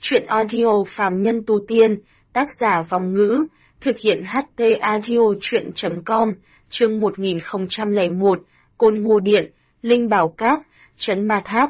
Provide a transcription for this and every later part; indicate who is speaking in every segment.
Speaker 1: Truyện audio phàm nhân tu tiên, tác giả Vong Ngữ, thực hiện HT audio truyện.com, chương 1001, Côn Ngô Điện, Linh Bảo Các, Trấn Ma Tháp.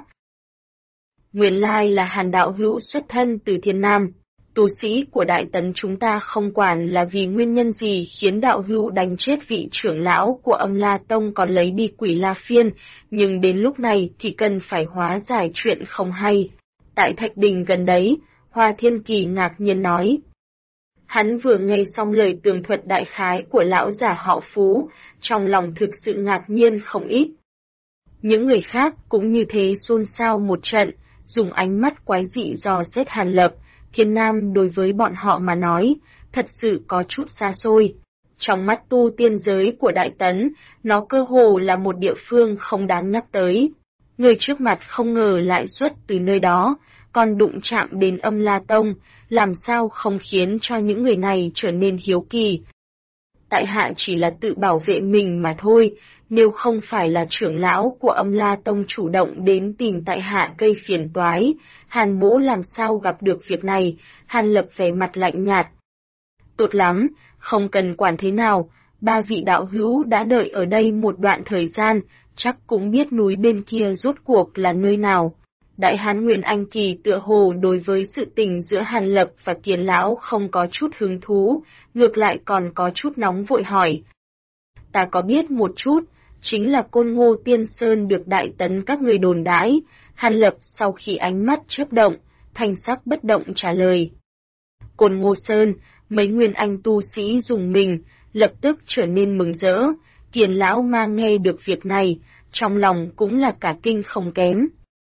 Speaker 1: Nguyên lai là Hàn đạo hữu xuất thân từ Thiên Nam. Tu sĩ của Đại Tấn chúng ta không quản là vì nguyên nhân gì khiến đạo hữu đánh chết vị trưởng lão của Âm La Tông còn lấy đi Quỷ La Phiên, nhưng đến lúc này thì cần phải hóa giải chuyện không hay. Tại Thạch Đình gần đấy, Hoa Thiên Kỳ ngạc nhiên nói. Hắn vừa nghe xong lời tường thuật đại khái của lão giả họ Phú, trong lòng thực sự ngạc nhiên không ít. Những người khác cũng như thế xôn xao một trận, dùng ánh mắt quái dị dò xét Hàn Lập. Thiên Nam đối với bọn họ mà nói, thật sự có chút xa xôi. Trong mắt tu tiên giới của Đại Tấn, nó cơ hồ là một địa phương không đáng nhắc tới. Người trước mặt không ngờ lại xuất từ nơi đó, còn đụng chạm đến Âm La Tông, làm sao không khiến cho những người này trở nên hiếu kỳ. Tại hạ chỉ là tự bảo vệ mình mà thôi, nếu không phải là trưởng lão của Âm La Tông chủ động đến tìm tại hạ gây phiền toái, Hàn Mỗ làm sao gặp được việc này. Hàn Lập vẻ mặt lạnh nhạt. Tốt lắm, không cần quản thế nào, ba vị đạo hữu đã đợi ở đây một đoạn thời gian, chắc cũng biết núi bên kia rốt cuộc là nơi nào. Đại Hán Nguyên Anh Kỳ tựa hồ đối với sự tình giữa Hàn Lập và Kiền Lão không có chút hứng thú, ngược lại còn có chút nóng vội hỏi. Ta có biết một chút, chính là Côn Ngô Tiên Sơn được Đại Tấn các người đồn đãi. Hàn Lập sau khi ánh mắt chớp động, thanh sắc bất động trả lời. Côn Ngô Sơn, mấy Nguyên Anh tu sĩ dùng mình, lập tức trở nên mừng rỡ. Kiền Lão mang nghe được việc này, trong lòng cũng là cả kinh không kém.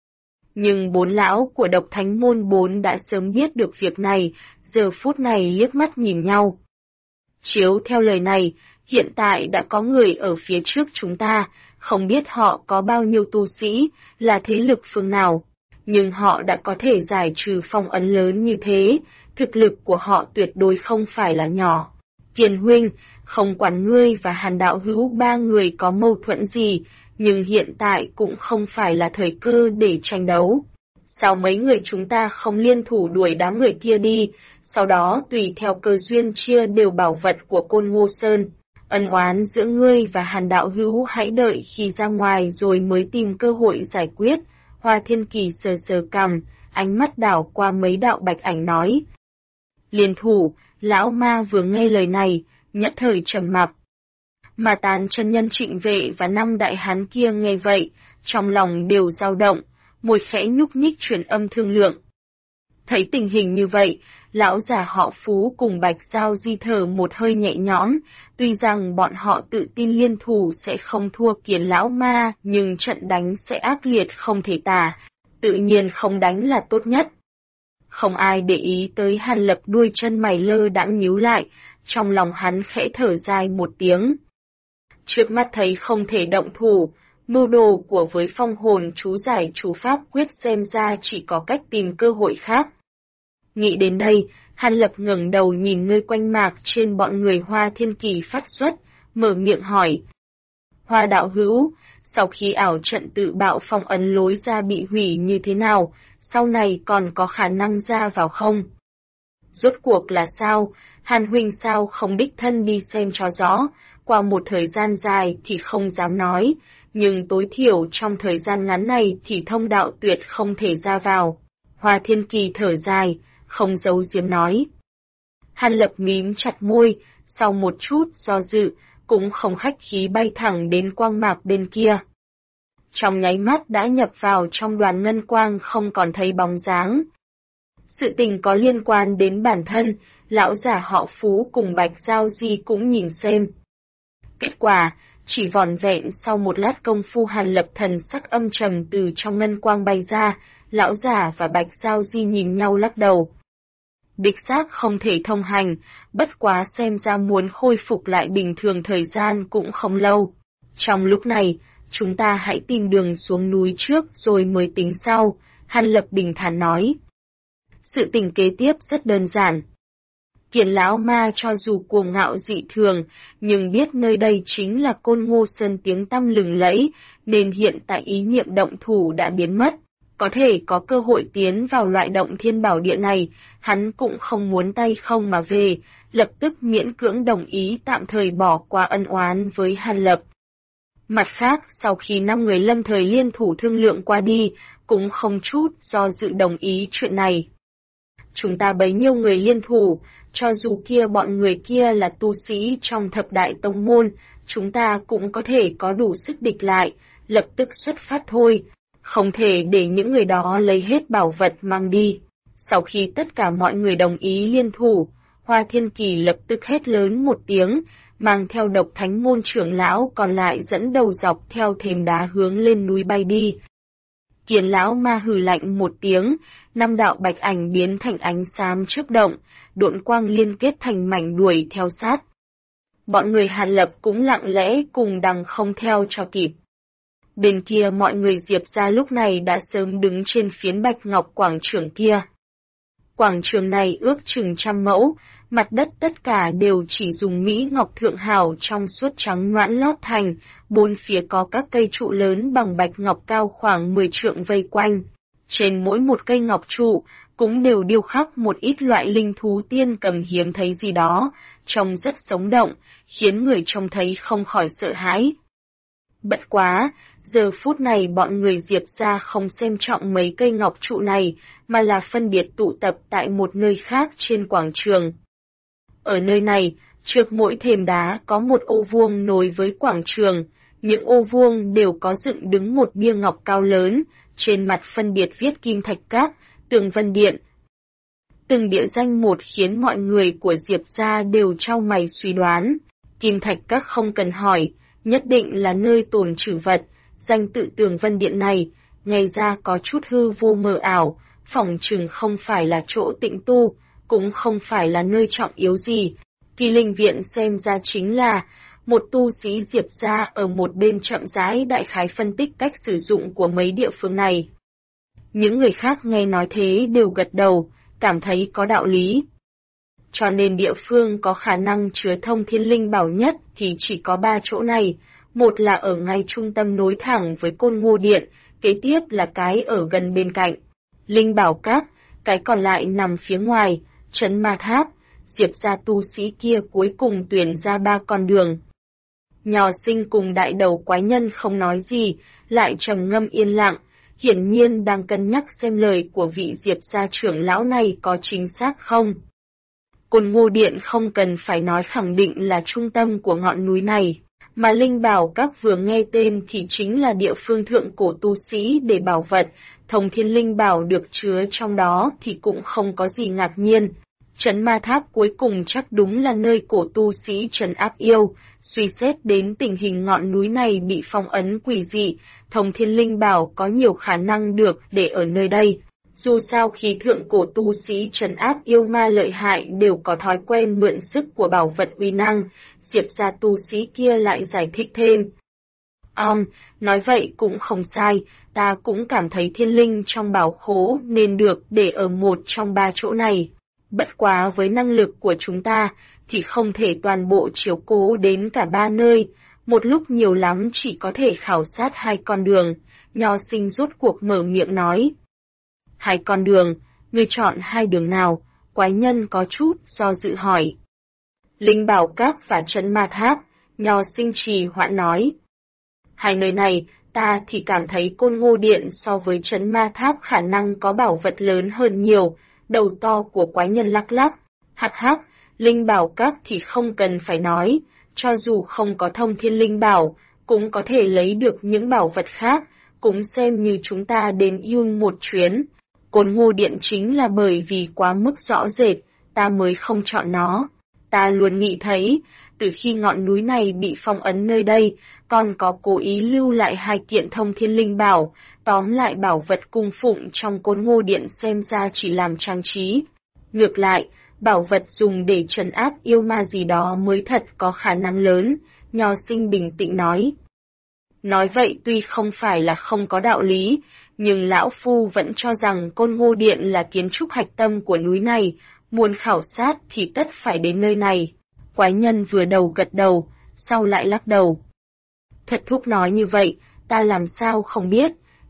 Speaker 1: Nhưng bốn lão của Độc Thánh Môn 4 đã sớm biết được việc này, giờ phút này liếc mắt nhìn nhau. Chiếu theo lời này, hiện tại đã có người ở phía trước chúng ta, không biết họ có bao nhiêu tu sĩ, là thế lực phương nào. Nhưng họ đã có thể giải trừ phong ấn lớn như thế, thực lực của họ tuyệt đối không phải là nhỏ. Kiền huynh, không quản ngươi và Hàn đạo hữu ba người có mâu thuẫn gì, nhưng hiện tại cũng không phải là thời cơ để tranh đấu. Sao mấy người chúng ta không liên thủ đuổi đám người kia đi, sau đó tùy theo cơ duyên chia đều bảo vật của Côn Ngô Sơn. Ân oán giữa ngươi và Hàn đạo hữu hãy đợi khi ra ngoài rồi mới tìm cơ hội giải quyết. Hoa Thiên Kỳ sờ sờ cằm, ánh mắt đảo qua mấy đạo bạch ảnh nói. Liên thủ, lão ma vừa nghe lời này, nhất thời trầm mặc. Mà Tán chân nhân Trịnh Vệ và 5 đại hán kia nghe vậy, trong lòng đều dao động, môi khẽ nhúc nhích truyền âm thương lượng. Thấy tình hình như vậy, lão già họ Phú cùng Bạch Giao Di thở một hơi nhẹ nhõm, tuy rằng bọn họ tự tin liên thủ sẽ không thua Kiền lão ma, nhưng trận đánh sẽ ác liệt không thể tả, tự nhiên không đánh là tốt nhất. Không ai để ý tới Hàn Lập đuôi chân mày lơ đãng nhíu lại, trong lòng hắn khẽ thở dài một tiếng. Trước mắt thấy không thể động thủ, mưu đồ của với phong hồn chú giải chú pháp quyết xem ra chỉ có cách tìm cơ hội khác. Nghĩ đến đây, Hàn Lập ngẩng đầu nhìn nơi quanh mạc trên bọn người Hoa Thiên Kỳ phát xuất, mở miệng hỏi. Hoa đạo hữu, sau khi ảo trận tự bạo phong ấn lối ra bị hủy như thế nào, sau này còn có khả năng ra vào không? Rốt cuộc là sao? Hàn huynh sao không đích thân đi xem cho rõ, qua một thời gian dài thì không dám nói, nhưng tối thiểu trong thời gian ngắn này thì thông đạo tuyệt không thể ra vào. Hoa Thiên Kỳ thở dài, không giấu giếm nói. Hàn Lập mím chặt môi, sau một chút do dự, cũng không khách khí bay thẳng đến quang mạc bên kia. Trong nháy mắt đã nhập vào trong đoàn ngân quang không còn thấy bóng dáng. Sự tình có liên quan đến bản thân, lão già họ Phú cùng Bạch Giao Di cũng nhìn xem. Kết quả, chỉ vỏn vẹn sau một lát công phu Hàn Lập thần sắc âm trầm từ trong ngân quang bay ra, lão già và Bạch Giao Di nhìn nhau lắc đầu. Đích xác không thể thông hành, bất quá xem ra muốn khôi phục lại bình thường thời gian cũng không lâu. Trong lúc này, chúng ta hãy tìm đường xuống núi trước rồi mới tính sau, Hàn Lập bình thản nói. Sự tình kế tiếp rất đơn giản. Kiền lão ma cho dù cuồng ngạo dị thường, nhưng biết nơi đây chính là Côn Ngô Sơn tiếng tăm lừng lẫy, nên hiện tại ý niệm động thủ đã biến mất. có thể có cơ hội tiến vào loại Động Thiên Bảo Địa này, hắn cũng không muốn tay không mà về, lập tức miễn cưỡng đồng ý tạm thời bỏ qua ân oán với Hàn Lập. Mặt khác, sau khi 5 người lâm thời liên thủ thương lượng qua đi, cũng không chút do dự đồng ý chuyện này. Chúng ta bấy nhiêu người liên thủ, cho dù bọn người kia là tu sĩ trong thập đại tông môn, chúng ta cũng có thể có đủ sức địch lại, lập tức xuất phát thôi, không thể để những người đó lấy hết bảo vật mang đi. Sau khi tất cả mọi người đồng ý liên thủ, Hoa Thiên Kỳ lập tức hét lớn một tiếng, mang theo Độc Thánh môn trưởng lão còn lại dẫn đầu dọc theo thềm đá hướng lên núi bay đi. Kiền lão ma hừ lạnh một tiếng, 5 đạo bạch ảnh biến thành ánh xám chớp động, độn quang liên kết thành mảnh đuổi theo sát. Bọn người Hàn Lập cũng lặng lẽ cùng đằng không theo cho kịp. Bên kia mọi người Diệp gia lúc này đã sớm đứng trên phiến bạch ngọc quảng trường kia. Quảng trường này ước chừng 100 mẫu, mặt đất tất cả đều chỉ dùng mỹ ngọc thượng hảo trong suốt trắng nõn lót thành, bốn phía có các cây trụ lớn bằng bạch ngọc cao khoảng 10 trượng vây quanh. Trên mỗi một cây ngọc trụ, cũng đều điêu khắc một ít loại linh thú tiên cầm hiếm thấy gì đó, trông rất sống động, khiến người trông thấy không khỏi sợ hãi. Bất quá, giờ phút này bọn người Diệp gia không xem trọng mấy cây ngọc trụ này, mà là phân biệt tụ tập tại một nơi khác trên quảng trường. Ở nơi này, trước mỗi thềm đá có một ô vuông nối với quảng trường, những ô vuông đều có dựng đứng một bia ngọc cao lớn, trên mặt phân biệt viết Kim Thạch Các, Tường Vân Điện. Từng địa danh một khiến mọi người của Diệp gia đều chau mày suy đoán. Kim Thạch Các không cần hỏi, nhất định là nơi tồn trữ vật, danh tự Tường Vân Điện này, nghe ra có chút hư vô mờ ảo, phỏng chừng không phải là chỗ tịnh tu, cũng không phải là nơi trọng yếu gì. Kỳ Linh Viện xem ra chính là một tu sĩ Diệp gia ở một bên chậm rãi đại khái phân tích cách sử dụng của mấy địa phương này. Những người khác nghe nói thế đều gật đầu, cảm thấy có đạo lý. Cho nên địa phương có khả năng chứa thông thiên linh bảo nhất thì chỉ có 3 chỗ này, một là ở ngay trung tâm nối thẳng với Côn Ngô Điện, kế tiếp là cái ở gần bên cạnh, Linh Bảo Các, cái còn lại nằm phía ngoài, Trấn Ma Tháp. Diệp gia tu sĩ kia cuối cùng tuyển ra 3 con đường. Nho Sinh cùng đại đầu quái nhân không nói gì, lại trầm ngâm yên lặng, hiển nhiên đang cân nhắc xem lời của vị Diệp gia trưởng lão này có chính xác không. Côn Ngô Điện không cần phải nói khẳng định là trung tâm của ngọn núi này, mà Linh Bảo Các vừa nghe tên thì chính là địa phương thượng cổ tu sĩ để bảo vật, thông thiên linh bảo được chứa trong đó thì cũng không có gì ngạc nhiên. Trấn Ma Tháp cuối cùng chắc đúng là nơi cổ tu sĩ trấn áp yêu, suy xét đến tình hình ngọn núi này bị phong ấn quỷ dị, thông thiên linh bảo có nhiều khả năng được để ở nơi đây. Dù sao khi thượng cổ tu sĩ trấn áp yêu ma lợi hại đều có thói quen mượn sức của bảo vật uy năng, Diệp gia tu sĩ kia lại giải thích thêm. Nói vậy cũng không sai, ta cũng cảm thấy thiên linh trong bảo khố nên được để ở một trong 3 chỗ này. Bất quá với năng lực của chúng ta thì không thể toàn bộ chiếu cố đến cả 3 nơi, một lúc nhiều lắm chỉ có thể khảo sát 2 con đường, Nho Sinh rốt cuộc mở miệng nói. 2 con đường, ngươi chọn 2 đường nào? Quái nhân có chút do dự hỏi. Linh Bảo Các và Trấn Ma Tháp, Nho Sinh trì hoãn nói. 2 nơi này, ta thì cảm thấy Côn Ngô Điện so với Trấn Ma Tháp khả năng có bảo vật lớn hơn nhiều. Đầu to của quái nhân lắc lắc, hắc hắc, Linh Bảo Các thì không cần phải nói, cho dù không có thông thiên linh bảo, cũng có thể lấy được những bảo vật khác, cũng xem như chúng ta đến Yun một chuyến. Côn Ngô Điện chính là bởi vì quá mức rõ rệt, ta mới không chọn nó. Ta luôn nghĩ thấy, từ khi ngọn núi này bị phong ấn nơi đây, còn có cố ý lưu lại 2 kiện thông thiên linh bảo, tóm lại bảo vật cung phụng trong Côn Ngô Điện xem ra chỉ làm trang trí. Ngược lại, bảo vật dùng để trấn áp yêu ma gì đó mới thật có khả năng lớn, Nho Sinh bình tĩnh nói. Nói vậy tuy không phải là không có đạo lý, nhưng lão phu vẫn cho rằng Côn Ngô Điện là kiến trúc hạch tâm của núi này, muốn khảo sát thì tất phải đến nơi này. Quái nhân vừa đầu gật đầu, sau lại lắc đầu. Thật thúc nói như vậy, ta làm sao không biết,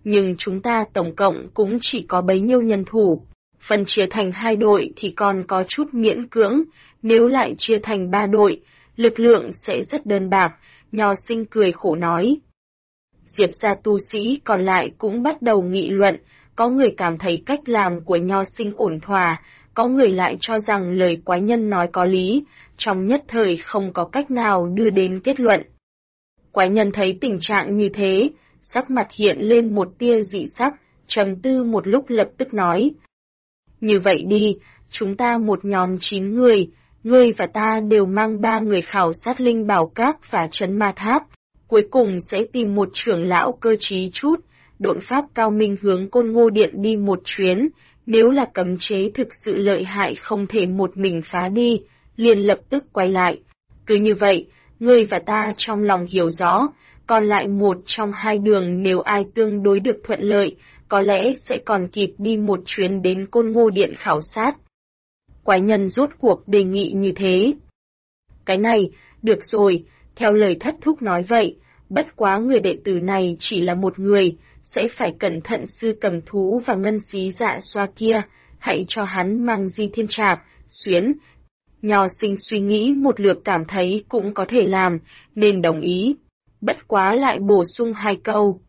Speaker 1: nhưng chúng ta tổng cộng cũng chỉ có bấy nhiêu nhân thủ. Phân chia thành 2 đội thì còn có chút miễn cưỡng, nếu lại chia thành 3 đội, lực lượng sẽ rất đơn bạc, Nho Sinh cười khổ nói. Diệp gia tu sĩ còn lại cũng bắt đầu nghị luận, có người cảm thấy cách làm của Nho Sinh ổn thỏa, có người lại cho rằng lời quái nhân nói có lý, trong nhất thời không có cách nào đưa đến kết luận. Quái nhân thấy tình trạng như thế, sắc mặt hiện lên một tia dị sắc, trầm tư một lúc lập tức nói. Như vậy đi, chúng ta một nhóm 9 người, ngươi và ta đều mang 3 người khảo sát linh bảo các và trấn ma tháp, cuối cùng sẽ tìm một trưởng lão cơ trí chút, độn pháp cao minh hướng Côn Ngô Điện đi một chuyến, nếu là cấm chế thực sự lợi hại không thể một mình phá đi, liền lập tức quay lại. Cứ như vậy, ngươi và ta trong lòng hiểu rõ, còn lại một trong 2 đường nếu ai tương đối được thuận lợi, có lẽ sẽ còn kịp đi một chuyến đến Côn Ngô Điện khảo sát. Quái nhân rốt cuộc đề nghị như thế. Cái này, được rồi, theo lời thất thúc nói vậy, bất quá người đệ tử này chỉ là một người, sẽ phải cẩn thận sư cầm thú và ngân xí dạ xoa kia, hãy cho hắn mang Di Thiên Trạc, xuyến. Nho Sinh suy nghĩ một lượt cảm thấy cũng có thể làm, nên đồng ý. Bất quá lại bổ sung 2 câu.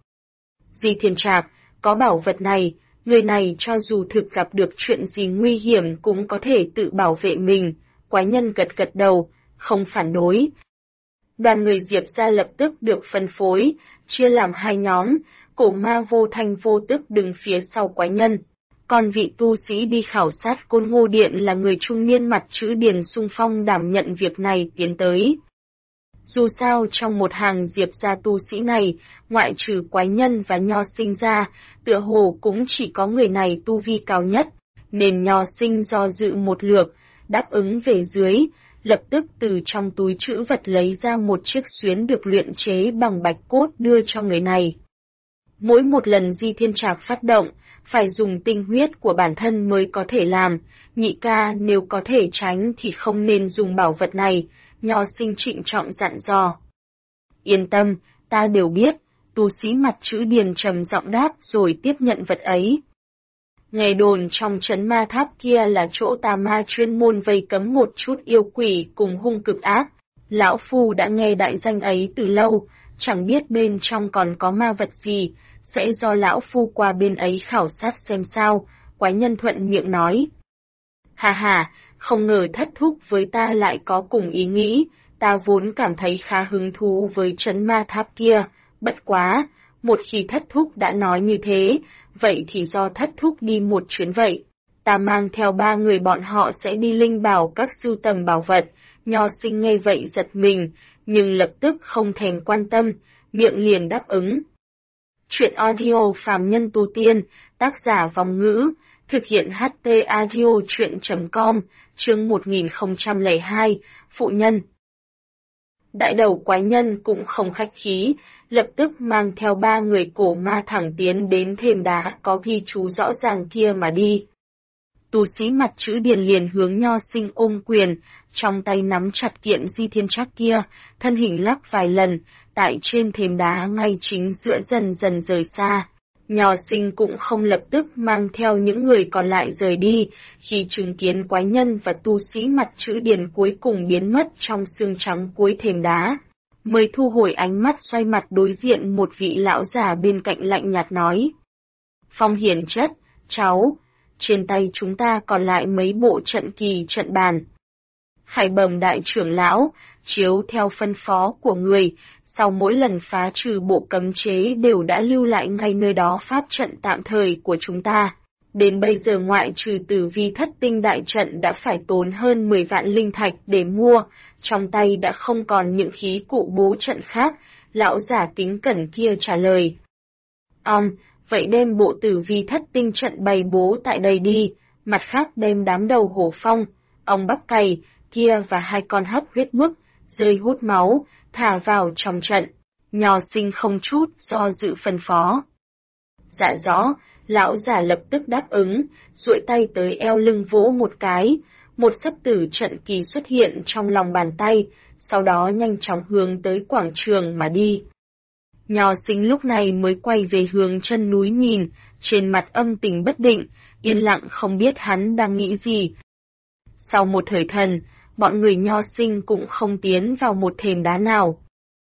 Speaker 1: Di Thiên Trạc, có bảo vật này, người này cho dù thực gặp được chuyện gì nguy hiểm cũng có thể tự bảo vệ mình. Quái nhân gật gật đầu, không phản đối. Đoàn người Diệp gia lập tức được phân phối, chia làm 2 nhóm, Cổ Ma Vô Thanh vô tức đứng phía sau quái nhân. Còn vị tu sĩ đi khảo sát Côn Ngô Điện là người trung niên mặt chữ Điền xung phong đảm nhận việc này tiến tới. Dù sao trong một hàng Diệp gia tu sĩ này, ngoại trừ quái nhân và Nho Sinh ra, tựa hồ cũng chỉ có người này tu vi cao nhất, nên Nho Sinh do dự một lượt, đáp ứng về dưới, lập tức từ trong túi trữ vật lấy ra một chiếc xuyến được luyện chế bằng bạch cốt đưa cho người này. Mỗi một lần Di Thiên Trạc phát động, phải dùng tinh huyết của bản thân mới có thể làm, nhị ca nếu có thể tránh thì không nên dùng bảo vật này, Nho Sinh trịnh trọng dặn dò. Yên tâm, ta đều biết, tu sĩ mặt chữ Điền trầm giọng đáp rồi tiếp nhận vật ấy. Nghe đồn trong trấn ma tháp kia là chỗ tà ma chuyên môn vây cấm một chút yêu quỷ cùng hung cực ác. Lão Phu đã nghe đại danh ấy từ lâu, chẳng biết bên trong còn có ma vật gì, sẽ do Lão Phu qua bên ấy khảo sát xem sao, quái nhân thuận miệng nói. Hà hà, không ngờ thất thúc với ta lại có cùng ý nghĩ, ta vốn cảm thấy khá hứng thú với trấn ma tháp kia, bất quá, một khi thất thúc đã nói như thế, vậy thì do thất thúc đi một chuyến vậy. Ta mang theo 3 người bọn họ sẽ đi linh bảo các sưu tầm bảo vật, Nho Sinh nghe vậy giật mình, nhưng lập tức không thèm quan tâm, miệng liền đáp ứng. Chuyện audio phàm nhân tu tiên, tác giả Vong Ngữ, thực hiện HT audio chuyện.com, chương 1002, Phụ Nhân. Đại đầu quái nhân cũng không khách khí, lập tức mang theo 3 người cổ ma thẳng tiến đến thềm đá có ghi chú rõ ràng kia mà đi. Tu sĩ mặt chữ Điền liền hướng Nho Sinh ôm quyền, trong tay nắm chặt kiện Di Thiên Trác kia, thân hình lắc vài lần, tại trên thềm đá ngay chính giữa dần dần rời xa. Nho Sinh cũng không lập tức mang theo những người còn lại rời đi, khi chứng kiến quái nhân và tu sĩ mặt chữ Điền cuối cùng biến mất trong sương trắng cuối thềm đá. Mới thu hồi ánh mắt xoay mặt đối diện một vị lão già bên cạnh lạnh nhạt nói. Phong hiền chất, cháu, trên tay chúng ta còn lại mấy bộ trận kỳ trận bàn. Khải bẩm đại trưởng lão, chiếu theo phân phó của người, sau mỗi lần phá trừ bộ cấm chế đều đã lưu lại ngay nơi đó pháp trận tạm thời của chúng ta. Đến bây giờ ngoại trừ Tử Vi Thất Tinh đại trận đã phải tốn hơn 10 vạn linh thạch để mua, trong tay đã không còn những khí cụ bố trận khác, lão giả kính cẩn kia trả lời. Vậy đem bộ Tử Vi Thất Tinh trận bày bố tại đây đi, mặt khác đem đám đầu hổ phong, ông bắp cày, kia và 2 con hấp huyết mức, rơi hút máu, thả vào trong trận. Nho Sinh không chút do dự phân phó. Dạ rõ, lão giả lập tức đáp ứng, duỗi tay tới eo lưng vỗ một cái, một sấp tử trận kỳ xuất hiện trong lòng bàn tay, sau đó nhanh chóng hướng tới quảng trường mà đi. Nho Sinh lúc này mới quay về hướng chân núi nhìn, trên mặt âm tình bất định, yên lặng không biết hắn đang nghĩ gì. Sau một thời thần, bọn người Nho Sinh cũng không tiến vào một thềm đá nào.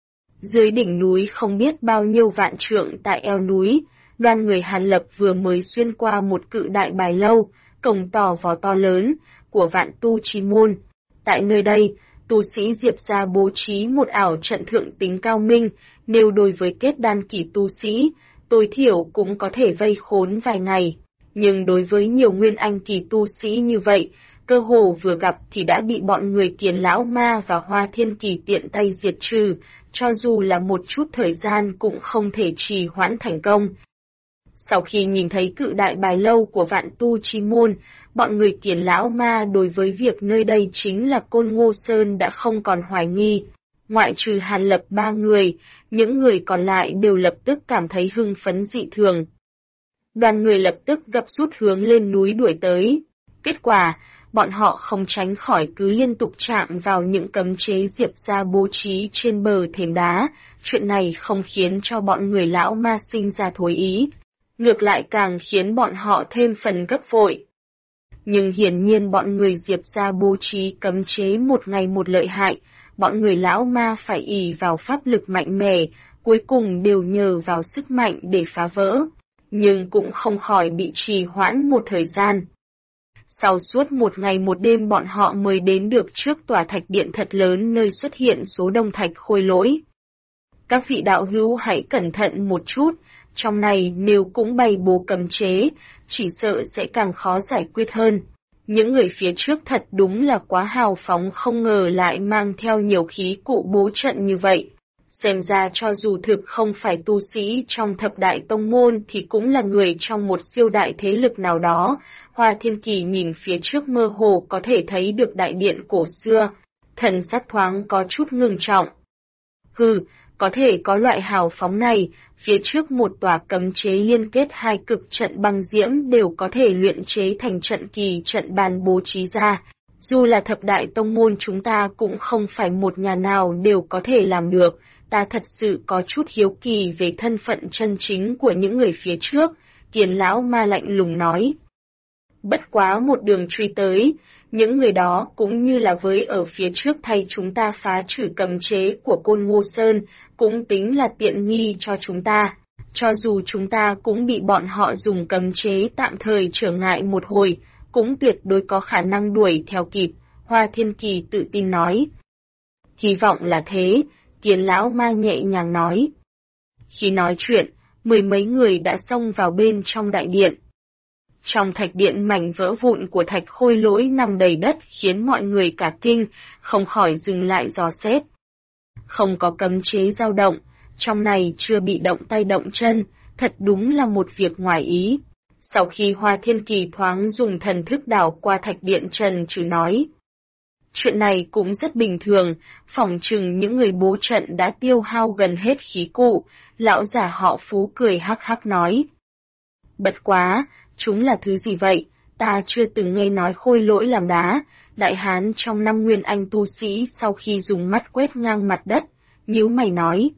Speaker 1: Dưới đỉnh núi không biết bao nhiêu vạn trượng tại eo núi, đoàn người Hàn Lập vừa mới xuyên qua một cự đại bài lâu, cổng tỏ vỏ to lớn, của Vạn Tu Chi Môn. Tại nơi đây, tu sĩ Diệp gia bố trí một ảo trận thượng tính cao minh, nếu đối với kết đan kỳ tu sĩ, tối thiểu cũng có thể vây khốn vài ngày. Nhưng đối với nhiều nguyên anh kỳ tu sĩ như vậy, cơ hồ vừa gặp thì đã bị bọn người Kiền Lão Ma và Hoa Thiên Kỳ tiện tay diệt trừ, cho dù là một chút thời gian cũng không thể trì hoãn thành công. Sau khi nhìn thấy cự đại bài lâu của Vạn Tu Chi Môn, bọn người Kiền Lão Ma đối với việc nơi đây chính là Côn Ngô Sơn đã không còn hoài nghi. Ngoại trừ Hàn Lập 3 người, những người còn lại đều lập tức cảm thấy hưng phấn dị thường. Đoàn người lập tức gấp rút hướng lên núi đuổi tới. Kết quả, bọn họ không tránh khỏi cứ liên tục chạm vào những cấm chế Diệp gia bố trí trên bờ thềm đá. Chuyện này không khiến cho bọn người Lão Ma sinh ra thối ý, ngược lại càng khiến bọn họ thêm phần gấp vội. Nhưng hiển nhiên bọn người Diệp gia bố trí cấm chế một ngày một lợi hại, bọn người Lão Ma phải ỷ vào pháp lực mạnh mẽ, cuối cùng đều nhờ vào sức mạnh để phá vỡ, nhưng cũng không khỏi bị trì hoãn một thời gian. Sau suốt một ngày một đêm bọn họ mới đến được trước tòa thạch điện thật lớn nơi xuất hiện số đông thạch khôi lỗi. Các vị đạo hữu hãy cẩn thận một chút, trong này nếu cũng bày bố cấm chế, chỉ sợ sẽ càng khó giải quyết hơn. Những người phía trước thật đúng là quá hào phóng, không ngờ lại mang theo nhiều khí cụ bố trận như vậy. Xem ra cho dù thực không phải tu sĩ trong thập đại tông môn thì cũng là người trong một siêu đại thế lực nào đó. Hoa Thiên Kỳ nhìn phía trước mơ hồ có thể thấy được đại điện cổ xưa, thần sắc thoáng có chút ngưng trọng. Hừ, có thể có loại hào phóng này, phía trước một tòa cấm chế liên kết hai cực trận băng diễm đều có thể luyện chế thành trận kỳ trận bàn bố trí ra. Dù là thập đại tông môn chúng ta cũng không phải một nhà nào đều có thể làm được, ta thật sự có chút hiếu kỳ về thân phận chân chính của những người phía trước, Kiền Lão Ma lạnh lùng nói. Bất quá một đường truy tới, những người đó cũng như là với ở phía trước thay chúng ta phá trừ cấm chế của Côn Ngô Sơn, cũng tính là tiện nghi cho chúng ta. Cho dù chúng ta cũng bị bọn họ dùng cấm chế tạm thời trở ngại một hồi, cũng tuyệt đối có khả năng đuổi theo kịp, Hoa Thiên Kỳ tự tin nói. Hy vọng là thế, Kiền Lão Ma nhẹ nhàng nói. Khi nói chuyện, mười mấy người đã xông vào bên trong đại điện. Trong thạch điện mảnh vỡ vụn của thạch khôi lỗi nằm đầy đất khiến mọi người cả kinh, không khỏi dừng lại dò xét. Không có cấm chế dao động, trong này chưa bị động tay động chân, thật đúng là một việc ngoài ý. Sau khi Hoa Thiên Kỳ thoáng dùng thần thức đảo qua thạch điện trần trừ nói. Chuyện này cũng rất bình thường, phỏng chừng những người bố trận đã tiêu hao gần hết khí cụ, lão già họ Phú cười hắc hắc nói. Bất quá, chúng là thứ gì vậy, ta chưa từng nghe nói khôi lỗi làm đá, đại hán trong năm nguyên anh tu sĩ sau khi dùng mắt quét ngang mặt đất, nhíu mày nói.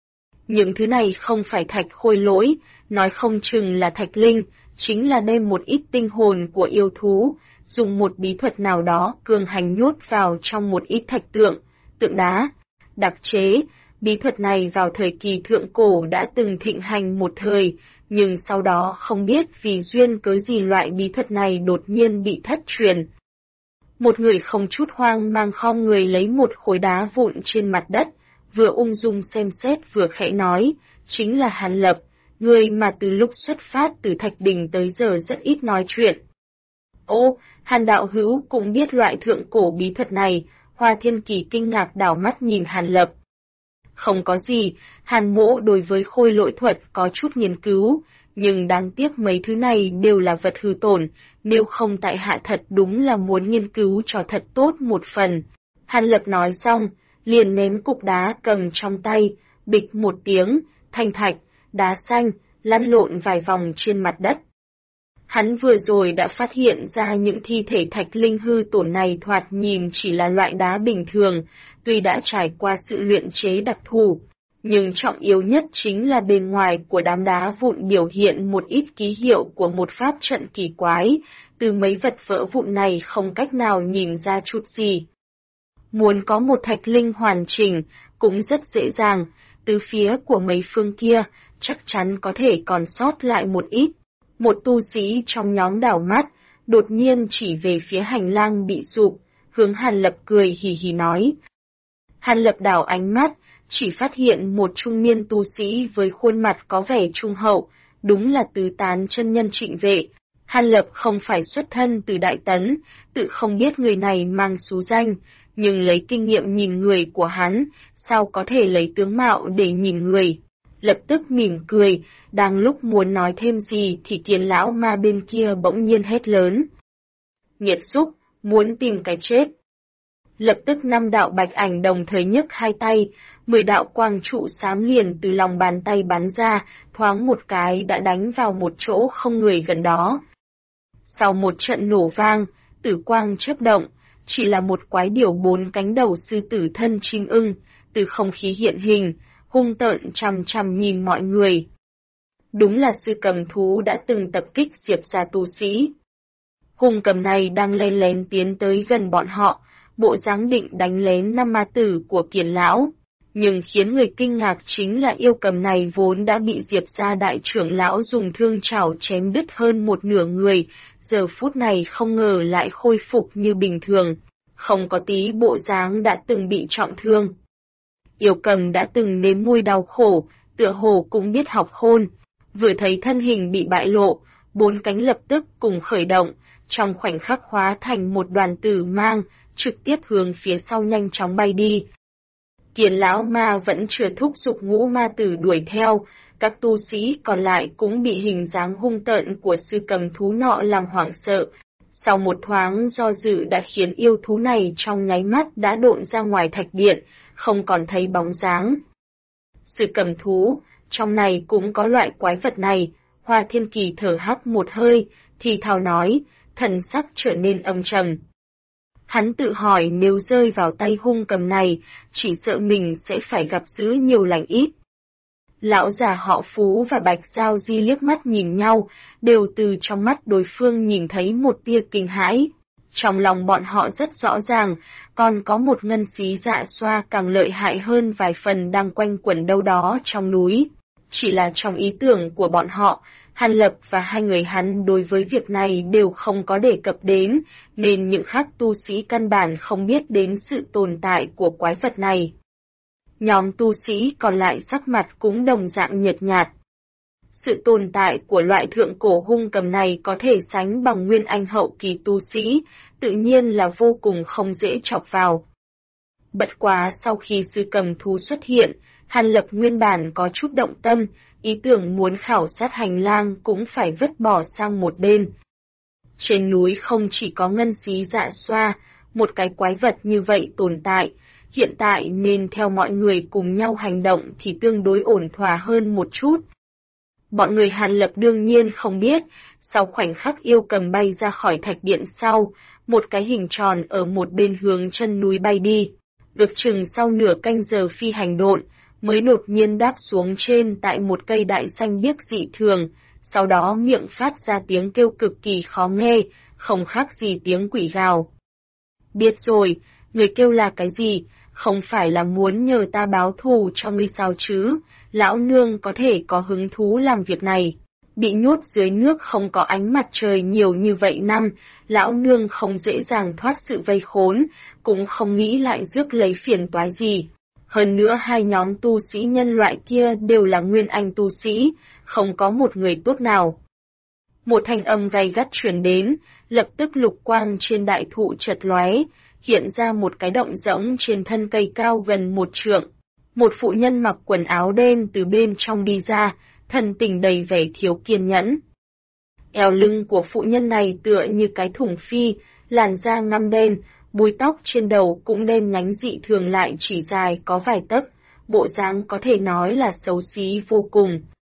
Speaker 1: Những thứ này không phải thạch khôi lỗi, nói không chừng là thạch linh, chính là đem một ít tinh hồn của yêu thú, dùng một bí thuật nào đó cường hành nhốt vào trong một ít thạch tượng đá, đặc chế. Bí thuật này vào thời kỳ thượng cổ đã từng thịnh hành một thời, nhưng sau đó không biết vì duyên cớ gì loại bí thuật này đột nhiên bị thất truyền. Một người không chút hoang mang khom người lấy một khối đá vụn trên mặt đất, vừa ung dung xem xét vừa khẽ nói, chính là Hàn Lập, người mà từ lúc xuất phát từ Thạch Đình tới giờ rất ít nói chuyện. Ô, Hàn đạo hữu cũng biết loại thượng cổ bí thuật này, Hoa Thiên Kỳ kinh ngạc đảo mắt nhìn Hàn Lập. Không có gì, Hàn mỗ đối với khôi lỗi thuật có chút nghiên cứu, nhưng đáng tiếc mấy thứ này đều là vật hư tổn, nếu không tại hạ thật đúng là muốn nghiên cứu cho thật tốt một phần. Hàn Lập nói xong, liền ném cục đá cầm trong tay, bịch một tiếng, thanh thạch, đá xanh, lăn lộn vài vòng trên mặt đất. Hắn vừa rồi đã phát hiện ra những thi thể thạch linh hư tổn này thoạt nhìn chỉ là loại đá bình thường, tuy đã trải qua sự luyện chế đặc thù, Nhưng trọng yếu nhất chính là bên ngoài của đám đá vụn biểu hiện một ít ký hiệu của một pháp trận kỳ quái, từ mấy vật vỡ vụn này không cách nào nhìn ra chút gì. Muốn có một thạch linh hoàn chỉnh, cũng rất dễ dàng, từ phía của mấy phương kia, chắc chắn có thể còn sót lại một ít. Một tu sĩ trong nhóm đảo mắt, đột nhiên chỉ về phía hành lang bị sụp, hướng Hàn Lập cười hì hì nói. Hàn Lập đảo ánh mắt, chỉ phát hiện một trung niên tu sĩ với khuôn mặt có vẻ trung hậu, đúng là tứ tán chân nhân Trịnh Vệ. Hàn Lập không phải xuất thân từ Đại Tấn, tự không biết người này mang xú danh, nhưng lấy kinh nghiệm nhìn người của hắn, sao có thể lấy tướng mạo để nhìn người. Lập tức mỉm cười, đang lúc muốn nói thêm gì thì Kiền lão ma bên kia bỗng nhiên hét lớn. Nghiệt xúc, muốn tìm cái chết. Lập tức 5 đạo bạch ảnh đồng thời nhấc hai tay, 10 đạo quang trụ xám liền từ lòng bàn tay bắn ra, thoáng một cái đã đánh vào một chỗ không người gần đó. Sau một trận nổ vang, tử quang chớp động, chỉ là một quái điểu 4 cánh đầu sư tử thân chim ưng, từ không khí hiện hình, hung tợn chằm chằm nhìn mọi người. Đúng là sư cầm thú đã từng tập kích Diệp gia tu sĩ. Hung cầm này đang lén lén tiến tới gần bọn họ, bộ dáng định đánh lén 5 ma tử của Kiền lão. Nhưng khiến người kinh ngạc chính là yêu cầm này vốn đã bị Diệp gia đại trưởng lão dùng thương chảo chém đứt hơn một nửa người, giờ phút này không ngờ lại khôi phục như bình thường, không có tí bộ dáng đã từng bị trọng thương. Yêu cầm đã từng nếm mùi đau khổ, tựa hồ cũng biết học khôn, vừa thấy thân hình bị bại lộ, 4 cánh lập tức cùng khởi động, trong khoảnh khắc hóa thành một đoàn tử mang, trực tiếp hướng phía sau nhanh chóng bay đi. Kiền lão ma vẫn chưa thúc giục ngũ ma tử đuổi theo, các tu sĩ còn lại cũng bị hình dáng hung tợn của sư cầm thú nọ làm hoảng sợ. Sau một thoáng do dự đã khiến yêu thú này trong nháy mắt đã độn ra ngoài thạch điện, không còn thấy bóng dáng. Sư cầm thú, trong này cũng có loại quái vật này, Hoa Thiên Kỳ thở hắt một hơi, thì thào nói, thần sắc trở nên âm trầm. Hắn tự hỏi nếu rơi vào tay hung cầm này, chỉ sợ mình sẽ phải gặp dữ nhiều lành ít. Lão già họ Phú và Bạch Giao Di liếc mắt nhìn nhau, đều từ trong mắt đối phương nhìn thấy một tia kinh hãi. Trong lòng bọn họ rất rõ ràng, còn có một ngân xí dạ xoa càng lợi hại hơn vài phần đang quanh quẩn đâu đó trong núi. Chỉ là trong ý tưởng của bọn họ, Hàn Lập và hai người hắn đối với việc này đều không có đề cập đến, nên những khác tu sĩ căn bản không biết đến sự tồn tại của quái vật này. Nhóm tu sĩ còn lại sắc mặt cũng đồng dạng nhợt nhạt. Sự tồn tại của loại thượng cổ hung cầm này có thể sánh bằng nguyên anh hậu kỳ tu sĩ, tự nhiên là vô cùng không dễ chọc vào. Bất quá sau khi sư cầm thú xuất hiện, Hàn Lập nguyên bản có chút động tâm, ý tưởng muốn khảo sát hành lang cũng phải vứt bỏ sang một bên. Trên núi không chỉ có ngân xí dạ xoa, một cái quái vật như vậy tồn tại, hiện tại nên theo mọi người cùng nhau hành động thì tương đối ổn thỏa hơn một chút. Bọn người Hàn Lập đương nhiên không biết, sau khoảnh khắc yêu cầm bay ra khỏi thạch điện sau, một cái hình tròn ở một bên hướng chân núi bay đi. Ước chừng sau nửa canh giờ phi hành độn, mới đột nhiên đáp xuống trên tại một cây đại xanh biếc dị thường, sau đó miệng phát ra tiếng kêu cực kỳ khó nghe, không khác gì tiếng quỷ gào. Biết rồi, người kêu là cái gì, không phải là muốn nhờ ta báo thù cho ngươi sao chứ, lão nương có thể có hứng thú làm việc này. Bị nhốt dưới nước không có ánh mặt trời nhiều như vậy năm, lão nương không dễ dàng thoát sự vây khốn, cũng không nghĩ lại rước lấy phiền toái gì. Hơn nữa hai nhóm tu sĩ nhân loại kia đều là nguyên anh tu sĩ, không có một người tốt nào. Một thanh âm gay gắt truyền đến, lập tức lục quang trên đại thụ chợt lóe, hiện ra một cái động rỗng trên thân cây cao gần 1 trượng. Một phụ nhân mặc quần áo đen từ bên trong đi ra, thần tình đầy vẻ thiếu kiên nhẫn. Eo lưng của phụ nhân này tựa như cái thùng phi, làn da ngăm đen, búi tóc trên đầu cũng đen nhánh dị thường lại chỉ dài có vài tấc, bộ dáng có thể nói là xấu xí vô cùng.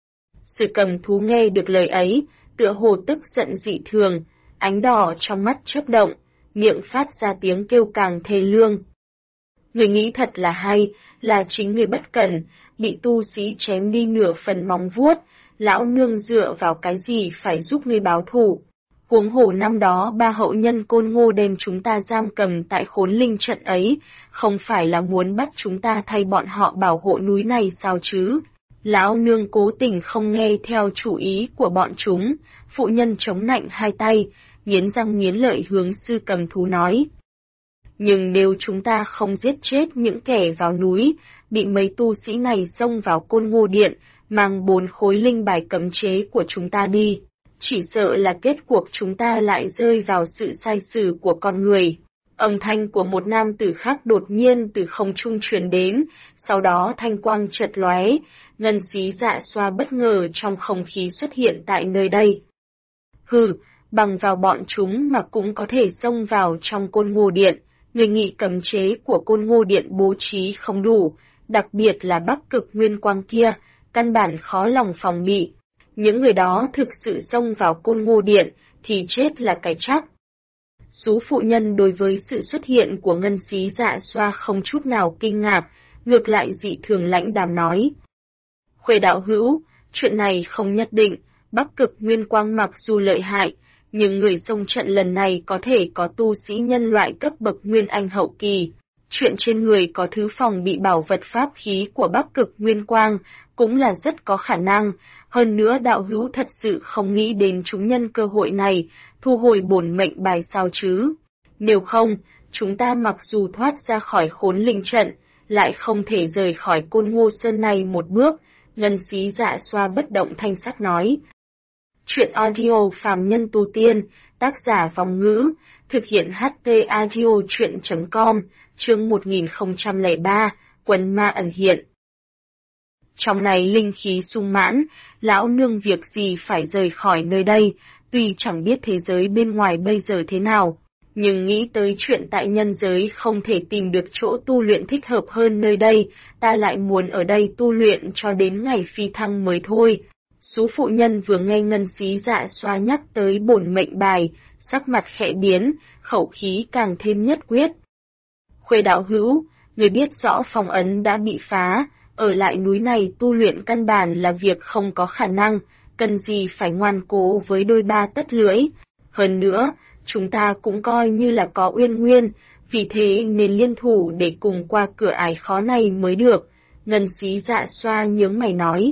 Speaker 1: Sư cầm thú nghe được lời ấy, tựa hồ tức giận dị thường, ánh đỏ trong mắt chớp động, miệng phát ra tiếng kêu càng thê lương. Người nghĩ thật là hay, là chính người bất cẩn, bị tu sĩ chém đi nửa phần móng vuốt, lão nương dựa vào cái gì phải giúp ngươi báo thù. Huống hồ năm đó ba hậu nhân Côn Ngô đem chúng ta giam cầm tại Khốn Linh trận ấy, không phải là muốn bắt chúng ta thay bọn họ bảo hộ núi này sao chứ? Lão nương cố tình không nghe theo chủ ý của bọn chúng, phụ nhân chống nạnh hai tay, nghiến răng nghiến lợi hướng Sư Cầm Thú nói. Nhưng nếu chúng ta không giết chết những kẻ vào núi, bị mấy tu sĩ này xông vào Côn Ngô Điện, mang 4 khối linh bài cấm chế của chúng ta đi, chỉ sợ là kết cuộc chúng ta lại rơi vào sự sai sử của con người. Âm thanh của một nam tử khác đột nhiên từ không trung truyền đến, sau đó thanh quang chợt lóe, ngân xí dạ xoa bất ngờ trong không khí xuất hiện tại nơi đây. Hừ, bằng vào bọn chúng mà cũng có thể xông vào trong Côn Ngô Điện, người nghĩ cấm chế của Côn Ngô Điện bố trí không đủ, đặc biệt là Bắc Cực Nguyên Quang kia, căn bản khó lòng phòng bị. Những người đó thực sự xông vào Côn Ngô Điện thì chết là cái chắc. Sú phụ nhân đối với sự xuất hiện của ngân xí dạ xoa không chút nào kinh ngạc, ngược lại dị thường lãnh đạm nói. Khuê đạo hữu, chuyện này không nhất định, Bắc Cực Nguyên Quang mặc dù lợi hại, nhưng người xông trận lần này có thể có tu sĩ nhân loại cấp bậc Nguyên Anh hậu kỳ. Chuyện trên người có thứ phòng bị bảo vật pháp khí của Bắc Cực Nguyên Quang cũng là rất có khả năng, hơn nữa đạo hữu thật sự không nghĩ đến chúng nhân cơ hội này, thu hồi bổn mệnh bài sao chứ. Nếu không, chúng ta mặc dù thoát ra khỏi Khốn Linh trận, lại không thể rời khỏi Côn Ngô Sơn này một bước, ngân xí dạ xoa bất động thanh sắc nói. Chuyện audio phàm nhân tu tiên, tác giả Vong Ngữ, thực hiện HT audio chuyện.com, chương 1003, Quần Ma ẩn hiện. Trong này linh khí sung mãn, lão nương việc gì phải rời khỏi nơi đây, tuy chẳng biết thế giới bên ngoài bây giờ thế nào, nhưng nghĩ tới chuyện tại nhân giới không thể tìm được chỗ tu luyện thích hợp hơn nơi đây, ta lại muốn ở đây tu luyện cho đến ngày phi thăng mới thôi. Sú phụ nhân vừa nghe ngân xí dạ xoa nhắc tới bổn mệnh bài, sắc mặt khẽ biến, khẩu khí càng thêm nhất quyết. Khuê đạo hữu, người biết rõ phong ấn đã bị phá, ở lại núi này tu luyện căn bản là việc không có khả năng, cần gì phải ngoan cố với đôi ba tất lưỡi. Hơn nữa, chúng ta cũng coi như là có uyên nguyên, vì thế nên liên thủ để cùng qua cửa ải khó này mới được. Ngân xí dạ xoa nhướng mày nói.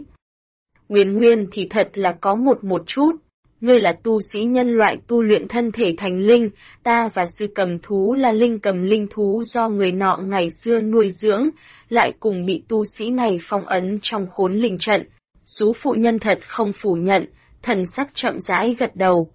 Speaker 1: Uyên nguyên thì thật là có một chút. Ngươi là tu sĩ nhân loại tu luyện thân thể thành linh, ta và Sư Cầm Thú là linh cầm linh thú do người nọ ngày xưa nuôi dưỡng, lại cùng bị tu sĩ này phong ấn trong Khốn Linh trận. Sú phụ nhân thật không phủ nhận, thần sắc chậm rãi gật đầu.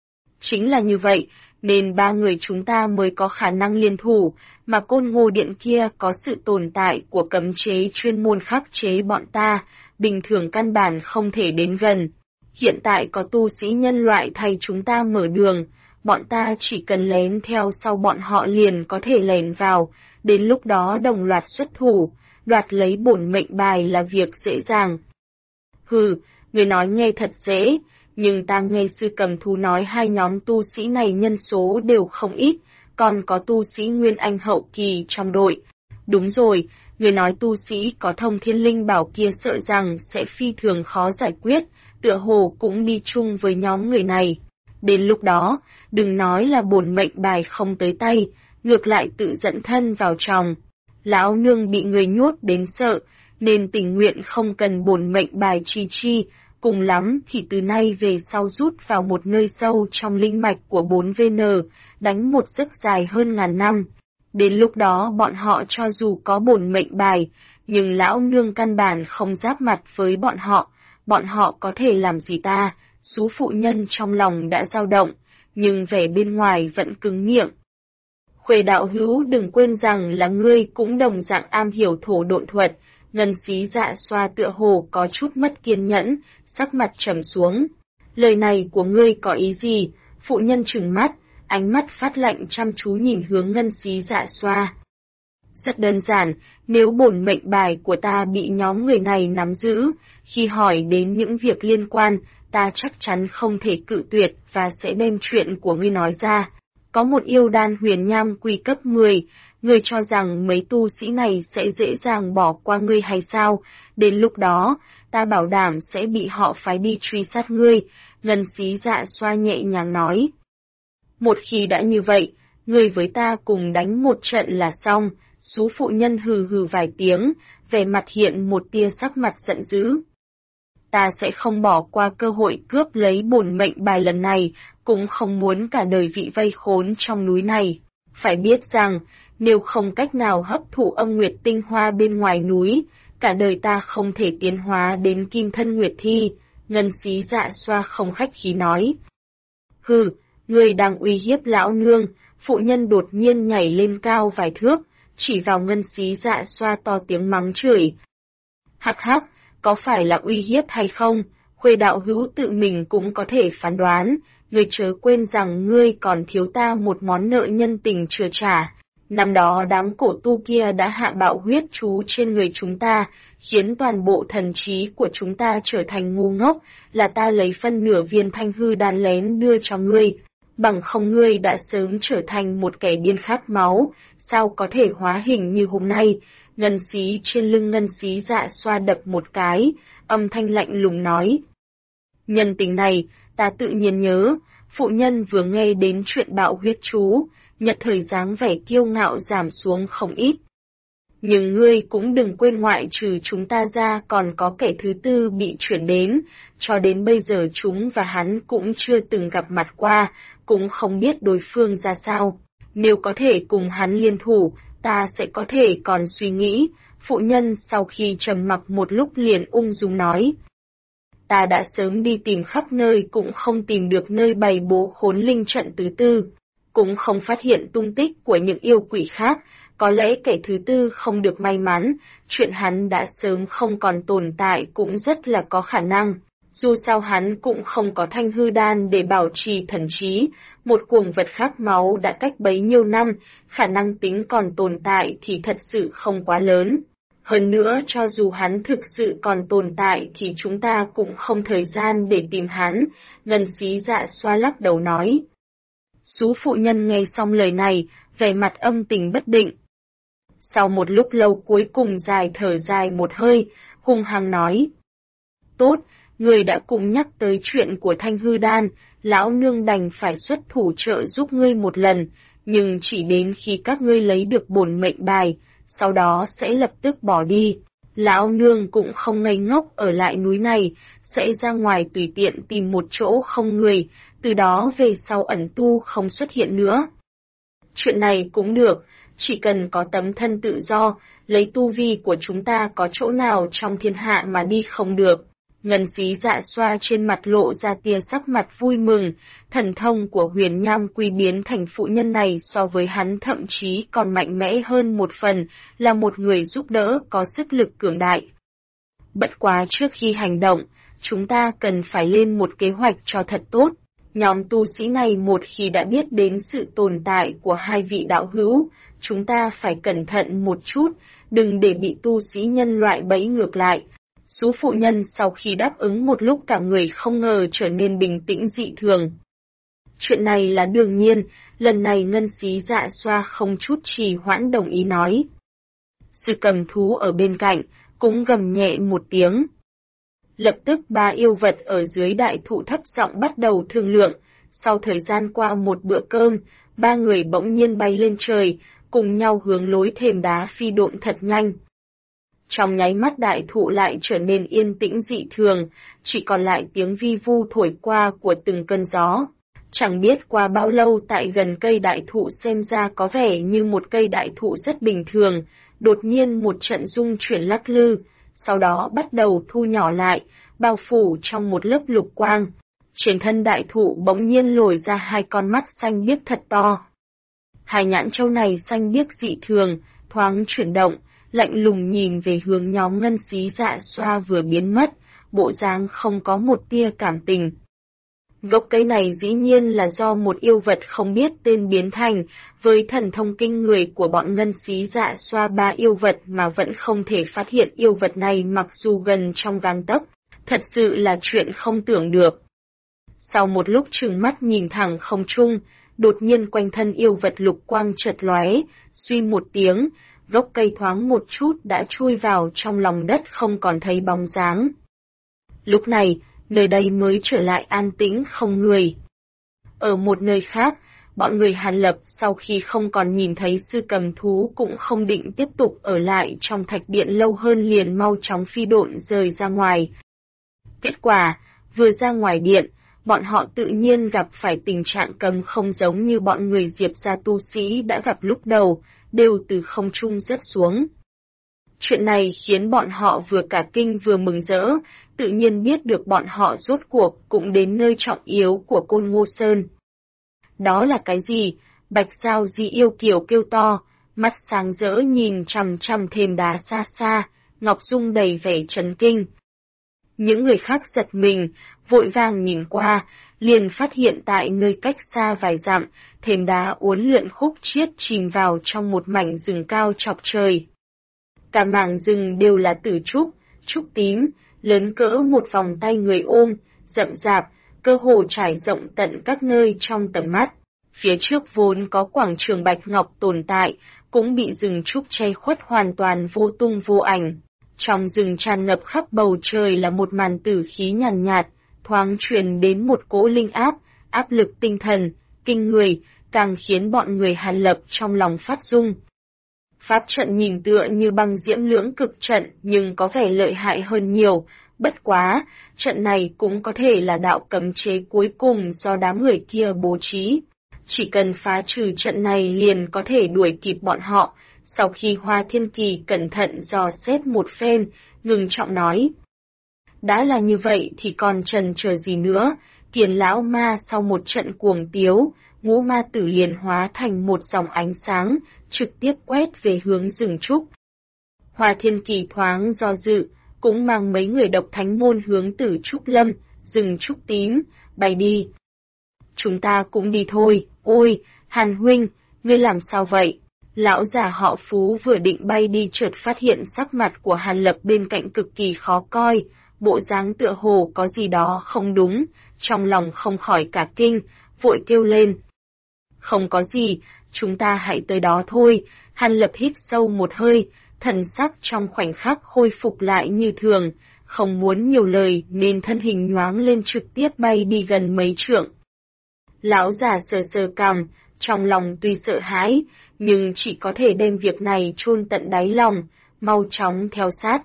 Speaker 1: Chính là như vậy, nên ba người chúng ta mới có khả năng liên thủ, mà Côn Ngô Điện kia có sự tồn tại của cấm chế chuyên môn khắc chế bọn ta, bình thường căn bản không thể đến gần. Hiện tại có tu sĩ nhân loại thay chúng ta mở đường, bọn ta chỉ cần lén theo sau bọn họ liền có thể lèn vào, đến lúc đó đồng loạt xuất thủ, đoạt lấy bổn mệnh bài là việc dễ dàng. Hừ, người nói nghe thật dễ, nhưng ta nghe Sư Cầm Thú nói hai nhóm tu sĩ này nhân số đều không ít, còn có tu sĩ Nguyên Anh hậu kỳ trong đội. Đúng rồi, người nói tu sĩ có thông thiên linh bảo kia sợ rằng sẽ phi thường khó giải quyết, tựa hồ cũng đi chung với nhóm người này. Đến lúc đó, đừng nói là bổn mệnh bài không tới tay, ngược lại tự dẫn thân vào trong. Lão nương bị người nhốt đến sợ, nên tình nguyện không cần bổn mệnh bài chi, cùng lắm thì từ nay về sau rút vào một nơi sâu trong linh mạch của 4VN, đánh một giấc dài hơn ngàn năm. Đến lúc đó bọn họ cho dù có bổn mệnh bài, nhưng lão nương căn bản không giáp mặt với bọn họ có thể làm gì ta? Sú phụ nhân trong lòng đã dao động, nhưng vẻ bên ngoài vẫn cứng miệng. Khuê đạo hữu đừng quên rằng là ngươi cũng đồng dạng am hiểu thổ độn thuật. Ngân xí dạ xoa tựa hồ có chút mất kiên nhẫn, sắc mặt trầm xuống. Lời này của ngươi có ý gì? Phụ nhân trừng mắt, ánh mắt phát lạnh chăm chú nhìn hướng ngân xí dạ xoa. Rất đơn giản, nếu bổn mệnh bài của ta bị nhóm người này nắm giữ, khi hỏi đến những việc liên quan, ta chắc chắn không thể cự tuyệt và sẽ đem chuyện của ngươi nói ra. có một yêu đan huyền nham quy cấp 10, ngươi cho rằng mấy tu sĩ này sẽ dễ dàng bỏ qua ngươi hay sao? Đến lúc đó, ta bảo đảm sẽ bị họ phái đi truy sát ngươi, Ngân Xí Dạ Xoa nhẹ nhàng nói. Một khi đã như vậy, ngươi với ta cùng đánh một trận là xong, Sú phụ nhân hừ hừ vài tiếng, vẻ mặt hiện một tia sắc mặt giận dữ. Ta sẽ không bỏ qua cơ hội cướp lấy bổn mệnh bài lần này, cũng không muốn cả đời bị vây khốn trong núi này. Phải biết rằng, nếu không cách nào hấp thụ âm nguyệt tinh hoa bên ngoài núi, cả đời ta không thể tiến hóa đến kim thân nguyệt thi, Ngân Xí Dạ Xoa không khách khí nói. Hừ, ngươi đang uy hiếp lão nương, phụ nhân đột nhiên nhảy lên cao vài thước, chỉ vào Ngân Xí Dạ Xoa to tiếng mắng chửi. Hắc hắc, có phải là uy hiếp hay không, Khuê đạo hữu tự mình cũng có thể phán đoán, ngươi chớ quên rằng ngươi còn thiếu ta một món nợ nhân tình chưa trả. Năm đó đám cổ tu kia đã hạ bạo huyết chú trên người chúng ta, khiến toàn bộ thần trí của chúng ta trở thành ngu ngốc, là ta lấy phân nửa viên thanh hư đan lén đưa cho ngươi. Bằng không ngươi đã sớm trở thành một kẻ điên khát máu, sao có thể hóa hình như hôm nay. Ngân xí trên lưng Ngân Xí Dạ Xoa đập một cái, âm thanh lạnh lùng nói. Nhân tình này, ta tự nhiên nhớ, phụ nhân vừa nghe đến chuyện bạo huyết chú, Nhật thời dáng vẻ kiêu ngạo giảm xuống không ít. Nhưng ngươi cũng đừng quên ngoại trừ chúng ta ra còn có kẻ thứ tư bị chuyển đến, cho đến bây giờ chúng và hắn cũng chưa từng gặp mặt qua, cũng không biết đối phương ra sao. Nếu có thể cùng hắn liên thủ, ta sẽ có thể còn suy nghĩ, phụ nhân sau khi trầm mặc một lúc liền ung dung nói. Ta đã sớm đi tìm khắp nơi cũng không tìm được nơi bày bố khốn linh trận thứ tư, cũng không phát hiện tung tích của những yêu quỷ khác, có lẽ kẻ thứ tư không được may mắn, chuyện hắn đã sớm không còn tồn tại cũng rất là có khả năng. Dù sao hắn cũng không có thanh hư đan để bảo trì thần trí, một cuồng vật khát máu đã cách bấy nhiêu năm, khả năng tính còn tồn tại thì thật sự không quá lớn. Hơn nữa cho dù hắn thực sự còn tồn tại thì chúng ta cũng không thời gian để tìm hắn, Ngân Xí Dạ Xoa lắc đầu nói. Sú phụ nhân nghe xong lời này, vẻ mặt âm tình bất định. Sau một lúc lâu cuối cùng dài thở dài một hơi, hung hăng nói. Tốt, người đã cùng nhắc tới chuyện của thanh hư đan, lão nương đành phải xuất thủ trợ giúp ngươi một lần, nhưng chỉ đến khi các ngươi lấy được bổn mệnh bài, sau đó sẽ lập tức bỏ đi. Lão nương cũng không ngây ngốc ở lại núi này, sẽ ra ngoài tùy tiện tìm một chỗ không người, từ đó về sau ẩn tu không xuất hiện nữa. Chuyện này cũng được, chỉ cần có tấm thân tự do, lấy tu vi của chúng ta có chỗ nào trong thiên hạ mà đi không được. Ngân Xí Dạ Xoa trên mặt lộ ra tia sắc mặt vui mừng, thần thông của huyền nham quy biến thành phụ nhân này so với hắn thậm chí còn mạnh mẽ hơn một phần, là một người giúp đỡ có sức lực cường đại. Bất quá trước khi hành động, chúng ta cần phải lên một kế hoạch cho thật tốt. Nhóm tu sĩ này một khi đã biết đến sự tồn tại của hai vị đạo hữu, chúng ta phải cẩn thận một chút, đừng để bị tu sĩ nhân loại bẫy ngược lại. Sú phụ nhân sau khi đáp ứng một lúc cả người không ngờ trở nên bình tĩnh dị thường. Chuyện này là đương nhiên, lần này Ngân Xí Dạ Xoa không chút trì hoãn đồng ý nói. Sư cầm thú ở bên cạnh, cũng gầm nhẹ một tiếng. Lập tức ba yêu vật ở dưới đại thụ thấp giọng bắt đầu thương lượng, sau thời gian qua một bữa cơm, ba người bỗng nhiên bay lên trời, cùng nhau hướng lối thềm đá phi độn thật nhanh. Trong nháy mắt đại thụ lại trở nên yên tĩnh dị thường, chỉ còn lại tiếng vi vu thổi qua của từng cơn gió. Chẳng biết qua bao lâu tại gần cây đại thụ xem ra có vẻ như một cây đại thụ rất bình thường, đột nhiên một trận rung chuyển lắc lư, sau đó bắt đầu thu nhỏ lại, bao phủ trong một lớp lục quang. Trên thân đại thụ bỗng nhiên lồi ra hai con mắt xanh biếc thật to. Hai nhãn châu này xanh biếc dị thường, thoáng chuyển động, lạnh lùng nhìn về hướng nhóm Ngân Xí Dạ Xoa vừa biến mất, bộ dáng không có một tia cảm tình. Gốc cây này dĩ nhiên là do một yêu vật không biết tên biến thành, với thần thông kinh người của bọn Ngân Xí Dạ Xoa ba yêu vật mà vẫn không thể phát hiện yêu vật này mặc dù gần trong gang tấc, thật sự là chuyện không tưởng được. Sau một lúc trừng mắt nhìn thẳng không trung, đột nhiên quanh thân yêu vật lục quang chợt lóe, suy một tiếng, gốc cây thoáng một chút đã chui vào trong lòng đất không còn thấy bóng dáng. Lúc này, nơi đây mới trở lại an tĩnh không người. Ở một nơi khác, bọn người Hàn Lập sau khi không còn nhìn thấy sư cầm thú cũng không định tiếp tục ở lại trong thạch điện lâu hơn, liền mau chóng phi độn rời ra ngoài. Kết quả, vừa ra ngoài điện, bọn họ tự nhiên gặp phải tình trạng cấm không giống như bọn người Diệp gia tu sĩ đã gặp lúc đầu, đều từ không trung rớt xuống. Chuyện này khiến bọn họ vừa cả kinh vừa mừng rỡ, tự nhiên biết được bọn họ rốt cuộc cũng đến nơi trọng yếu của Côn Ngô Sơn. Đó là cái gì? Bạch Giao Di yêu kiều kêu to, mắt sáng rỡ nhìn chằm chằm thềm đá xa xa, Ngọc Dung đầy vẻ chấn kinh. Những người khác giật mình, vội vàng nhìn qua, liền phát hiện tại nơi cách xa vài dặm, thềm đá uốn lượn khúc chiết chìm vào trong một mảnh rừng cao chọc trời. Cả mảng rừng đều là tử trúc, trúc tím, lớn cỡ một vòng tay người ôm, rậm rạp, cơ hồ trải rộng tận các nơi trong tầm mắt. Phía trước vốn có quảng trường bạch ngọc tồn tại, cũng bị rừng trúc che khuất hoàn toàn vô tung vô ảnh. Trong rừng tràn ngập khắp bầu trời là một màn tử khí nhàn nhạt, thoáng truyền đến một cỗ linh áp lực tinh thần, kinh người, càng khiến bọn người Hàn Lập trong lòng phát rung. Pháp trận nhìn tựa như băng diễm lưỡng cực trận nhưng có vẻ lợi hại hơn nhiều, bất quá, trận này cũng có thể là đạo cấm chế cuối cùng do đám người kia bố trí. Chỉ cần phá trừ trận này liền có thể đuổi kịp bọn họ. Sau khi Hoa Thiên Kỳ cẩn thận dò xét một phen, ngừng trọng nói. Đã là như vậy thì còn chần chờ gì nữa, Kiền lão ma sau một trận cuồng tiếu, ngũ ma tử liền hóa thành một dòng ánh sáng, trực tiếp quét về hướng rừng trúc. Hoa Thiên Kỳ thoáng do dự, cũng mang mấy người độc thánh môn hướng Tử Trúc Lâm, rừng trúc tím, bay đi. Chúng ta cũng đi thôi, ôi, Hàn huynh, ngươi làm sao vậy? Lão già họ Phú vừa định bay đi chợt phát hiện sắc mặt của Hàn Lập bên cạnh cực kỳ khó coi, bộ dáng tựa hồ có gì đó không đúng, trong lòng không khỏi cả kinh, vội kêu lên. Không có gì, chúng ta hãy tới đó thôi. Hàn Lập hít sâu một hơi, thần sắc trong khoảnh khắc khôi phục lại như thường, không muốn nhiều lời nên thân hình nhoáng lên trực tiếp bay đi gần mấy trượng. Lão già sờ sờ cằm, trong lòng tuy sợ hãi, nhưng chỉ có thể đem việc này chôn tận đáy lòng, mau chóng theo sát.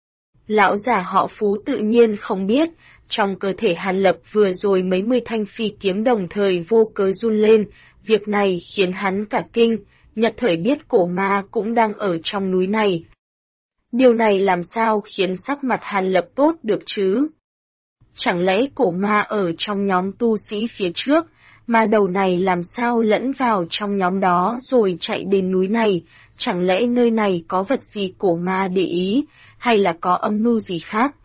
Speaker 1: Lão già họ Phú tự nhiên không biết, trong cơ thể Hàn Lập vừa rồi mấy mươi thanh phi kiếm đồng thời vô cớ run lên, việc này khiến hắn cả kinh, nhất thời biết cổ ma cũng đang ở trong núi này. Điều này làm sao khiến sắc mặt Hàn Lập tốt được chứ? Chẳng lẽ cổ ma ở trong nhóm tu sĩ phía trước, mà đầu này làm sao lẫn vào trong nhóm đó rồi chạy đến núi này, chẳng lẽ nơi này có vật gì cổ ma để ý, hay là có âm mưu gì khác?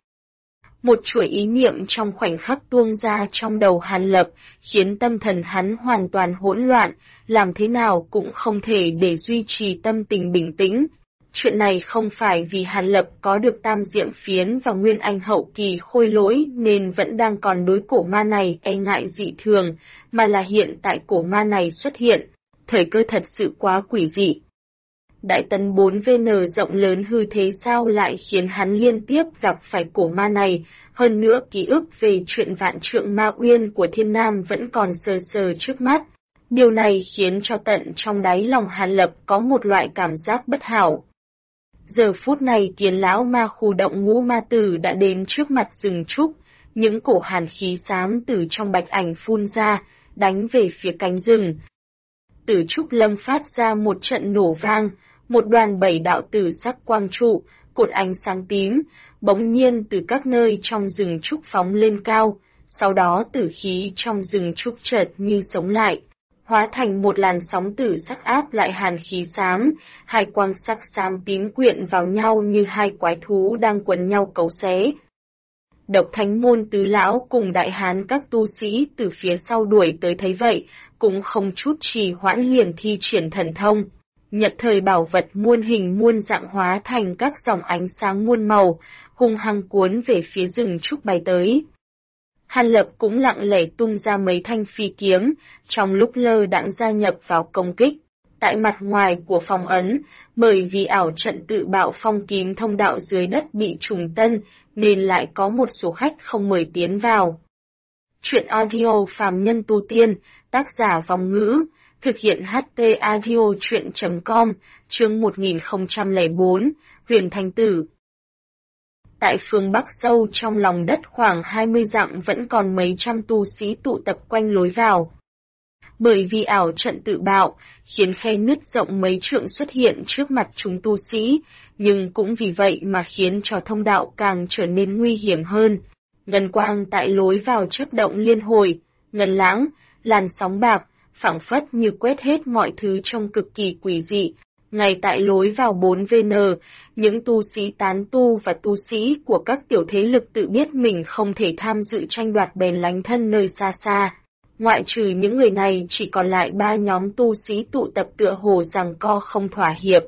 Speaker 1: Một chuỗi ý niệm trong khoảnh khắc tuông ra trong đầu Hàn Lập, khiến tâm thần hắn hoàn toàn hỗn loạn, làm thế nào cũng không thể để duy trì tâm tình bình tĩnh. Chuyện này không phải vì Hàn Lập có được tam diệm phiến và nguyên anh hậu kỳ khôi lỗi nên vẫn đang còn đối cổ ma này e ngại dị thường, mà là hiện tại cổ ma này xuất hiện, thời cơ thật sự quá quỷ dị. Đại tấn 4VN rộng lớn hư thế sao lại khiến hắn liên tiếp gặp phải cổ ma này, hơn nữa ký ức về chuyện vạn trượng ma uyên của Thiên Nam vẫn còn sờ sờ trước mắt. Điều này khiến cho tận trong đáy lòng Hàn Lập có một loại cảm giác bất hảo. Giờ phút này Kiền lão ma khu động ngũ ma tử đã đến trước mặt rừng trúc, những cổ hàn khí xám từ trong bạch ảnh phun ra, đánh về phía cánh rừng. Tử Trúc Lâm phát ra một trận nổ vang, một đoàn 7 đạo tử sắc quang trụ, cột ánh sáng tím, bỗng nhiên từ các nơi trong rừng trúc phóng lên cao, sau đó tử khí trong rừng trúc chợt như sống lại, hóa thành một làn sóng tử sắc áp lại hàn khí xám, hai quang sắc xám tím quyện vào nhau như hai quái thú đang quấn nhau cấu xé. Độc Thánh môn tứ lão cùng đại hán các tu sĩ từ phía sau đuổi tới thấy vậy, cũng không chút trì hoãn liền thi triển thần thông. Nhật thời bảo vật muôn hình muôn dạng hóa thành các dòng ánh sáng muôn màu, hung hăng cuốn về phía rừng trúc bay tới. Hàn Lập cũng lặng lẽ tung ra mấy thanh phi kiếm, trong lúc lơ đãng gia nhập vào công kích. Tại mặt ngoài của phong ấn, bởi vì ảo trận tự bạo phong kiếm thông đạo dưới đất bị trùng tân, nên lại có một số khách không mời tiến vào. Chuyện audio phàm nhân tu tiên, tác giả Vong Ngữ, thực hiện HT Audio Chuyện.com, chương 1004, Huyền Thanh Tử. Tại phương Bắc sâu trong lòng đất khoảng 20 dặm vẫn còn mấy trăm tu sĩ tụ tập quanh lối vào. Bởi vì ảo trận tự bạo, khiến khe nứt rộng mấy trượng xuất hiện trước mặt chúng tu sĩ, nhưng cũng vì vậy mà khiến cho thông đạo càng trở nên nguy hiểm hơn. Ngân quang tại lối vào chớp động liên hồi, ngân lãng, làn sóng bạc, phảng phất như quét hết mọi thứ trông cực kỳ quỷ dị. Ngay tại lối vào 4VN, những tu sĩ tán tu và tu sĩ của các tiểu thế lực tự biết mình không thể tham dự tranh đoạt bèn lánh thân nơi xa xa. Ngoại trừ những người này chỉ còn lại 3 nhóm tu sĩ tụ tập tựa hồ giằng co không thỏa hiệp.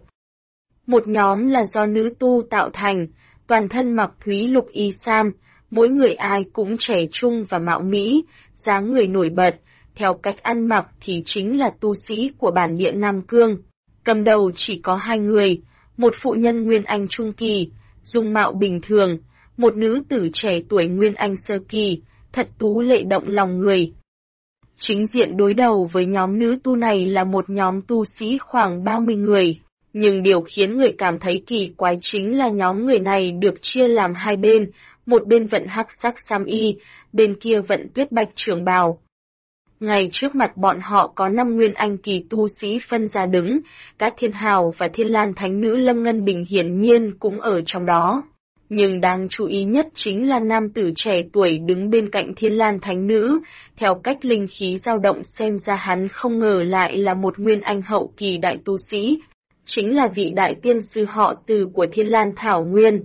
Speaker 1: Một nhóm là do nữ tu tạo thành, toàn thân mặc thúy lục y sam, mỗi người ai cũng trẻ trung và mạo mỹ, dáng người nổi bật, theo cách ăn mặc thì chính là tu sĩ của bản địa Nam Cương. Cầm đầu chỉ có 2 người, một phụ nhân Nguyên Anh Trung Kỳ, dung mạo bình thường, một nữ tử trẻ tuổi Nguyên Anh Sơ Kỳ, thật tú lệ động lòng người. Chính diện đối đầu với nhóm nữ tu này là một nhóm tu sĩ khoảng 30 người, nhưng điều khiến người cảm thấy kỳ quái chính là nhóm người này được chia làm hai bên, một bên vận hắc sắc sam y, bên kia vận tuyết bạch trường bào. Ngay trước mặt bọn họ có 5 Nguyên Anh kỳ tu sĩ phân ra đứng, Cát Thiên Hào và Thiên Lan Thánh Nữ Lâm Ngân Bình hiển nhiên cũng ở trong đó. Nhưng đáng chú ý nhất chính là nam tử trẻ tuổi đứng bên cạnh Thiên Lan Thánh Nữ, theo cách linh khí dao động xem ra hắn không ngờ lại là một Nguyên Anh hậu kỳ đại tu sĩ, chính là vị đại tiên sư họ Từ của Thiên Lan Thảo Nguyên.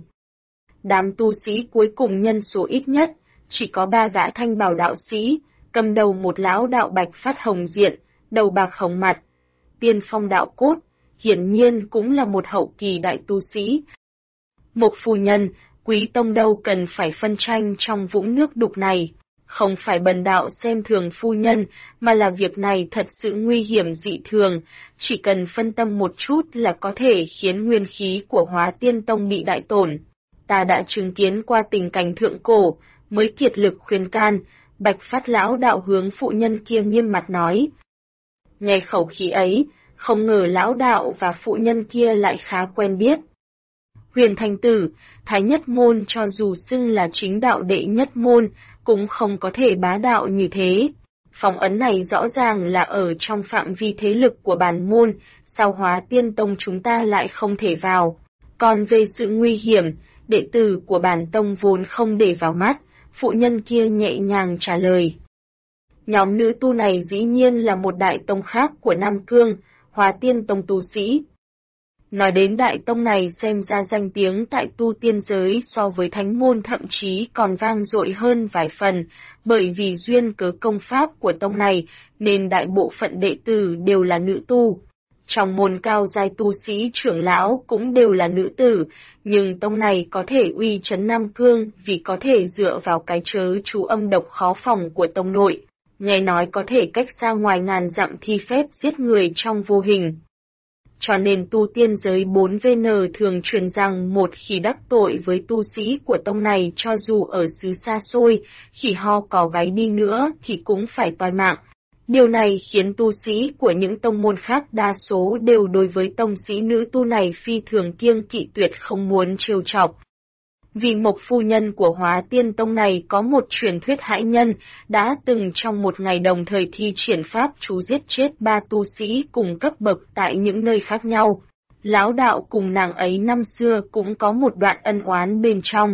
Speaker 1: Đám tu sĩ cuối cùng nhân số ít nhất, chỉ có 3 gã thanh bào đạo sĩ, cầm đầu một lão đạo bạch phát hồng diện, đầu bạc hồng mặt, tiên phong đạo cốt, hiển nhiên cũng là một hậu kỳ đại tu sĩ. Một phu nhân, Quý Tông đâu cần phải phân tranh trong vũng nước đục này, không phải bần đạo xem thường phu nhân, mà là việc này thật sự nguy hiểm dị thường, chỉ cần phân tâm một chút là có thể khiến nguyên khí của Hóa Tiên Tông bị đại tổn. Ta đã chứng kiến qua tình cảnh thượng cổ, mới kiệt lực khuyên can, Bạch Phát lão đạo hướng phụ nhân kia nghiêm mặt nói. Nghe khẩu khí ấy, không ngờ lão đạo và phụ nhân kia lại khá quen biết. Huyền Thanh Tử, Thái Nhất Môn cho dù xưng là chính đạo đệ nhất môn, cũng không có thể bá đạo như thế. Phong ấn này rõ ràng là ở trong phạm vi thế lực của bản môn, sao Hóa Tiên Tông chúng ta lại không thể vào. Còn về sự nguy hiểm, đệ tử của bản tông vốn không để vào mắt, phụ nhân kia nhẹ nhàng trả lời. Nhóm nữ tu này dĩ nhiên là một đại tông khác của Nam Cương, Hóa Tiên Tông tu sĩ. Nói đến đại tông này xem ra danh tiếng tại tu tiên giới so với thánh môn thậm chí còn vang dội hơn vài phần, bởi vì duyên cớ công pháp của tông này nên đại bộ phận đệ tử đều là nữ tu. Trong môn cao giai tu sĩ trưởng lão cũng đều là nữ tử, nhưng tông này có thể uy chấn Nam Cương vì có thể dựa vào cái trớ chú âm độc khó phòng của tông nội. Nghe nói có thể cách xa ngoài ngàn dặm thi phép giết người trong vô hình. Cho nên tu tiên giới 4VN thường truyền rằng một khi đắc tội với tu sĩ của tông này cho dù ở xứ xa xôi, khỉ ho có gáy đi nữa thì cũng phải toi mạng. Điều này khiến tu sĩ của những tông môn khác đa số đều đối với tông sĩ nữ tu này phi thường kiêng kỵ tuyệt không muốn trêu chọc. Vì Mộc phu nhân của Hóa Tiên Tông này có một truyền thuyết hãi nhân, đã từng trong một ngày đồng thời thi triển pháp chú giết chết 3 tu sĩ cùng cấp bậc tại những nơi khác nhau. Lão đạo cùng nàng ấy năm xưa cũng có một đoạn ân oán bên trong.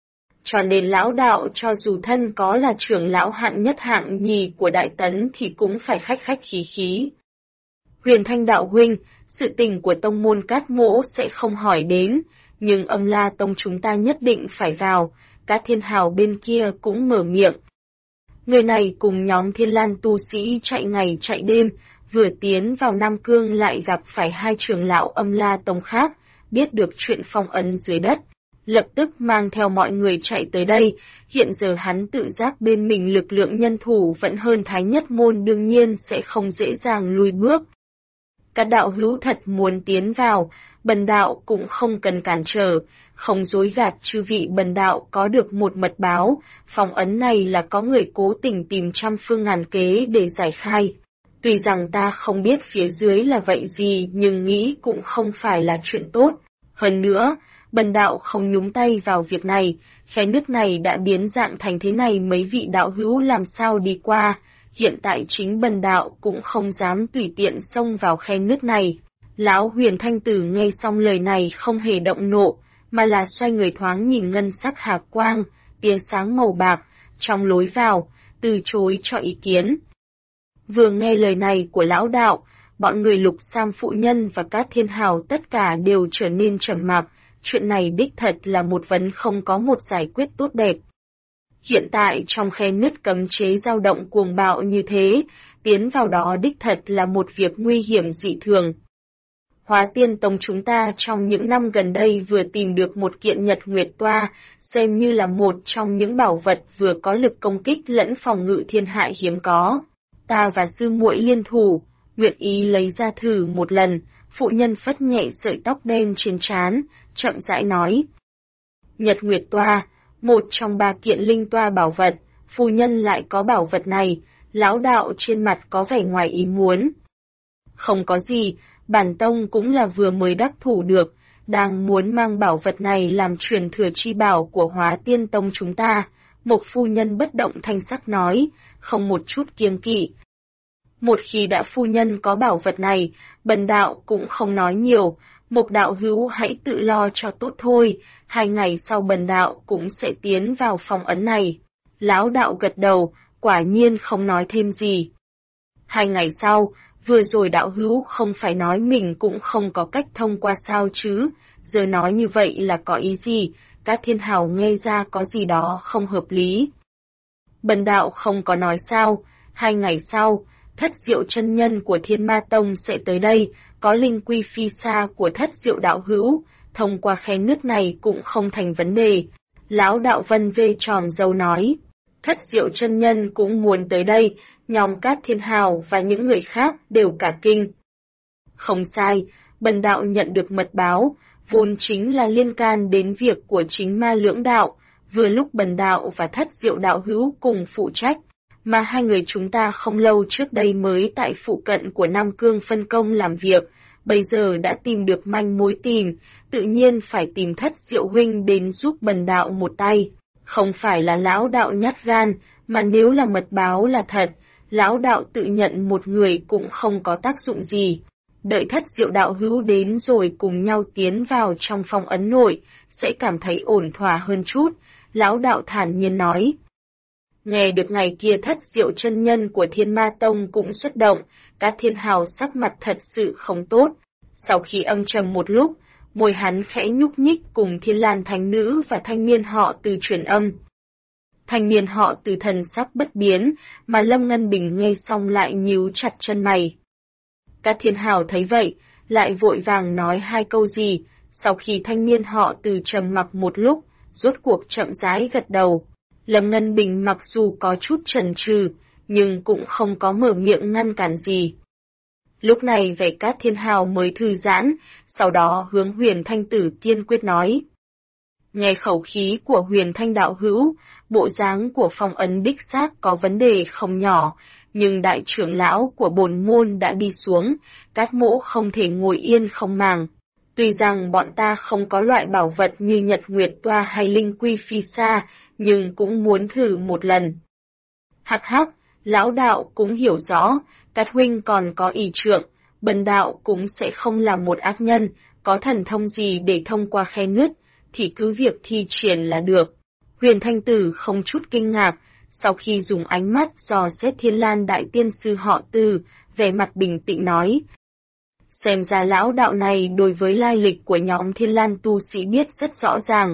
Speaker 1: Cho nên lão đạo cho dù thân có là trưởng lão hạng nhất hạng nhì của Đại Tấn thì cũng phải khách khách khí khí. Huyền Thanh đạo huynh, sự tình của tông môn Cát Mỗ sẽ không hỏi đến, nhưng Âm La Tông chúng ta nhất định phải vào, Cát Thiên Hào bên kia cũng mở miệng. Người này cùng nhóm Thiên Lan tu sĩ chạy ngày chạy đêm, vừa tiến vào Nam Cương lại gặp phải 2 trưởng lão Âm La Tông khác, biết được chuyện phong ấn dưới đất. lập tức mang theo mọi người chạy tới đây. Hiện giờ hắn tự giác bên mình lực lượng nhân thủ vẫn hơn Thái Nhất Môn, đương nhiên sẽ không dễ dàng lùi bước. Các đạo hữu thật muốn tiến vào, bần đạo cũng không cần cản trở, không dối gạt chư vị, bần đạo có được một mật báo, phong ấn này là có người cố tình tìm trăm phương ngàn kế để giải khai. Tuy rằng ta không biết phía dưới là vậy gì, nhưng nghĩ cũng không phải là chuyện tốt. Hơn nữa, bần đạo không nhúng tay vào việc này, khe nứt này đã biến dạng thành thế này, mấy vị đạo hữu làm sao đi qua. Hiện tại chính bần đạo cũng không dám tùy tiện xông vào khe nứt này. Lão Huyền Thanh Tử nghe xong lời này không hề động nộ, mà là xoay người thoáng nhìn ngân sắc hào quang, tia sáng màu bạc, trong lối vào, từ chối cho ý kiến. Vừa nghe lời này của lão đạo, bọn người Lục Sam phụ nhân và các thiên hào tất cả đều trở nên trầm mặc, chuyện này đích thật là một vấn không có một giải quyết tốt đẹp. Hiện tại trong khe nứt cấm chế dao động cuồng bạo như thế, tiến vào đó đích thật là một việc nguy hiểm dị thường. Hóa Tiên Tông chúng ta trong những năm gần đây vừa tìm được một kiện Nhật Nguyệt Toa, xem như là một trong những bảo vật vừa có lực công kích lẫn phòng ngự thiên hạ hiếm có. Ta và sư muội liên thủ, nguyện ý lấy ra thử một lần. Phụ nhân phất nhẹ sợi tóc đen trên trán, chậm rãi nói. Nhật Nguyệt Toa, một trong 3 kiện linh toa bảo vật, phu nhân lại có bảo vật này. Lão đạo trên mặt có vẻ ngoài ý muốn. Không có gì, bản tông cũng là vừa mới đắc thủ được, đang muốn mang bảo vật này làm truyền thừa chi bảo của Hóa Tiên Tông chúng ta. Một phu nhân bất động thanh sắc nói, không một chút kiêng kỵ. Một khi đã phu nhân có bảo vật này, bần đạo cũng không nói nhiều, một đạo hữu hãy tự lo cho tốt thôi, 2 ngày sau bần đạo cũng sẽ tiến vào phòng ấn này. Lão đạo gật đầu, quả nhiên không nói thêm gì. 2 ngày sau, vừa rồi đạo hữu không phải nói mình cũng không có cách thông qua sao chứ, giờ nói như vậy là có ý gì? Các thiên hào nghe ra có gì đó không hợp lý. Bần đạo không có nói sao, 2 ngày sau, Thất Diệu chân nhân của Thiên Ma Tông sẽ tới đây, có linh quy phi xa của Thất Diệu đạo hữu, thông qua khe nứt này cũng không thành vấn đề. Lão đạo Vân vê tròm râu nói, Thất Diệu chân nhân cũng muốn tới đây, nhóm Cát Thiên Hào và những người khác đều cả kinh. Không sai, bần đạo nhận được mật báo, vốn chính là liên can đến việc của chính ma lưỡng đạo, vừa lúc bần đạo và Thất Diệu đạo hữu cùng phụ trách, mà 2 người chúng ta không lâu trước đây mới tại phụ cận của Nam Cương phân công làm việc, bây giờ đã tìm được manh mối tìm, tự nhiên phải tìm Thất Diệu huynh đến giúp bần đạo một tay. Không phải là lão đạo nhát gan, mà nếu là mật báo là thật, lão đạo tự nhận một người cũng không có tác dụng gì. Đợi Thất Diệu đạo hữu đến rồi cùng nhau tiến vào trong phòng ấn nội, sẽ cảm thấy ổn thỏa hơn chút, lão đạo thản nhiên nói. Nghe được ngày kia Thất Diệu chân nhân của Thiên Ma Tông cũng xuất động, các thiên hào sắc mặt thật sự không tốt. Sau khi âm trầm một lúc, môi hắn khẽ nhúc nhích cùng Thiên Lan Thánh Nữ và thanh niên họ Từ truyền âm. Thanh niên họ Từ thần sắc bất biến, mà Lâm Ngân Bình nghe xong lại nhíu chặt chân mày. Các thiên hào thấy vậy, lại vội vàng nói 2 câu gì, sau khi thanh niên họ Từ trầm mặc một lúc, rốt cuộc chậm rãi gật đầu. Lâm Ngân Bình mặc dù có chút chần chừ, nhưng cũng không có mở miệng ngăn cản gì. Lúc này Vệ Cát Thiên Hào mới thư giãn, sau đó hướng Huyền Thanh Tử kiên quyết nói. Nghe khẩu khí của Huyền Thanh đạo hữu, bộ dáng của phong ấn đích xác có vấn đề không nhỏ, nhưng đại trưởng lão của bổn môn đã đi xuống, Cát mỗ không thể ngồi yên không màng. Tuy rằng bọn ta không có loại bảo vật như Nhật Nguyệt Toa hay Linh Quy Phi Sa, nhưng cũng muốn thử một lần. Hắc hắc, lão đạo cũng hiểu rõ, Cát huynh còn có ý trượng, bần đạo cũng sẽ không là một ác nhân, có thần thông gì để thông qua khe nứt, thì cứ việc thi triển là được. Huyền Thanh Tử không chút kinh ngạc, sau khi dùng ánh mắt dò xét Thiên Lan đại tiên sư họ Từ, vẻ mặt bình tĩnh nói. Xem ra lão đạo này đối với lai lịch của nhóm Thiên Lan tu sĩ biết rất rõ ràng.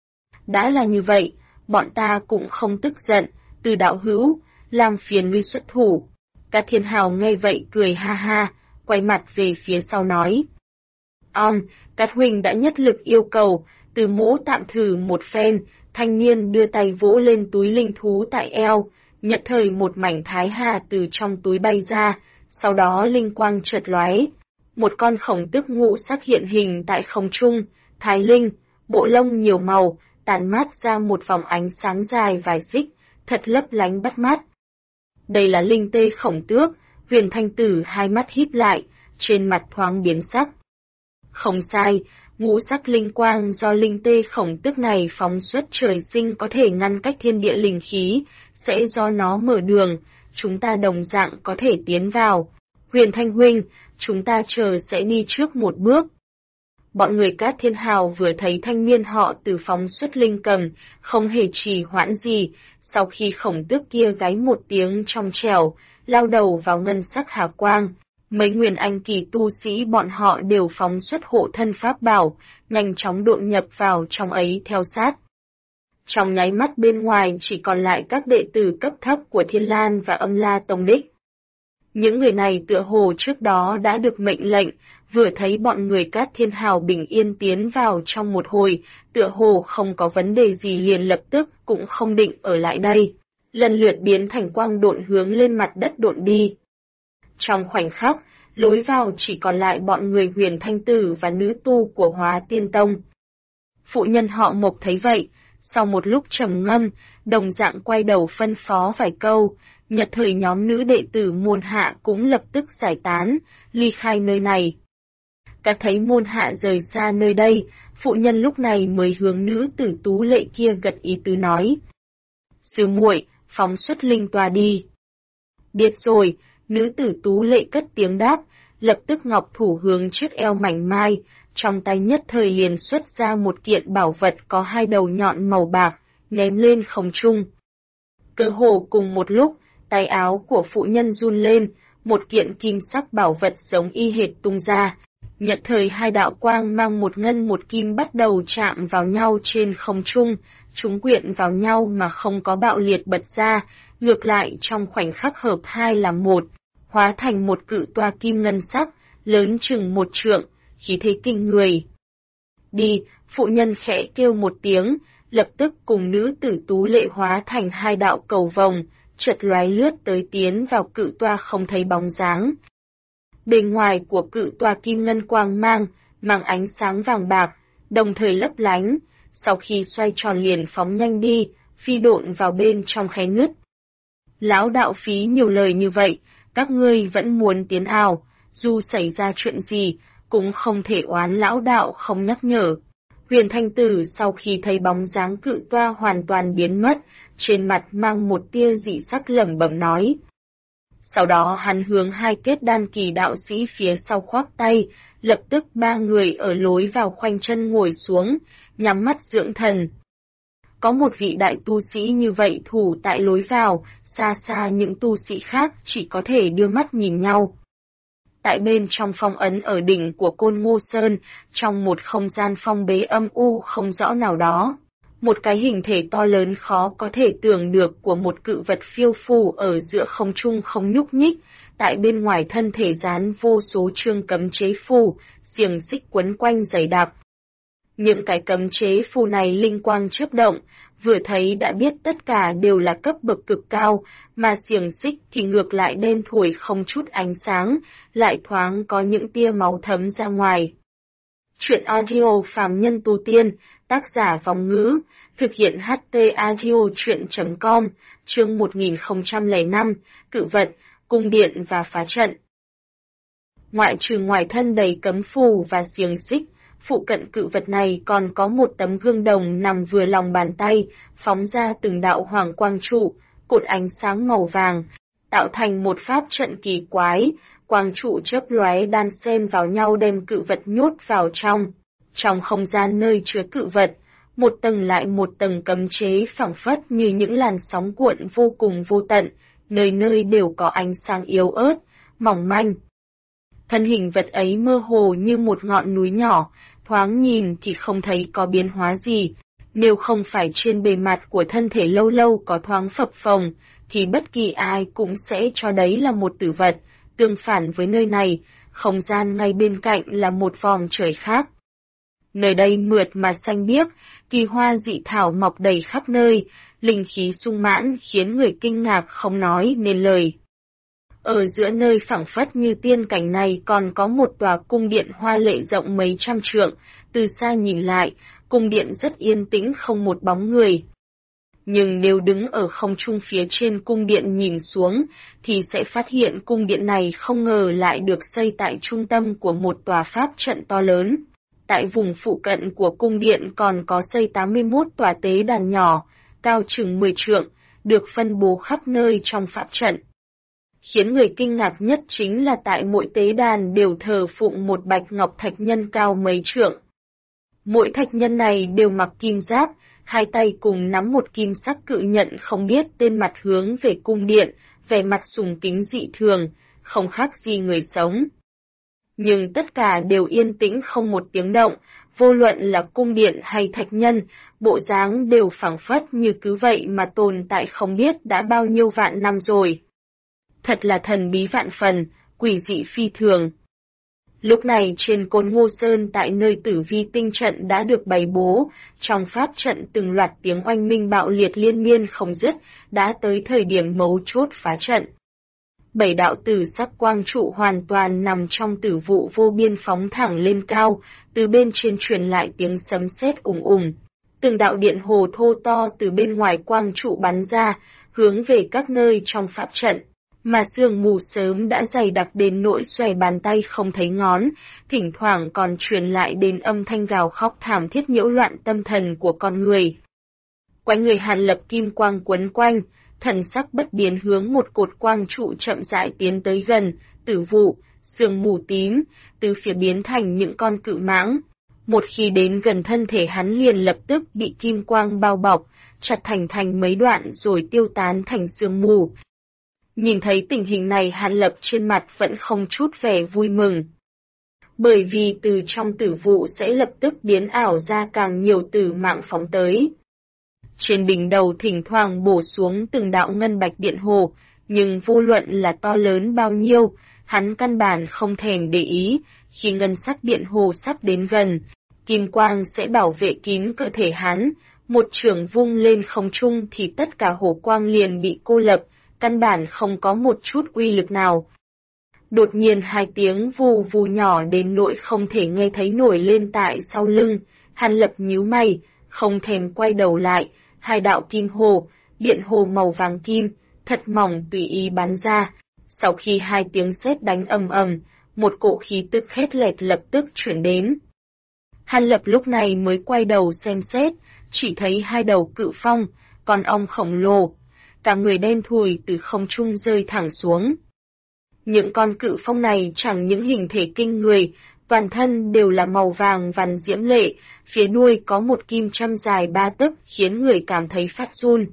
Speaker 1: Đã là như vậy, bọn ta cũng không tức giận, Từ đạo hữu, làm phiền ngươi xuất thủ. Các thiên hào nghe vậy cười ha ha, quay mặt về phía sau nói. Cát huynh đã nhất lực yêu cầu, Từ Mỗ tạm thử một phen, thanh niên đưa tay vỗ lên túi linh thú tại eo, nhất thời một mảnh thái hà từ trong túi bay ra, sau đó linh quang chợt lóe. Một con khổng tước ngũ sắc hiện hình tại không trung, thái linh, bộ lông nhiều màu, tàn mát ra một vòng ánh sáng dài vài xích, thật lấp lánh bắt mắt. Đây là linh tê khổng tước, Huyền Thanh Tử hai mắt híp lại, trên mặt thoáng biến sắc. Không sai, ngũ sắc linh quang do linh tê khổng tước này phóng xuất trời sinh có thể ngăn cách thiên địa linh khí, sẽ do nó mở đường, chúng ta đồng dạng có thể tiến vào. Huyền Thanh huynh, chúng ta chờ sẽ đi trước một bước. Bọn người Cát Thiên Hào vừa thấy thanh niên họ từ phóng xuất linh cầm, không hề trì hoãn gì, sau khi khổng tước kia gáy một tiếng trong trẻo, lao đầu vào ngân sắc hà quang. Mấy nguyên anh kỳ tu sĩ bọn họ đều phóng xuất hộ thân pháp bảo, nhanh chóng độn nhập vào trong ấy theo sát. Trong nháy mắt bên ngoài chỉ còn lại các đệ tử cấp thấp của Thiên Lan và Âm La Tông đích. Những người này tựa hồ trước đó đã được mệnh lệnh, vừa thấy bọn người Cát Thiên Hào bình yên tiến vào trong một hồi, tựa hồ không có vấn đề gì liền lập tức cũng không định ở lại đây. Lần lượt biến thành quang độn hướng lên mặt đất độn đi. Trong khoảnh khắc, lối vào chỉ còn lại bọn người Huyền Thanh Tử và nữ tu của Hóa Tiên Tông. Phụ nhân họ Mộc thấy vậy, sau một lúc trầm ngâm, đồng dạng quay đầu phân phó vài câu, nhật thời nhóm nữ đệ tử môn hạ cũng lập tức giải tán, ly khai nơi này. Các thấy môn hạ rời xa nơi đây, phụ nhân lúc này mới hướng nữ tử tú lệ kia gật ý tứ nói. Sư muội, phóng xuất linh tòa đi. Biết rồi, nữ tử tú lệ cất tiếng đáp, lập tức ngọc thủ hướng chiếc eo mảnh mai, trong tay nhất thời liền xuất ra một kiện bảo vật có hai đầu nhọn màu bạc, ném lên không trung. Cơ hồ cùng một lúc, tay áo của phụ nhân run lên, một kiện kim sắc bảo vật giống y hệt tung ra. Nhật thời hai đạo quang mang một ngân một kim bắt đầu chạm vào nhau trên không trung, chúng quyện vào nhau mà không có bạo liệt bật ra, ngược lại trong khoảnh khắc hợp hai làm một, hóa thành một cự toa kim ngân sắc, lớn chừng một trượng, khí thế kinh người. Đi, phụ nhân khẽ kêu một tiếng, lập tức cùng nữ tử tú lệ hóa thành hai đạo cầu vồng, chợt lóe lướt tới tiến vào cự toa không thấy bóng dáng. Bề ngoài của cự toa kim ngân quang mang ánh sáng vàng bạc, đồng thời lấp lánh, sau khi xoay tròn liền phóng nhanh đi, phi độn vào bên trong khe nứt. Lão đạo phí nhiều lời như vậy, các ngươi vẫn muốn tiến ào, dù xảy ra chuyện gì, cũng không thể oán lão đạo không nhắc nhở. Huyền Thanh Tử sau khi thấy bóng dáng cự toa hoàn toàn biến mất, trên mặt mang một tia dị sắc lẩm bẩm nói. Sau đó hắn hướng hai kết đan kỳ đạo sĩ phía sau khoác tay, lập tức ba người ở lối vào khoanh chân ngồi xuống, nhắm mắt dưỡng thần. Có một vị đại tu sĩ như vậy thủ tại lối vào, xa xa những tu sĩ khác chỉ có thể đưa mắt nhìn nhau. Tại bên trong phong ấn ở đỉnh của Côn Ngô Sơn, trong một không gian phong bế âm u không rõ nào đó, một cái hình thể to lớn khó có thể tưởng được của một cự vật phiêu phù ở giữa không trung không nhúc nhích, tại bên ngoài thân thể dán vô số chương cấm chế phù, xiềng xích quấn quanh dày đặc. Những cái cấm chế phù này linh quang chớp động, vừa thấy đã biết tất cả đều là cấp bậc cực cao, mà xiềng xích thì ngược lại đen thui không chút ánh sáng, lại thoáng có những tia máu thấm ra ngoài. Chuyện audio phàm nhân tu tiên, tác giả Vong Ngữ, thực hiện HT audio chuyện.com, chương 1005, cự vật, cung điện và phá trận. Ngoại trừ ngoài thân đầy cấm phù và xiềng xích, phụ cận cự vật này còn có một tấm gương đồng nằm vừa lòng bàn tay, phóng ra từng đạo hoàng quang trụ, cột ánh sáng màu vàng, tạo thành một pháp trận kỳ quái, quang trụ chớp lóe đan xen vào nhau đem cự vật nhốt vào trong. Trong không gian nơi chứa cự vật, một tầng lại một tầng cấm chế phảng phất như những làn sóng cuộn vô cùng vô tận, nơi nơi đều có ánh sáng yếu ớt, mỏng manh. Thân hình vật ấy mơ hồ như một ngọn núi nhỏ, thoáng nhìn thì không thấy có biến hóa gì, nếu không phải trên bề mặt của thân thể lâu lâu có thoáng phập phồng, thì bất kỳ ai cũng sẽ cho đấy là một tử vật, tương phản với nơi này, không gian ngay bên cạnh là một vòng trời khác. Nơi đây mượt mà xanh biếc, kỳ hoa dị thảo mọc đầy khắp nơi, linh khí sung mãn khiến người kinh ngạc không nói nên lời. Ở giữa nơi phảng phất như tiên cảnh này còn có một tòa cung điện hoa lệ rộng mấy trăm trượng, từ xa nhìn lại, cung điện rất yên tĩnh không một bóng người. Nhưng nếu đứng ở không trung phía trên cung điện nhìn xuống, thì sẽ phát hiện cung điện này không ngờ lại được xây tại trung tâm của một tòa pháp trận to lớn. Tại vùng phụ cận của cung điện còn có xây 81 tòa tế đàn nhỏ, cao chừng 10 trượng, được phân bố khắp nơi trong pháp trận. Khiến người kinh ngạc nhất chính là tại mỗi tế đàn đều thờ phụng một bạch ngọc thạch nhân cao mấy trượng. Mỗi thạch nhân này đều mặc kim giáp, hai tay cùng nắm một kim sắc cự nhận không biết tên mặt hướng về cung điện, vẻ mặt sùng kính dị thường, không khác gì người sống. Nhưng tất cả đều yên tĩnh không một tiếng động, vô luận là cung điện hay thạch nhân, bộ dáng đều phảng phất như cứ vậy mà tồn tại không biết đã bao nhiêu vạn năm rồi. Thật là thần bí vạn phần, quỷ dị phi thường. Lúc này trên Côn Ngô Sơn tại nơi Tử Vi tinh trận đã được bày bố, trong pháp trận từng loạt tiếng oanh minh bạo liệt liên miên không dứt, đã tới thời điểm mấu chốt phá trận. 7 đạo tử sắc quang trụ hoàn toàn nằm trong tử vụ vô biên phóng thẳng lên cao, từ bên trên truyền lại tiếng sấm sét ùng ùng. Từng đạo điện hồ thô to từ bên ngoài quang trụ bắn ra, hướng về các nơi trong pháp trận. Mà sương mù sớm đã dày đặc đến nỗi xòe bàn tay không thấy ngón, thỉnh thoảng còn truyền lại đến âm thanh gào khóc thảm thiết nhiễu loạn tâm thần của con người. Quanh người Hàn Lập kim quang quấn quanh, thần sắc bất biến hướng một cột quang trụ chậm rãi tiến tới gần, tử vụ, sương mù tím, từ phía biến thành những con cự mãng. Một khi đến gần thân thể hắn liền lập tức bị kim quang bao bọc, chặt thành mấy đoạn rồi tiêu tán thành sương mù. Nhìn thấy tình hình này Hàn Lập trên mặt vẫn không chút vẻ vui mừng. Bởi vì từ trong tử vụ sẽ lập tức biến ảo ra càng nhiều tử mạng phóng tới. Trên đỉnh đầu thỉnh thoảng bổ xuống từng đạo ngân bạch điện hồ, nhưng vô luận là to lớn bao nhiêu, hắn căn bản không thèm để ý, khi ngân sắc điện hồ sắp đến gần, kim quang sẽ bảo vệ kín cơ thể hắn, một chưởng vung lên không trung thì tất cả hồ quang liền bị cô lập, căn bản không có một chút uy lực nào. Đột nhiên hai tiếng vù vù nhỏ đến nỗi không thể nghe thấy nổi lên tại sau lưng, Hàn Lập nhíu mày, không thèm quay đầu lại, hai đạo kim hồ, điện hồ màu vàng kim, thật mỏng tùy ý bắn ra. Sau khi hai tiếng sét đánh ầm ầm, một cỗ khí tức khét lẹt lập tức chuyển đến. Hàn Lập lúc này mới quay đầu xem xét, chỉ thấy hai đầu cự phong, con ong khổng lồ, cả người đen thùi từ không trung rơi thẳng xuống. Những con cự phong này chẳng những hình thể kinh người, toàn thân đều là màu vàng vằn diễm lệ, phía đuôi có một kim châm dài 3 tấc khiến người cảm thấy phát run.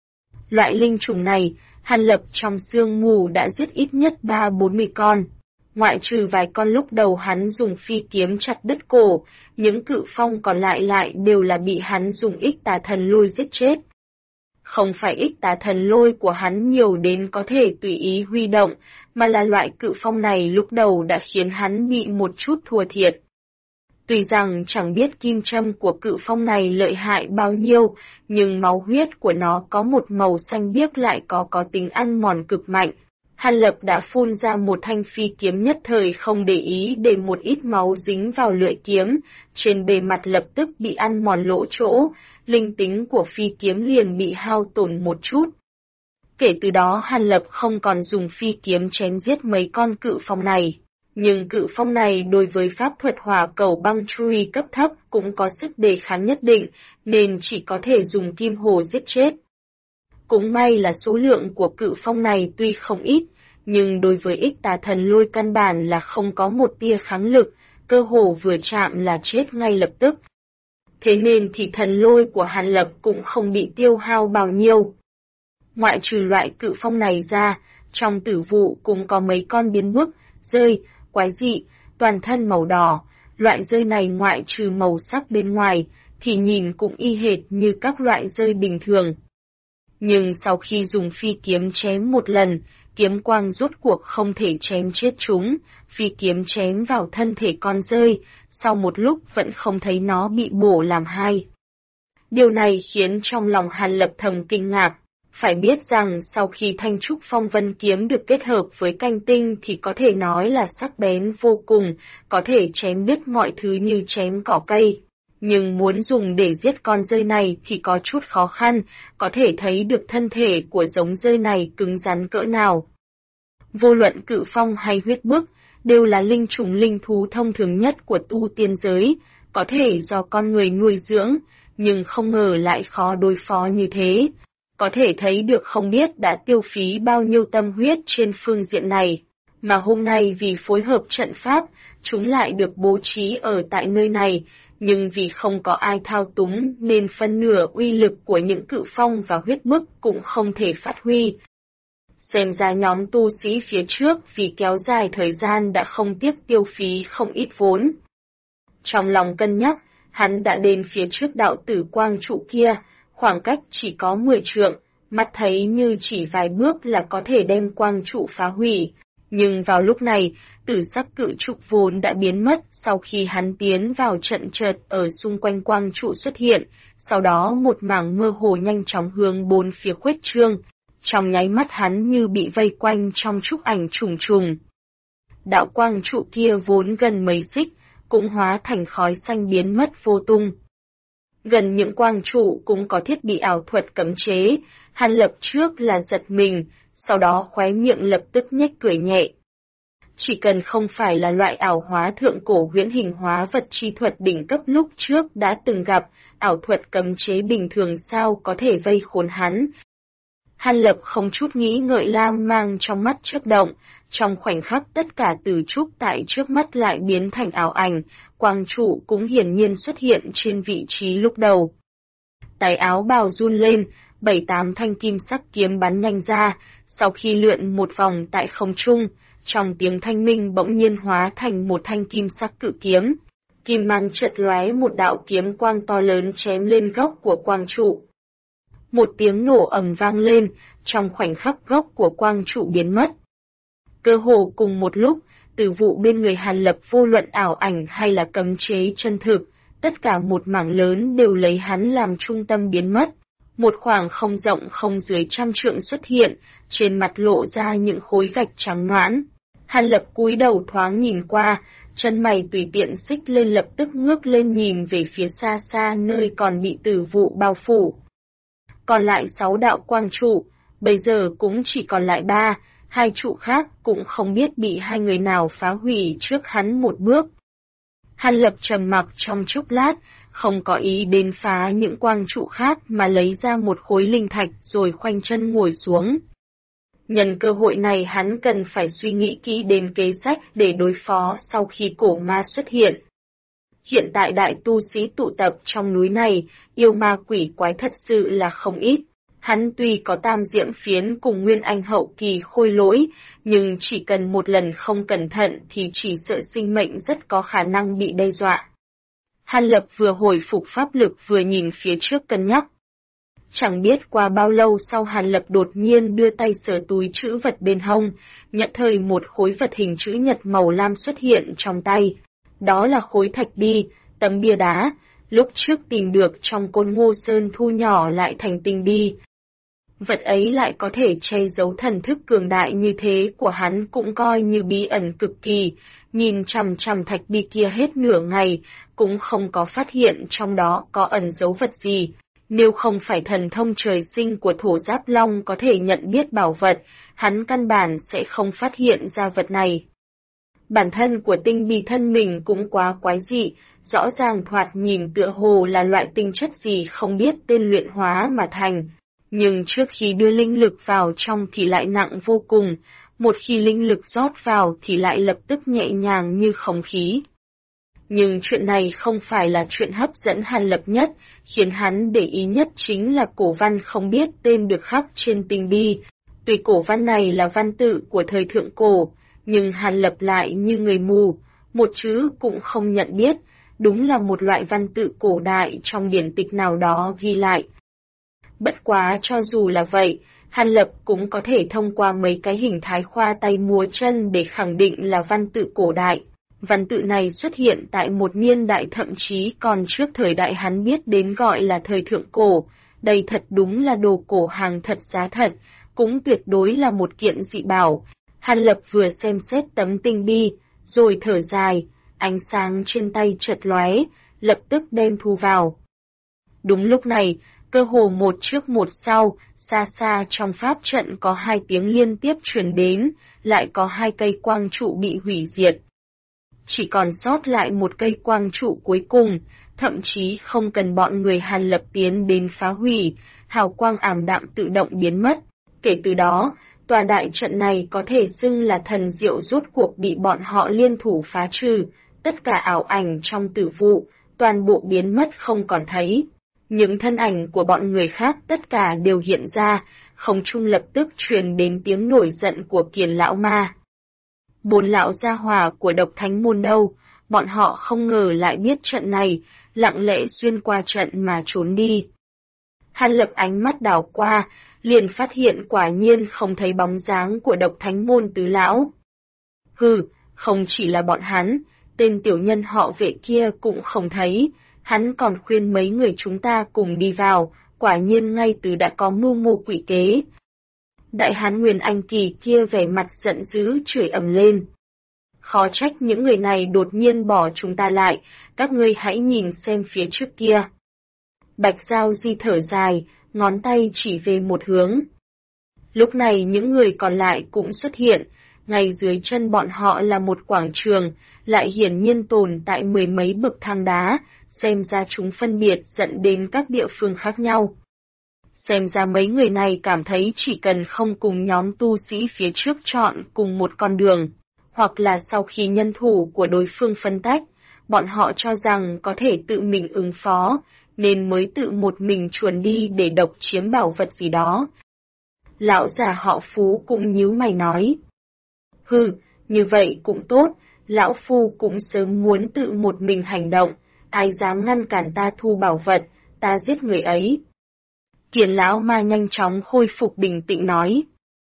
Speaker 1: Loại linh trùng này, Hàn Lập trong sương mù đã giết ít nhất 30-40 con. Ngoại trừ vài con lúc đầu hắn dùng phi kiếm chặt đứt cổ, những cự phong còn lại đều là bị hắn dùng ích tà thần lôi giết chết. Không phải ích tà thần lôi của hắn nhiều đến có thể tùy ý huy động, mà là loại cự phong này lúc đầu đã khiến hắn bị một chút thua thiệt. Tuy rằng chẳng biết kim châm của cự phong này lợi hại bao nhiêu, nhưng máu huyết của nó có một màu xanh biếc lại có tính ăn mòn cực mạnh. Hàn Lập đã phun ra một thanh phi kiếm nhất thời không để ý để một ít máu dính vào lưỡi kiếm, trên bề mặt lập tức bị ăn mòn lỗ chỗ, linh tính của phi kiếm liền bị hao tổn một chút. Kể từ đó Hàn Lập không còn dùng phi kiếm chém giết mấy con cự phong này. Nhưng cự phong này đối với pháp thuật hỏa cầu băng chui cấp thấp cũng có sức đề kháng nhất định, nên chỉ có thể dùng kim hồ giết chết. Cũng may là số lượng của cự phong này tuy không ít, nhưng đối với ích tà thần lôi căn bản là không có một tia kháng lực, cơ hồ vừa chạm là chết ngay lập tức. Thế nên thì thần lôi của Hàn Lập cũng không bị tiêu hao bao nhiêu. Ngoại trừ loại cự phong này ra, trong tử vụ cũng có mấy con biến bức, rơi, quái dị, toàn thân màu đỏ. Loại rơi này ngoại trừ màu sắc bên ngoài, thì nhìn cũng y hệt như các loại rơi bình thường. Nhưng sau khi dùng phi kiếm chém một lần, kiếm quang rốt cuộc không thể chém chết chúng, vì kiếm chém vào thân thể con rơi, sau một lúc vẫn không thấy nó bị bổ làm hai. Điều này khiến trong lòng Hàn Lập thầm kinh ngạc. Phải biết rằng sau khi thanh trúc phong vân kiếm được kết hợp với canh tinh thì có thể nói là sắc bén vô cùng, có thể chém đứt mọi thứ như chém cỏ cây. Nhưng muốn dùng để giết con rơi này thì có chút khó khăn, có thể thấy được thân thể của giống rơi này cứng rắn cỡ nào. Vô luận cự phong hay huyết bức, đều là linh trùng linh thú thông thường nhất của tu tiên giới, có thể do con người nuôi dưỡng, nhưng không ngờ lại khó đối phó như thế. Có thể thấy được không biết đã tiêu phí bao nhiêu tâm huyết trên phương diện này, mà hôm nay vì phối hợp trận pháp, chúng lại được bố trí ở tại nơi này, nhưng vì không có ai thao túng nên phân nửa uy lực của những cự phong và huyết bức cũng không thể phát huy. Xem ra nhóm tu sĩ phía trước vì kéo dài thời gian đã không tiếc tiêu phí không ít vốn. Trong lòng cân nhắc, hắn đã đến phía trước đạo tử quang trụ kia, khoảng cách chỉ có 10 trượng, mắt thấy như chỉ vài bước là có thể đem quang trụ phá hủy. Nhưng vào lúc này, tử sắc cự trục vốn đã biến mất sau khi hắn tiến vào trận chợt ở xung quanh quang trụ xuất hiện, sau đó một mảng mơ hồ nhanh chóng hướng bốn phía khuếch trương. Trong nháy mắt hắn như bị vây quanh trong trúc ảnh trùng trùng. Đạo quang trụ kia vốn gần mấy xích, cũng hóa thành khói xanh biến mất vô tung. Gần những quang trụ cũng có thiết bị ảo thuật cấm chế, Hàn Lập trước là giật mình, sau đó khóe miệng lập tức nhếch cười nhẹ. Chỉ cần không phải là loại ảo hóa thượng cổ huyễn hình hóa vật chi thuật đỉnh cấp lúc trước đã từng gặp, ảo thuật cấm chế bình thường sao có thể vây khốn hắn. Hàn Lập không chút nghĩ ngợi lam mang trong mắt chớp động, trong khoảnh khắc tất cả từ trúc tại trước mắt lại biến thành ảo ảnh, quang trụ cũng hiển nhiên xuất hiện trên vị trí lúc đầu. Tay áo bào run lên, 7-8 thanh kim sắc kiếm bắn nhanh ra, sau khi lượn một vòng tại không trung, trong tiếng thanh minh bỗng nhiên hóa thành một thanh kim sắc cự kiếm. Kim mang chợt lóe một đạo kiếm quang to lớn chém lên gốc của quang trụ. Một tiếng nổ ầm vang lên, trong khoảnh khắc gốc của quang trụ biến mất. Cơ hồ cùng một lúc, từ vụ bên người Hàn Lập vô luận ảo ảnh hay là cấm chế chân thực, tất cả một mảng lớn đều lấy hắn làm trung tâm biến mất. Một khoảng không rộng không dưới 100 trượng xuất hiện, trên mặt lộ ra những khối gạch trắng nõn. Hàn Lập cúi đầu thoáng nhìn qua, chân mày tùy tiện xích lên lập tức ngước lên nhìn về phía xa xa nơi còn bị tử vụ bao phủ. Còn lại 6 đạo quang trụ, bây giờ cũng chỉ còn lại 3, 2 trụ khác cũng không biết bị hai người nào phá hủy trước hắn một bước. Hàn Lập trầm mặc trong chốc lát, không có ý đến phá những quang trụ khác mà lấy ra một khối linh thạch rồi khoanh chân ngồi xuống. Nhân cơ hội này hắn cần phải suy nghĩ kỹ đến kế sách để đối phó sau khi cổ ma xuất hiện. Hiện tại đại tu sĩ tụ tập trong núi này, yêu ma quỷ quái thật sự là không ít. Hắn tuy có tam diễm phiến cùng nguyên anh hậu kỳ khôi lỗi, nhưng chỉ cần một lần không cẩn thận thì chỉ sợ sinh mệnh rất có khả năng bị đe dọa. Hàn Lập vừa hồi phục pháp lực vừa nhìn phía trước cân nhắc. Chẳng biết qua bao lâu sau Hàn Lập đột nhiên đưa tay sờ túi trữ vật bên hông, nhận thời một khối vật hình chữ nhật màu lam xuất hiện trong tay. Đó là khối thạch bi, tấm bia đá, lúc trước tìm được trong Côn Ngô Sơn thu nhỏ lại thành tinh bi. Vật ấy lại có thể che giấu thần thức cường đại như thế của hắn cũng coi như bí ẩn cực kỳ, nhìn chằm chằm thạch bi kia hết nửa ngày, cũng không có phát hiện trong đó có ẩn dấu vật gì. Nếu không phải thần thông trời sinh của Thổ Giáp Long có thể nhận biết bảo vật, hắn căn bản sẽ không phát hiện ra vật này. Bản thân của tinh bi thân mình cũng quá quái dị, rõ ràng thoạt nhìn tựa hồ là loại tinh chất gì không biết tên luyện hóa mà thành. Nhưng trước khi đưa linh lực vào trong thì lại nặng vô cùng, một khi linh lực rót vào thì lại lập tức nhẹ nhàng như không khí. Nhưng chuyện này không phải là chuyện hấp dẫn Hàn Lập nhất, khiến hắn để ý nhất chính là cổ văn không biết tên được khắc trên tinh bi. Tuy cổ văn này là văn tự của thời thượng cổ, nhưng Hàn Lập lại như người mù, một chữ cũng không nhận biết, đúng là một loại văn tự cổ đại trong điển tịch nào đó ghi lại. Bất quá cho dù là vậy, Hàn Lập cũng có thể thông qua mấy cái hình thái khoa tay múa chân để khẳng định là văn tự cổ đại. Văn tự này xuất hiện tại một niên đại thậm chí còn trước thời đại hắn biết đến gọi là thời thượng cổ. Đây thật đúng là đồ cổ hàng thật giá thật, cũng tuyệt đối là một kiện dị bảo. Hàn Lập vừa xem xét tấm tinh bi, rồi thở dài, ánh sáng trên tay chợt lóe, lập tức đem thu vào. Đúng lúc này, cơ hồ một trước một sau, xa xa trong pháp trận có hai tiếng liên tiếp truyền đến, lại có hai cây quang trụ bị hủy diệt. Chỉ còn sót lại một cây quang trụ cuối cùng, thậm chí không cần bọn người Hàn Lập tiến đến phá hủy, hào quang ảm đạm tự động biến mất. Kể từ đó, tòa đại trận này có thể xưng là thần diệu rốt cuộc bị bọn họ liên thủ phá trừ, tất cả ảo ảnh trong tử vụ, toàn bộ biến mất không còn thấy. Những thân ảnh của bọn người khác tất cả đều hiện ra, không trung lập tức truyền đến tiếng nổi giận của Kiền lão ma. Bốn lão gia hỏa của Độc Thánh môn đâu, bọn họ không ngờ lại biết trận này, lặng lẽ xuyên qua trận mà trốn đi. Hàn Lập ánh mắt đảo qua, liền phát hiện quả nhiên không thấy bóng dáng của Độc Thánh môn tứ lão. Hừ, không chỉ là bọn hắn, tên tiểu nhân họ Vệ kia cũng không thấy, hắn còn khuyên mấy người chúng ta cùng đi vào, quả nhiên ngay từ đã có mưu mô quỷ kế. Đại hán Nguyên Anh Kỳ kia vẻ mặt giận dữ chửi ầm lên. Khó trách những người này đột nhiên bỏ chúng ta lại, các ngươi hãy nhìn xem phía trước kia. Bạch Giao Di thở dài, ngón tay chỉ về một hướng. Lúc này những người còn lại cũng xuất hiện, ngay dưới chân bọn họ là một quảng trường, lại hiển nhiên tồn tại mười mấy bậc thang đá, xem ra chúng phân biệt dẫn đến các địa phương khác nhau. Xem ra mấy người này cảm thấy chỉ cần không cùng nhóm tu sĩ phía trước chọn cùng một con đường, hoặc là sau khi nhân thủ của đối phương phân tách, bọn họ cho rằng có thể tự mình ứng phó, nên mới tự một mình chuồn đi để độc chiếm bảo vật gì đó. Lão già họ Phú cũng nhíu mày nói. Hừ, như vậy cũng tốt, lão phu cũng sớm muốn tự một mình hành động, ai dám ngăn cản ta thu bảo vật, ta giết người ấy. Kiền lão ma nhanh chóng khôi phục bình tĩnh nói.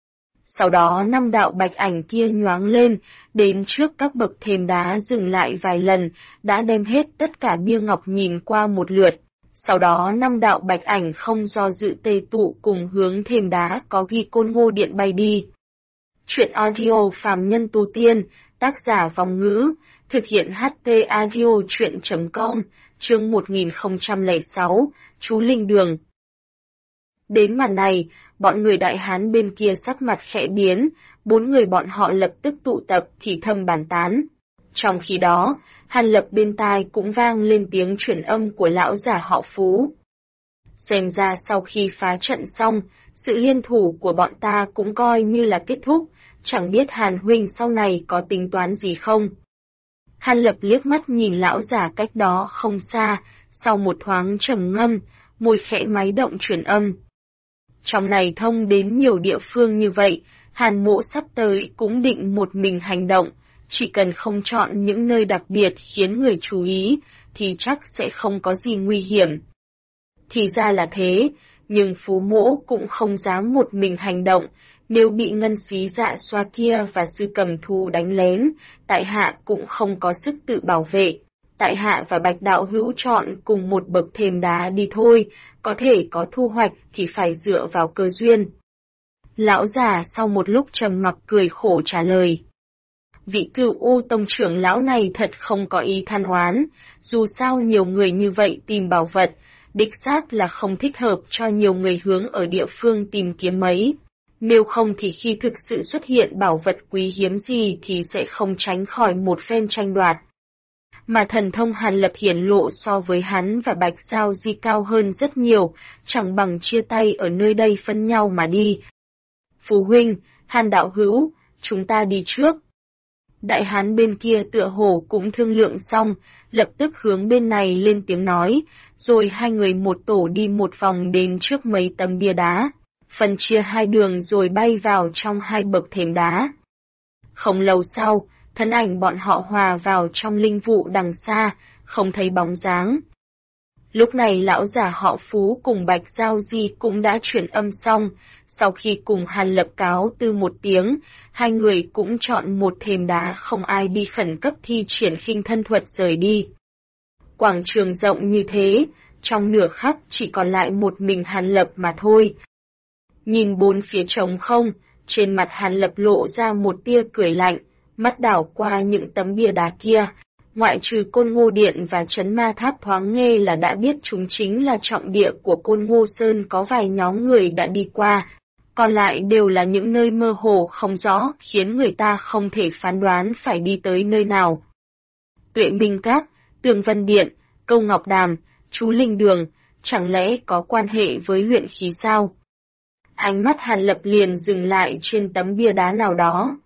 Speaker 1: Sau đó năm đạo bạch ảnh kia nhoáng lên, đến trước các bậc thềm đá dừng lại vài lần, đã đem hết tất cả bia ngọc nhìn qua một lượt. Sau đó năm đạo bạch ảnh không do dự tề tụ cùng hướng thềm đá có ghi Côn Ngô Điện bay đi. Chuyện audio phàm nhân tu tiên, tác giả Vong Ngữ, thực hiện HT audio chuyện.com, chương 1006, Chú Linh Đường. Đến màn này, bọn người Đại Hán bên kia sắc mặt khẽ biến, bốn người bọn họ lập tức tụ tập thì thầm bàn tán. Trong khi đó, Hàn Lập bên tai cũng vang lên tiếng truyền âm của lão già họ Phú. Xem ra sau khi phá trận xong, sự liên thủ của bọn ta cũng coi như là kết thúc, chẳng biết Hàn huynh sau này có tính toán gì không. Hàn Lập liếc mắt nhìn lão già cách đó không xa, sau một thoáng trầm ngâm, môi khẽ máy động truyền âm. Trong này thông đến nhiều địa phương như vậy, Hàn Mỗ sắp tới cũng định một mình hành động, chỉ cần không chọn những nơi đặc biệt khiến người chú ý, thì chắc sẽ không có gì nguy hiểm. Thì ra là thế, nhưng Phú Mỗ cũng không dám một mình hành động, nếu bị ngân xí dạ xoa kia và sư cầm thù đánh lén, tại hạ cũng không có sức tự bảo vệ. Tại hạ và Bạch đạo hữu chọn cùng một bậc thềm đá đi thôi, có thể có thu hoạch thì phải dựa vào cơ duyên. Lão già sau một lúc trầm mặc cười khổ trả lời. Vị Cửu U tông trưởng lão này thật không có ý than oán, dù sao nhiều người như vậy tìm bảo vật, đích xác là không thích hợp cho nhiều người hướng ở địa phương tìm kiếm mấy. Nếu không thì khi thực sự xuất hiện bảo vật quý hiếm gì thì sẽ không tránh khỏi một phen tranh đoạt. Mà thần thông Hàn Lập hiển lộ so với hắn và Bạch Giao Di cao hơn rất nhiều, chẳng bằng chia tay ở nơi đây phân nhau mà đi. Phú huynh, Hàn đạo hữu, chúng ta đi trước. Đại hán bên kia tựa hồ cũng thương lượng xong, lập tức hướng bên này lên tiếng nói, rồi hai người một tổ đi một vòng đến trước mấy tấm bia đá, phân chia hai đường rồi bay vào trong hai bậc thềm đá. Không lâu sau, thân ảnh bọn họ hòa vào trong linh vụ đằng xa, không thấy bóng dáng. Lúc này lão già họ Phú cùng Bạch Giao Di cũng đã chuyển âm xong, sau khi cùng Hàn Lập cáo từ một tiếng, hai người cũng chọn một thềm đá không ai đi khẩn cấp thi triển khinh thân thuật rời đi. Quảng trường rộng như thế, trong nửa khắc chỉ còn lại một mình Hàn Lập mà thôi. Nhìn bốn phía trống không, trên mặt Hàn Lập lộ ra một tia cười lạnh, mắt đảo qua những tấm bia đá kia. Ngoại trừ Côn Ngô Điện và Trấn Ma Tháp thoáng nghe là đã biết chúng chính là trọng địa của Côn Ngô Sơn, có vài nhóm người đã đi qua. Còn lại đều là những nơi mơ hồ không rõ, khiến người ta không thể phán đoán phải đi tới nơi nào. Tuệ Minh Các, Tường Vân Điện, Câu Ngọc Đàm, Chú Linh Đường, chẳng lẽ có quan hệ với luyện khí sao? Ánh mắt Hàn Lập liền dừng lại trên tấm bia đá nào đó.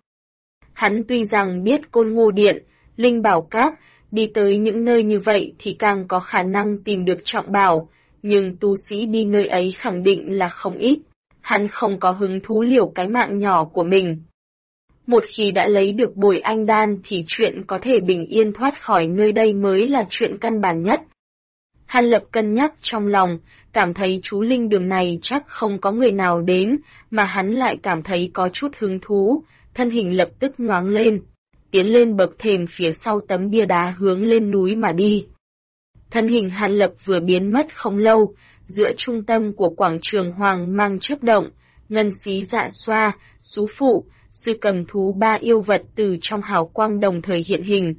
Speaker 1: Hắn tuy rằng biết Côn Ngô Điện, Linh Bảo Các, đi tới những nơi như vậy thì càng có khả năng tìm được trọng bảo, nhưng tu sĩ đi nơi ấy khẳng định là không ít. Hắn không có hứng thú liều cái mạng nhỏ của mình. Một khi đã lấy được Bồi Anh Đan thì chuyện có thể bình yên thoát khỏi nơi đây mới là chuyện căn bản nhất. Hàn Lập cân nhắc trong lòng, cảm thấy chú Linh Đường này chắc không có người nào đến, mà hắn lại cảm thấy có chút hứng thú, thân hình lập tức nhoáng lên, tiến lên bậc thềm phía sau tấm bia đá hướng lên núi mà đi. Thân hình Hàn Lập vừa biến mất không lâu, giữa trung tâm của quảng trường hoàng mang chớp động, Ngân Xí Dạ Xoa, Sú Phụ, Sư Cầm Thú, ba yêu vật từ trong hào quang đồng thời hiện hình.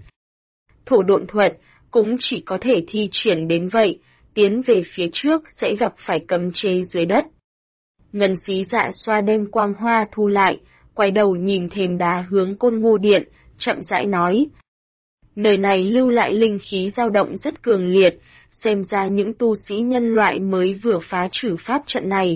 Speaker 1: Thổ độn thuật cũng chỉ có thể thi triển đến vậy, tiến về phía trước sẽ gặp phải cấm chế dưới đất. Ngân Xí Dạ Xoa đem quang hoa thu lại, quay đầu nhìn thềm đá hướng Côn Ngô Điện, chậm rãi nói. Nơi này lưu lại linh khí dao động rất cường liệt, xem ra những tu sĩ nhân loại mới vừa phá trừ pháp trận này.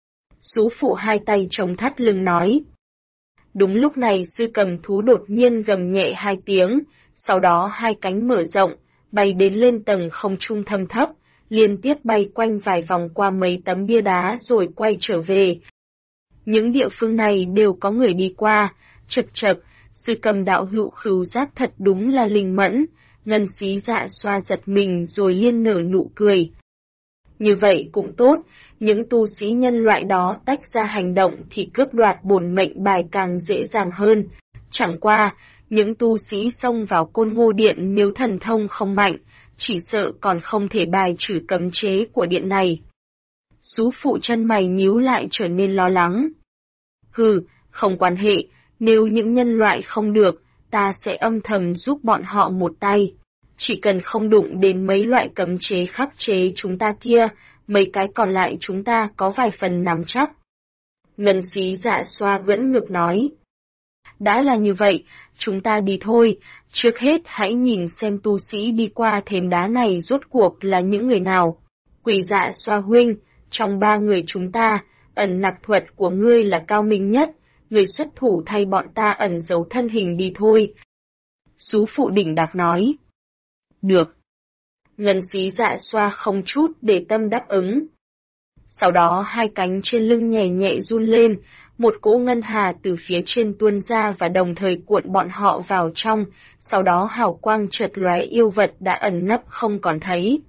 Speaker 1: Sú Phụ hai tay chống thắt lưng nói. Đúng lúc này Sư Cầm Thú đột nhiên gầm nhẹ hai tiếng, sau đó hai cánh mở rộng, bay đến lên tầng không trung thâm thấp, liên tiếp bay quanh vài vòng qua mấy tấm bia đá rồi quay trở về. Những địa phương này đều có người đi qua, chật chật, Sư Cầm đạo hữu khứu giác thật đúng là linh mẫn. Ngân Xí Dạ Xoa giật mình rồi liên nở nụ cười. Như vậy cũng tốt, những tu sĩ nhân loại đó tách ra hành động thì cướp đoạt bổn mệnh bài càng dễ dàng hơn. Chẳng qua, những tu sĩ xông vào Côn Ngô Điện nếu thần thông không mạnh, chỉ sợ còn không thể bài trừ cấm chế của điện này. Sú Phụ chân mày nhíu lại trở nên lo lắng. Hừ, không quan hệ, nếu những nhân loại không được, ta sẽ âm thầm giúp bọn họ một tay. Chỉ cần không đụng đến mấy loại cấm chế khắc chế chúng ta kia, mấy cái còn lại chúng ta có vài phần nắm chắc. Ngân Xí Dạ Xoa vẫn ngược nói. Đã là như vậy, chúng ta đi thôi, trước hết hãy nhìn xem tu sĩ đi qua thềm đá này rốt cuộc là những người nào. Quỷ Dạ Xoa huynh, trong ba người chúng ta, ẩn nặc thuật của ngươi là cao minh nhất, người xuất thủ thay bọn ta ẩn giấu thân hình đi thôi. Sú Phụ đỉnh đạc nói. Được. Ngân Xí Dạ Xoa không chút để tâm đáp ứng. Sau đó hai cánh trên lưng nhẹ nhẹ run lên, một cỗ ngân hà từ phía trên tuôn ra và đồng thời cuộn bọn họ vào trong, sau đó hào quang chợt lóe, yêu vật đã ẩn nấp không còn thấy.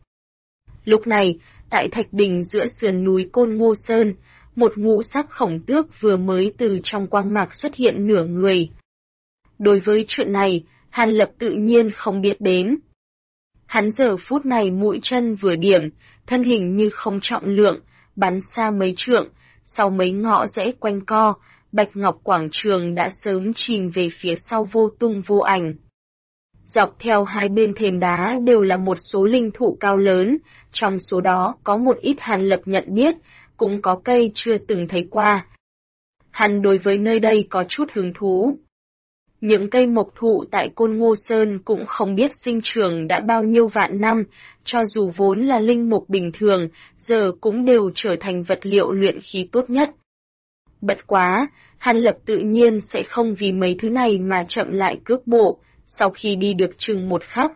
Speaker 1: Lúc này, tại thạch đỉnh giữa sườn núi Côn Ngô Sơn, một ngũ sắc khổng tước vừa mới từ trong quang mạc xuất hiện nửa người. Đối với chuyện này, Hàn Lập tự nhiên không biết đến. Hắn giờ phút này mũi chân vừa điểm, thân hình như không trọng lượng, bắn xa mấy trượng, sau mấy ngõ rẽ quanh co, Bạch Ngọc Quảng Trường đã sớm chìm về phía sau vô tung vô ảnh. Dọc theo hai bên thềm đá đều là một số linh thụ cao lớn, trong số đó có một ít Hàn Lập nhận biết, cũng có cây chưa từng thấy qua. Hắn đối với nơi đây có chút hứng thú. Những cây mộc thụ tại Côn Ngô Sơn cũng không biết sinh trưởng đã bao nhiêu vạn năm, cho dù vốn là linh mục bình thường, giờ cũng đều trở thành vật liệu luyện khí tốt nhất. Bất quá, Hàn Lập tự nhiên sẽ không vì mấy thứ này mà chậm lại cước bộ, sau khi đi được chừng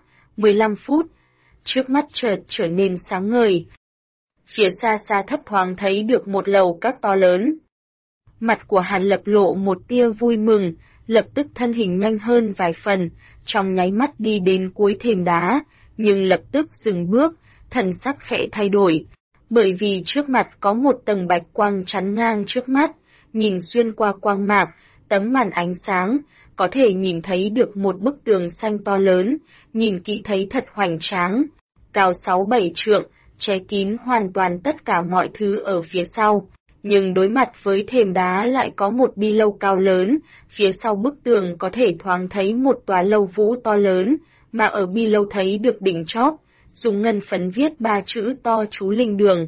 Speaker 1: 15 phút, trước mắt chợt trở nên sáng ngời. Phía xa xa thấp thoáng thấy được một lầu các to lớn. Mặt của Hàn Lập lộ một tia vui mừng, lập tức thân hình nhanh hơn vài phần, trong nháy mắt đi đến cuối thềm đá, nhưng lập tức dừng bước, thần sắc khẽ thay đổi, bởi vì trước mặt có một tầng bạch quang chắn ngang trước mắt, nhìn xuyên qua quang mạc, tấm màn ánh sáng, có thể nhìn thấy được một bức tường xanh to lớn, nhìn kỹ thấy thật hoành tráng, cao 6-7 trượng, che kín hoàn toàn tất cả mọi thứ ở phía sau. Nhưng đối mặt với thềm đá lại có một bi lâu cao lớn, phía sau bức tường có thể thoáng thấy một tòa lâu vũ to lớn, mà ở bi lâu thấy được đỉnh chóp, dùng ngân phấn viết 3 chữ to chú linh đường.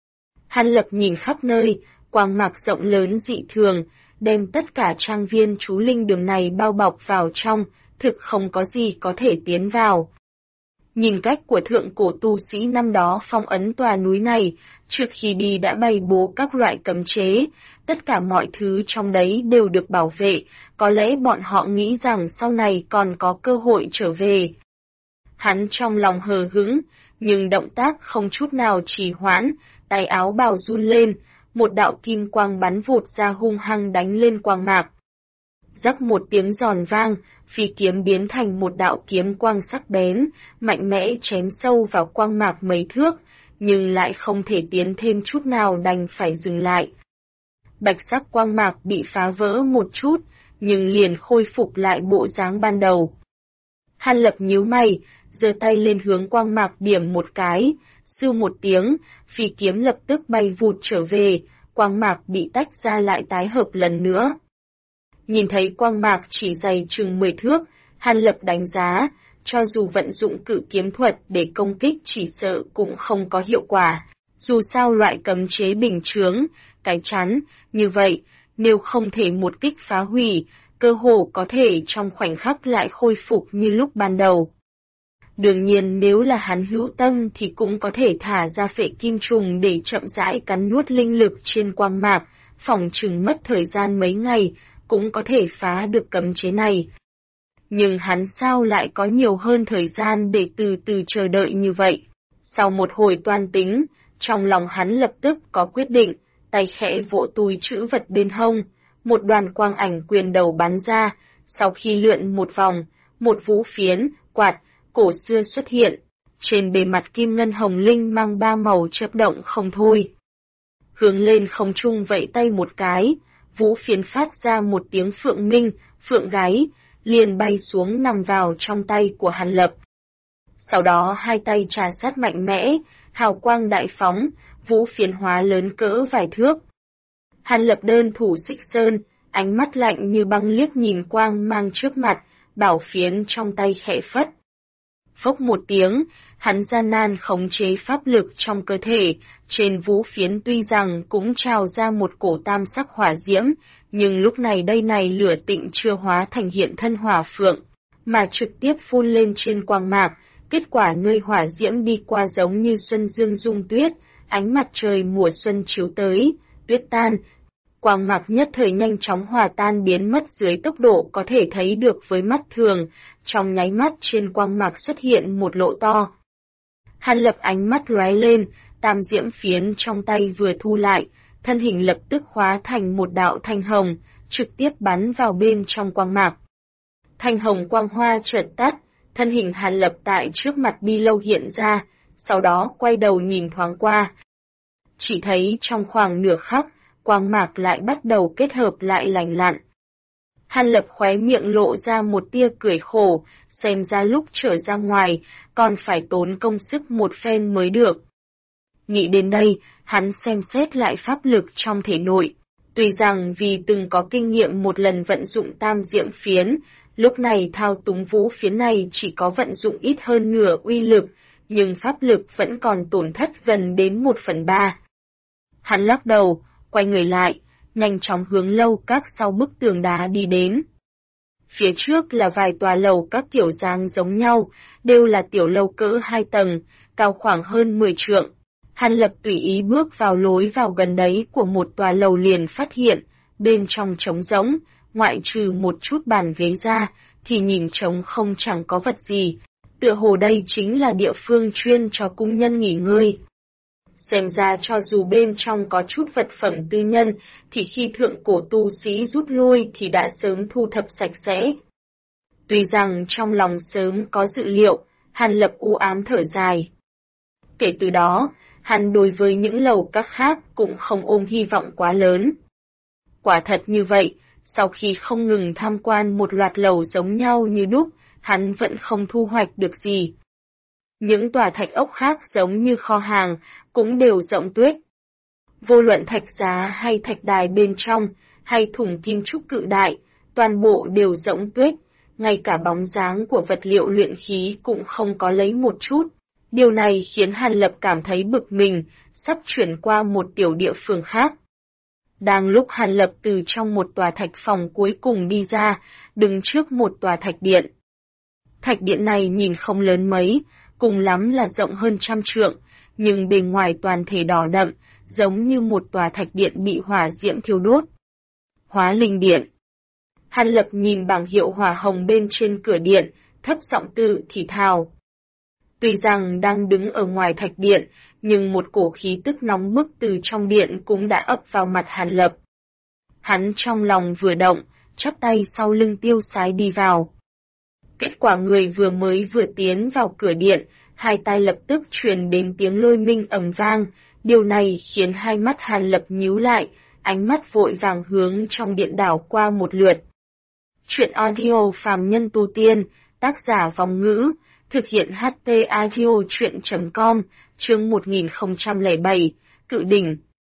Speaker 1: Hàn Lập nhìn khắp nơi, quang mạc rộng lớn dị thường, đem tất cả trang viên chú linh đường này bao bọc vào trong, thực không có gì có thể tiến vào. Nhìn cách của thượng cổ tu sĩ năm đó phong ấn tòa núi này, trước khi đi đã bày bố các loại cấm chế, tất cả mọi thứ trong đấy đều được bảo vệ, có lẽ bọn họ nghĩ rằng sau này còn có cơ hội trở về. Hắn trong lòng hờ hững, nhưng động tác không chút nào trì hoãn, tay áo bào run lên, một đạo kim quang bắn vụt ra hung hăng đánh lên quang mạc. Rắc một tiếng giòn vang, phi kiếm biến thành một đạo kiếm quang sắc bén, mạnh mẽ chém sâu vào quang mạc mấy thước, nhưng lại không thể tiến thêm chút nào đành phải dừng lại. Bạch sắc quang mạc bị phá vỡ một chút, nhưng liền khôi phục lại bộ dáng ban đầu. Hàn Lập nhíu mày, giơ tay lên hướng quang mạc điểm một cái, sưu một tiếng, phi kiếm lập tức bay vụt trở về, quang mạc bị tách ra lại tái hợp lần nữa. Nhìn thấy quang mạc chỉ dày chừng 10 thước, Hàn Lập đánh giá, cho dù vận dụng cự kiếm thuật để công kích chỉ sợ cũng không có hiệu quả. Dù sao loại cấm chế bình chướng, cái chắn, như vậy, nếu không thể một kích phá hủy, cơ hồ có thể trong khoảnh khắc lại khôi phục như lúc ban đầu. Đương nhiên nếu là hắn hữu tâm thì cũng có thể thả ra phệ kim trùng để chậm rãi cắn nuốt linh lực trên quang mạc, phỏng chừng mất thời gian mấy ngày, cũng có thể phá được cấm chế này. Nhưng hắn sao lại có nhiều hơn thời gian để từ từ chờ đợi như vậy? Sau một hồi toan tính, trong lòng hắn lập tức có quyết định, tay khẽ vỗ túi trữ vật bên hông, một đoàn quang ảnh quyền đầu bắn ra, sau khi lượn một vòng, một vũ phiến, quạt, cổ xưa xuất hiện, trên bề mặt kim ngân hồng linh mang 3 màu chớp động không thôi. Hướng lên không trung vẫy tay một cái, vũ phiến phát ra một tiếng phượng minh, phượng gáy, liền bay xuống nằm vào trong tay của Hàn Lập. Sau đó hai tay trà sát mạnh mẽ, hào quang đại phóng, vũ phiến hóa lớn cỡ vài thước. Hàn Lập đơn thủ xích sơn, ánh mắt lạnh như băng liếc nhìn quang mang trước mặt, bảo phiến trong tay khẽ phất. Phốc một tiếng, hắn gian nan khống chế pháp lực trong cơ thể, trên vũ phiến tuy rằng cũng trào ra một cổ tam sắc hỏa diễm, nhưng lúc này đây này lửa tịnh chưa hóa thành hiện thân hỏa phượng, mà trực tiếp phun lên trên quang mạc, kết quả nơi hỏa diễm đi qua giống như xuân dương dung tuyết, ánh mặt trời mùa xuân chiếu tới, tuyết tan. Quang mạc nhất thời nhanh chóng hòa tan biến mất dưới tốc độ có thể thấy được với mắt thường, trong nháy mắt trên quang mạc xuất hiện một lỗ to. Hàn Lập ánh mắt lóe lên, tam diễm phiến trong tay vừa thu lại, thân hình lập tức hóa thành một đạo thanh hồng, trực tiếp bắn vào bên trong quang mạc. Thanh hồng quang hoa chợt tắt, thân hình Hàn Lập tại trước mặt bi lâu hiện ra, sau đó quay đầu nhìn thoáng qua. Chỉ thấy trong khoảng nửa khắc, quang mạc lại bắt đầu kết hợp lại lành lặn. Hàn Lập khóe miệng lộ ra một tia cười khổ, xem ra lúc trở ra ngoài, còn phải tốn công sức một phen mới được. Nghĩ đến đây, hắn xem xét lại pháp lực trong thể nội. Tuy rằng vì từng có kinh nghiệm một lần vận dụng tam diễm phiến, lúc này thao túng vũ phiến này chỉ có vận dụng ít hơn nửa uy lực, nhưng pháp lực vẫn còn tổn thất gần đến 1/3. Hắn lắc đầu, quay người lại, nhanh chóng hướng lâu các sau bức tường đá đi đến. Phía trước là vài tòa lầu các kiểu dáng giống nhau, đều là tiểu lâu cỡ 2 tầng, cao khoảng hơn 10 trượng. Hàn Lập tùy ý bước vào lối vào gần đấy của một tòa lầu liền phát hiện, bên trong trống rỗng, ngoại trừ một chút bàn ghế ra, thì nhìn trống không chẳng có vật gì. Tựa hồ đây chính là địa phương chuyên cho cung nhân nghỉ ngơi. Xem ra cho dù bên trong có chút vật phẩm tư nhân, thì khi thượng cổ tu sĩ rút lui thì đã sớm thu thập sạch sẽ. Tuy rằng trong lòng sớm có dự liệu, Hàn Lập u ám thở dài. Kể từ đó, hắn đối với những lầu các khác cũng không ôm hy vọng quá lớn. Quả thật như vậy, sau khi không ngừng tham quan một loạt lầu giống nhau như đúc, hắn vẫn không thu hoạch được gì. Những tòa thạch ốc khác giống như kho hàng, cũng đều rộng tuyết. Vô luận thạch giá hay thạch đài bên trong, hay thùng kim trúc cự đại, toàn bộ đều rộng tuyết, ngay cả bóng dáng của vật liệu luyện khí cũng không có lấy một chút. Điều này khiến Hàn Lập cảm thấy bực mình, sắp chuyển qua một tiểu địa phương khác. Đang lúc Hàn Lập từ trong một tòa thạch phòng cuối cùng đi ra, đứng trước một tòa thạch điện. Thạch điện này nhìn không lớn mấy, cùng lắm là rộng hơn 100 trượng, nhưng bề ngoài toàn thể đỏ đậm, giống như một tòa thạch điện bị hỏa diễm thiêu đốt. Hóa linh điện. Hàn Lập nhìn bảng hiệu hỏa hồng bên trên cửa điện, thấp giọng tự thì thào. Tuy rằng đang đứng ở ngoài thạch điện, nhưng một cổ khí tức nóng bức từ trong điện cũng đã ập vào mặt Hàn Lập. Hắn trong lòng vừa động, chắp tay sau lưng tiêu sái đi vào. Kết quả người vừa tiến vào cửa điện, hai tai lập tức truyền đến tiếng lôi minh ầm vang, điều này khiến hai mắt Hàn Lập nhíu lại, ánh mắt vội vàng hướng trong điện đảo qua một lượt. Chuyện audio phàm nhân tu tiên, tác giả Vong Ngữ, thực hiện HT audio chuyện.com, chương 1007, Cự đỉnh.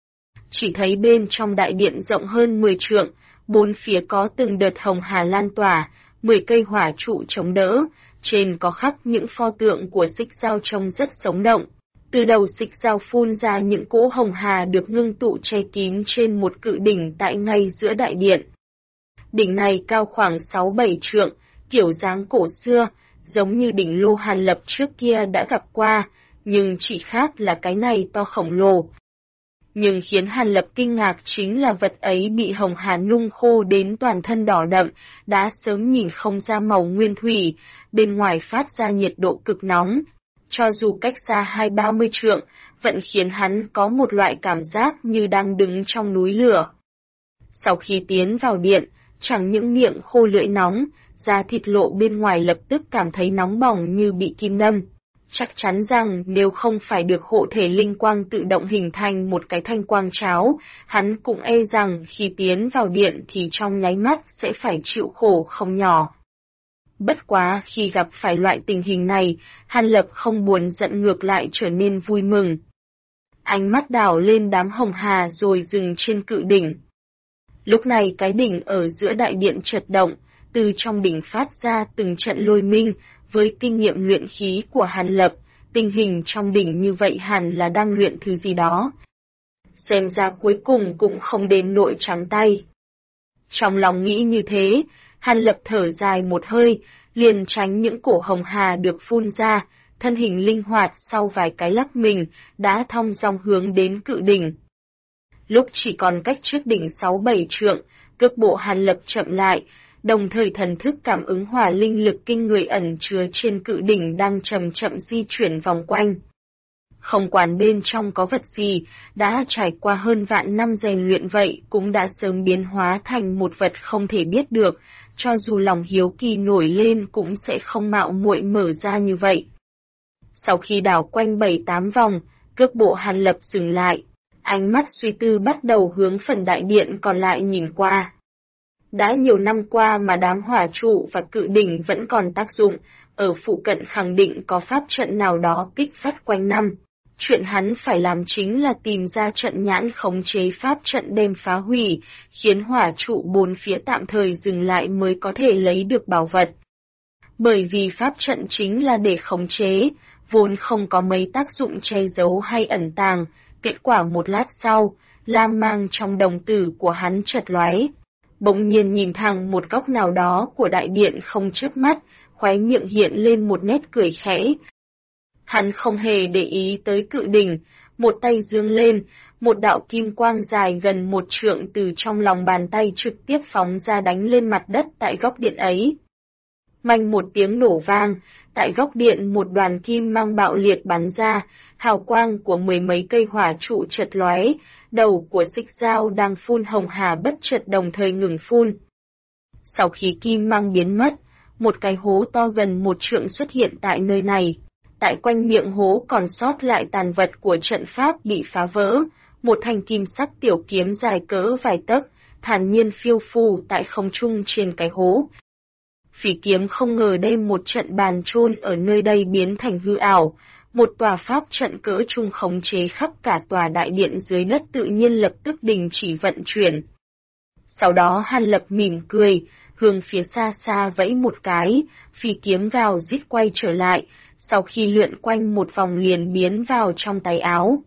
Speaker 1: Chỉ thấy bên trong đại điện rộng hơn 10 trượng, bốn phía có từng đợt hồng hà lan tỏa, 10 cây hỏa trụ chống đỡ, trên có khắc những pho tượng của xích dao trông rất sống động. Từ đầu xích dao phun ra những cỗ hồng hà được ngưng tụ che kín trên một cự đỉnh tại ngay giữa đại điện. Đỉnh này cao khoảng 6-7 trượng, kiểu dáng cổ xưa, giống như đỉnh lô Hàn Lập trước kia đã gặp qua, nhưng chỉ khác là cái này to khổng lồ. Nhưng khiến Hàn Lập kinh ngạc chính là vật ấy bị hồng hà nung khô đến toàn thân đỏ đậm, đã sớm nhìn không ra màu nguyên thủy, bên ngoài phát ra nhiệt độ cực nóng. Cho dù cách xa 20-30 trượng, vẫn khiến hắn có một loại cảm giác như đang đứng trong núi lửa. Sau khi tiến vào điện, chẳng những miệng khô lưỡi nóng, da thịt lộ bên ngoài lập tức cảm thấy nóng bỏng như bị kim đâm. Chắc chắn rằng nếu không phải được hộ thể linh quang tự động hình thành một cái thanh quang cháo, hắn cũng e rằng khi tiến vào điện thì trong nháy mắt sẽ phải chịu khổ không nhỏ. Bất quá khi gặp phải loại tình hình này, Hàn Lập không buồn giận ngược lại trở nên vui mừng. Ánh mắt đảo lên đám hồng hà rồi dừng trên cự đỉnh. Lúc này cái đỉnh ở giữa đại điện chợt động, từ trong đỉnh phát ra từng trận lôi minh, với kinh nghiệm luyện khí của Hàn Lập, tình hình trong đỉnh như vậy hẳn là đang luyện thứ gì đó. Xem ra cuối cùng cũng không đến nỗi trắng tay. Trong lòng nghĩ như thế, Hàn Lập thở dài một hơi, liền tránh những cổ hồng hà được phun ra, thân hình linh hoạt sau vài cái lắc mình, đã thong dong hướng đến cự đỉnh. Lúc chỉ còn cách trước đỉnh 6-7 trượng, cước bộ Hàn Lập chậm lại, đồng thời thần thức cảm ứng hỏa linh lực kinh người ẩn chứa trên cự đỉnh đang chậm chậm di chuyển vòng quanh. Không quản bên trong có vật gì, đã trải qua hơn vạn năm rèn luyện vậy cũng đã sớm biến hóa thành một vật không thể biết được, cho dù lòng hiếu kỳ nổi lên cũng sẽ không mạo muội mở ra như vậy. Sau khi đảo quanh 7-8 vòng, cước bộ Hàn Lập dừng lại, ánh mắt suy tư bắt đầu hướng phần đại điện còn lại nhìn qua. Đã nhiều năm qua mà đám hỏa trụ và cự đỉnh vẫn còn tác dụng, ở phụ cận khẳng định có pháp trận nào đó kích phát quanh năm. Chuyện hắn phải làm chính là tìm ra trận nhãn khống chế pháp trận đem phá hủy, khiến hỏa trụ bốn phía tạm thời dừng lại mới có thể lấy được bảo vật. Bởi vì pháp trận chính là để khống chế, vốn không có mấy tác dụng che giấu hay ẩn tàng, kết quả một lát sau, lam mang trong đồng tử của hắn chợt lóe. Bỗng nhiên nhìn thẳng một góc nào đó của đại điện không chớp mắt, khóe miệng hiện lên một nét cười khẽ. Hắn không hề để ý tới cự đỉnh, một tay giương lên, một đạo kim quang dài gần 1 trượng từ trong lòng bàn tay trực tiếp phóng ra đánh lên mặt đất tại góc điện ấy. Manh một tiếng nổ vang, tại góc điện một đoàn kim mang bạo liệt bắn ra, hào quang của 10 mấy cây hỏa trụ chợt lóe, đầu của xích dao đang phun hồng hà bất chợt đồng thời ngừng phun. Sau khi kim mang biến mất, một cái hố to gần 1 trượng xuất hiện tại nơi này. tại quanh miệng hố còn sót lại tàn vật của trận pháp bị phá vỡ, một thanh kim sắc tiểu kiếm dài cỡ vài tấc, thản nhiên phiêu phù tại không trung trên cái hố. Phỉ kiếm không ngờ đem một trận bàn chôn ở nơi đây biến thành hư ảo, một tòa pháp trận cỡ trung khống chế khắp cả tòa đại điện dưới đất tự nhiên lập tức đình chỉ vận chuyển. Sau đó Hàn Lập mỉm cười, hướng phía xa xa vẫy một cái, phỉ kiếm gào rít quay trở lại, sau khi lượn quanh một vòng liền biến vào trong tay áo.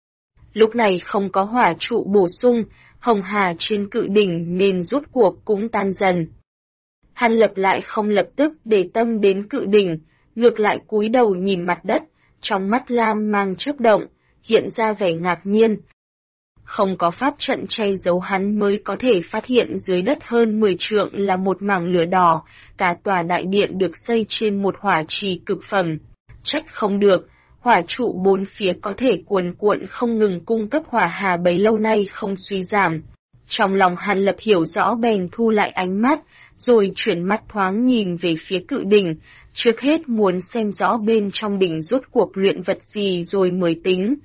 Speaker 1: Lúc này không có hỏa trụ bổ sung, hồng hà trên cự đỉnh nên rốt cuộc cũng tan dần. Hàn Lập lại không lập tức để tâm đến cự đỉnh, ngược lại cúi đầu nhìn mặt đất, trong mắt lam mang chớp động, hiện ra vẻ ngạc nhiên. Không có pháp trận che giấu hắn mới có thể phát hiện dưới đất hơn 10 trượng là một mảng lửa đỏ, cả tòa đại điện được xây trên một hỏa trì cực phẩm. Trách không được, hỏa trụ bốn phía có thể cuồn cuộn không ngừng cung cấp hỏa hà bấy lâu nay không suy giảm. Trong lòng Hàn Lập hiểu rõ bèn thu lại ánh mắt, rồi chuyển mắt thoáng nhìn về phía cự đỉnh, trước hết muốn xem rõ bên trong đỉnh rốt cuộc luyện vật gì rồi mới tính.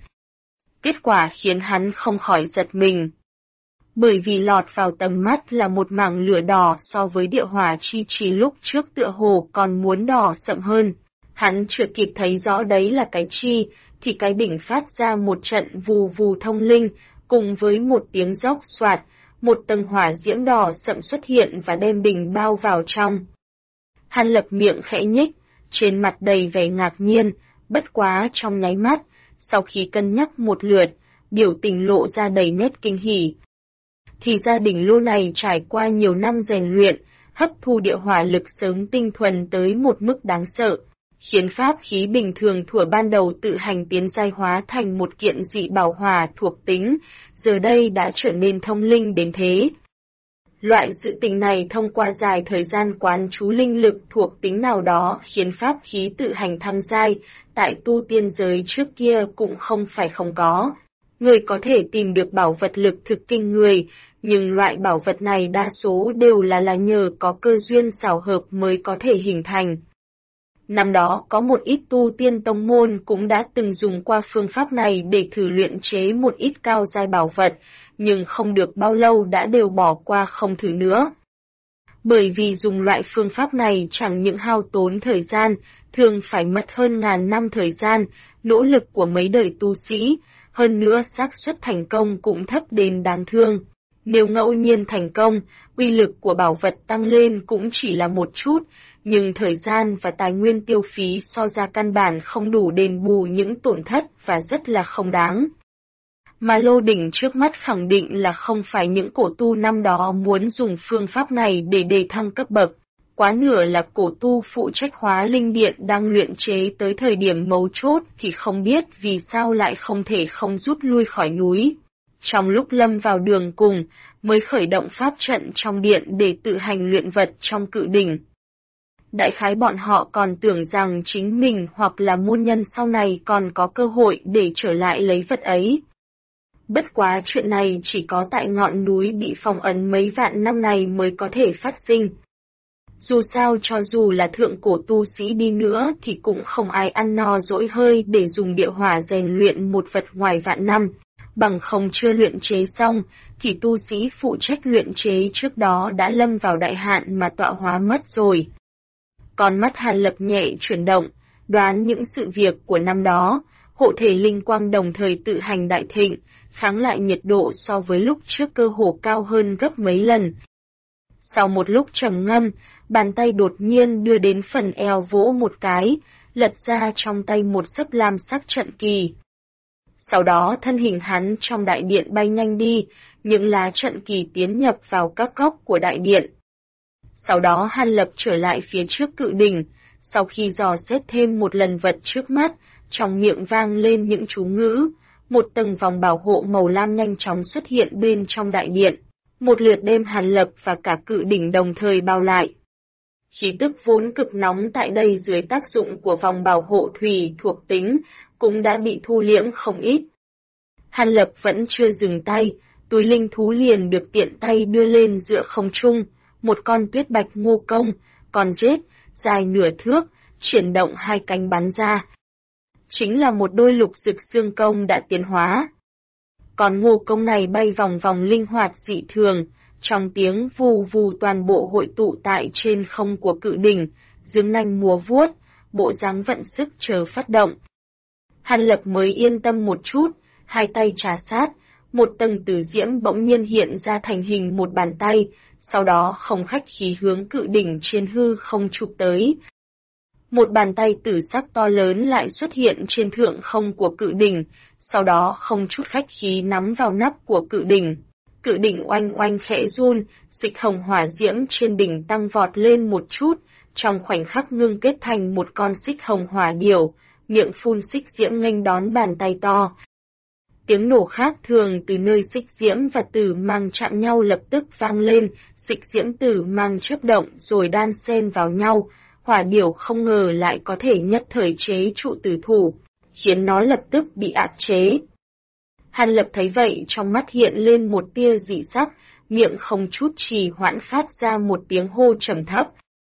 Speaker 1: Kết quả khiến hắn không khỏi giật mình. Bởi vì lọt vào tầm mắt là một mảng lửa đỏ so với địa hỏa chi trì lúc trước tựa hồ còn muốn đỏ sậm hơn. Hắn chưa kịp thấy rõ đấy là cái chi, thì cái đỉnh phát ra một trận vù vù thông linh, cùng với một tiếng róc xoạt, một tầng hỏa diễm đỏ sậm xuất hiện và đem đỉnh bao vào trong. Hàn Lập miệng khẽ nhích, trên mặt đầy vẻ ngạc nhiên, bất quá trong nháy mắt, sau khi cân nhắc một lượt, biểu tình lộ ra đầy nét kinh hỉ. Thì ra đỉnh lô này trải qua nhiều năm rèn luyện, hấp thu địa hỏa lực sớm tinh thuần tới một mức đáng sợ, khiến pháp khí bình thường thuở ban đầu tự hành tiến giai hóa thành một kiện dị bảo hỏa thuộc tính, giờ đây đã trở nên thông linh đến thế. Loại sự tình này thông qua dài thời gian quán chú linh lực thuộc tính nào đó khiến pháp khí tự hành thăng giai, tại tu tiên giới trước kia cũng không phải không có. Người có thể tìm được bảo vật lực thực kinh người, nhưng loại bảo vật này đa số đều là nhờ có cơ duyên xảo hợp mới có thể hình thành. Năm đó có một ít tu tiên tông môn cũng đã từng dùng qua phương pháp này để thử luyện chế một ít cao giai bảo vật, nhưng không được bao lâu đã đều bỏ qua không thử nữa. Bởi vì dùng loại phương pháp này chẳng những hao tốn thời gian, thường phải mất hơn ngàn năm thời gian, nỗ lực của mấy đời tu sĩ, hơn nữa xác suất thành công cũng thấp đến đáng thương. Nếu ngẫu nhiên thành công, uy lực của bảo vật tăng lên cũng chỉ là một chút, nhưng thời gian và tài nguyên tiêu phí so ra căn bản không đủ đền bù những tổn thất và rất là không đáng. Mà lô đỉnh trước mắt khẳng định là không phải những cổ tu năm đó muốn dùng phương pháp này để đề thăng cấp bậc. Quá nửa là cổ tu phụ trách hóa linh điện đang luyện chế tới thời điểm mấu chốt thì không biết vì sao lại không thể không rút lui khỏi núi. Trong lúc lâm vào đường cùng, mới khởi động pháp trận trong điện để tự hành luyện vật trong cự đỉnh. Đại khái bọn họ còn tưởng rằng chính mình hoặc là môn nhân sau này còn có cơ hội để trở lại lấy vật ấy. Bất quá chuyện này chỉ có tại ngọn núi bị phong ấn mấy vạn năm này mới có thể phát sinh. Dù sao cho dù là thượng cổ tu sĩ đi nữa thì cũng không ai ăn no dỗi hơi để dùng địa hỏa rèn luyện một vật ngoài vạn năm. Bằng không chưa luyện chế xong, thì tu sĩ phụ trách luyện chế trước đó đã lâm vào đại hạn mà tọa hóa mất rồi. Con mắt Hàn Lập nhẹ chuyển động, đoán những sự việc của năm đó, hộ thể linh quang đồng thời tự hành đại thịnh, kháng lại nhiệt độ so với lúc trước cơ hồ cao hơn gấp mấy lần. Sau một lúc trầm ngâm, bàn tay đột nhiên đưa đến phần eo vỗ một cái, lật ra trong tay một sấp lam sắc trận kỳ. Sau đó thân hình hắn trong đại điện bay nhanh đi, những lá trận kỳ tiến nhập vào các góc của đại điện. Sau đó Hàn Lập trở lại phía trước cự đỉnh, sau khi dò xét thêm một lần vật trước mắt, trong miệng vang lên những chú ngữ, một tầng vòng bảo hộ màu lam nhanh chóng xuất hiện bên trong đại điện, một lượt đem Hàn Lập và cả cự đỉnh đồng thời bao lại. Khí tức vốn cực nóng tại đây dưới tác dụng của vòng bảo hộ thủy thuộc tính, cũng đã bị thu liễm không ít. Hàn Lập vẫn chưa dừng tay, túi linh thú liền được tiện tay đưa lên giữa không trung, một con tuyết bạch ngô công, con rết, dài nửa thước, chuyển động hai cánh bắn ra. chính là một đôi lục dực xương công đã tiến hóa. Còn Ngô công này bay vòng vòng linh hoạt dị thường, trong tiếng vù vù toàn bộ hội tụ tại trên không của cự đỉnh, dương nanh múa vuốt, bộ dáng vận sức chờ phát động. Hàn Lập mới yên tâm một chút, hai tay trà sát, một tầng tử diễm bỗng nhiên hiện ra thành hình một bàn tay, sau đó không khách khí hướng cự đỉnh trên hư không chụp tới. Một bàn tay tử sắc to lớn lại xuất hiện trên thượng không của cự đỉnh, sau đó không chút khách khí nắm vào nắp của cự đỉnh. Cự đỉnh oanh oanh khẽ run, xích hồng hỏa diễm trên đỉnh tăng vọt lên một chút, trong khoảnh khắc ngưng kết thành một con xích hồng hỏa điểu, miệng phun xích diễm nghênh đón bàn tay to. Tiếng nổ khác thường từ nơi xích diễm và tử mang chạm nhau lập tức vang lên, xích diễm tử mang chớp động rồi đan xen vào nhau, hỏa điểu không ngờ lại có thể nhất thời chế trụ tử thủ, khiến nó lập tức bị áp chế. Hàn Lập thấy vậy trong mắt hiện lên một tia dị sắc, miệng không chút trì hoãn phát ra một tiếng hô trầm thấp.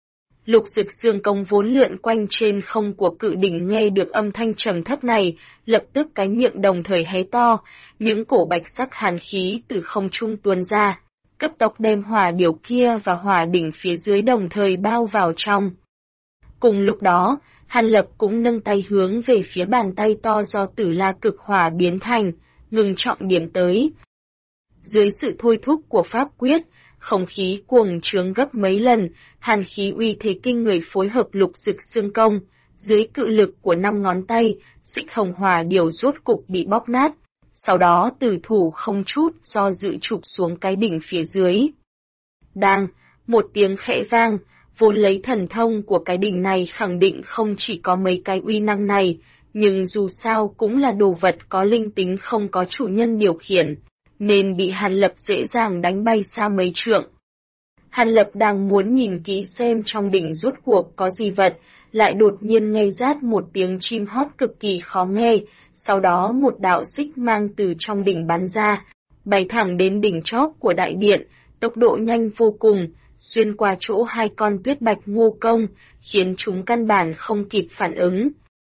Speaker 1: Lục dực xương công vốn lượn quanh trên không của cự đỉnh nghe được âm thanh trầm thấp này, lập tức cái miệng đồng thời hé to, những cổ bạch sắc hàn khí từ không trung tuôn ra, cấp tốc đem hỏa điểu kia và hỏa đỉnh phía dưới đồng thời bao vào trong. Cùng lúc đó, Hàn Lập cũng nâng tay hướng về phía bàn tay to do Tử La cực hỏa biến thành, ngừng trọng điểm tới. Dưới sự thôi thúc của pháp quyết, không khí cuồng trướng gấp mấy lần, hàn khí uy thế kinh người phối hợp lục dực xương công, dưới cự lực của 5 ngón tay, xích hồng hỏa điểu rốt cục bị bóp nát, sau đó tử thủ không chút do dự chụp xuống cái đỉnh phía dưới. Đang, một tiếng khẽ vang, vốn lấy thần thông của cái đỉnh này khẳng định không chỉ có mấy cái uy năng này, nhưng dù sao cũng là đồ vật có linh tính không có chủ nhân điều khiển, nên bị Hàn Lập dễ dàng đánh bay xa mấy trượng. Hàn Lập đang muốn nhìn kỹ xem trong đỉnh rốt cuộc có gì vật, lại đột nhiên nghe rát một tiếng chim hót cực kỳ khó nghe, sau đó một đạo xích mang từ trong đỉnh bắn ra, bay thẳng đến đỉnh chóp của đại điện, tốc độ nhanh vô cùng, xuyên qua chỗ hai con tuyết bạch Ngô công, khiến chúng căn bản không kịp phản ứng.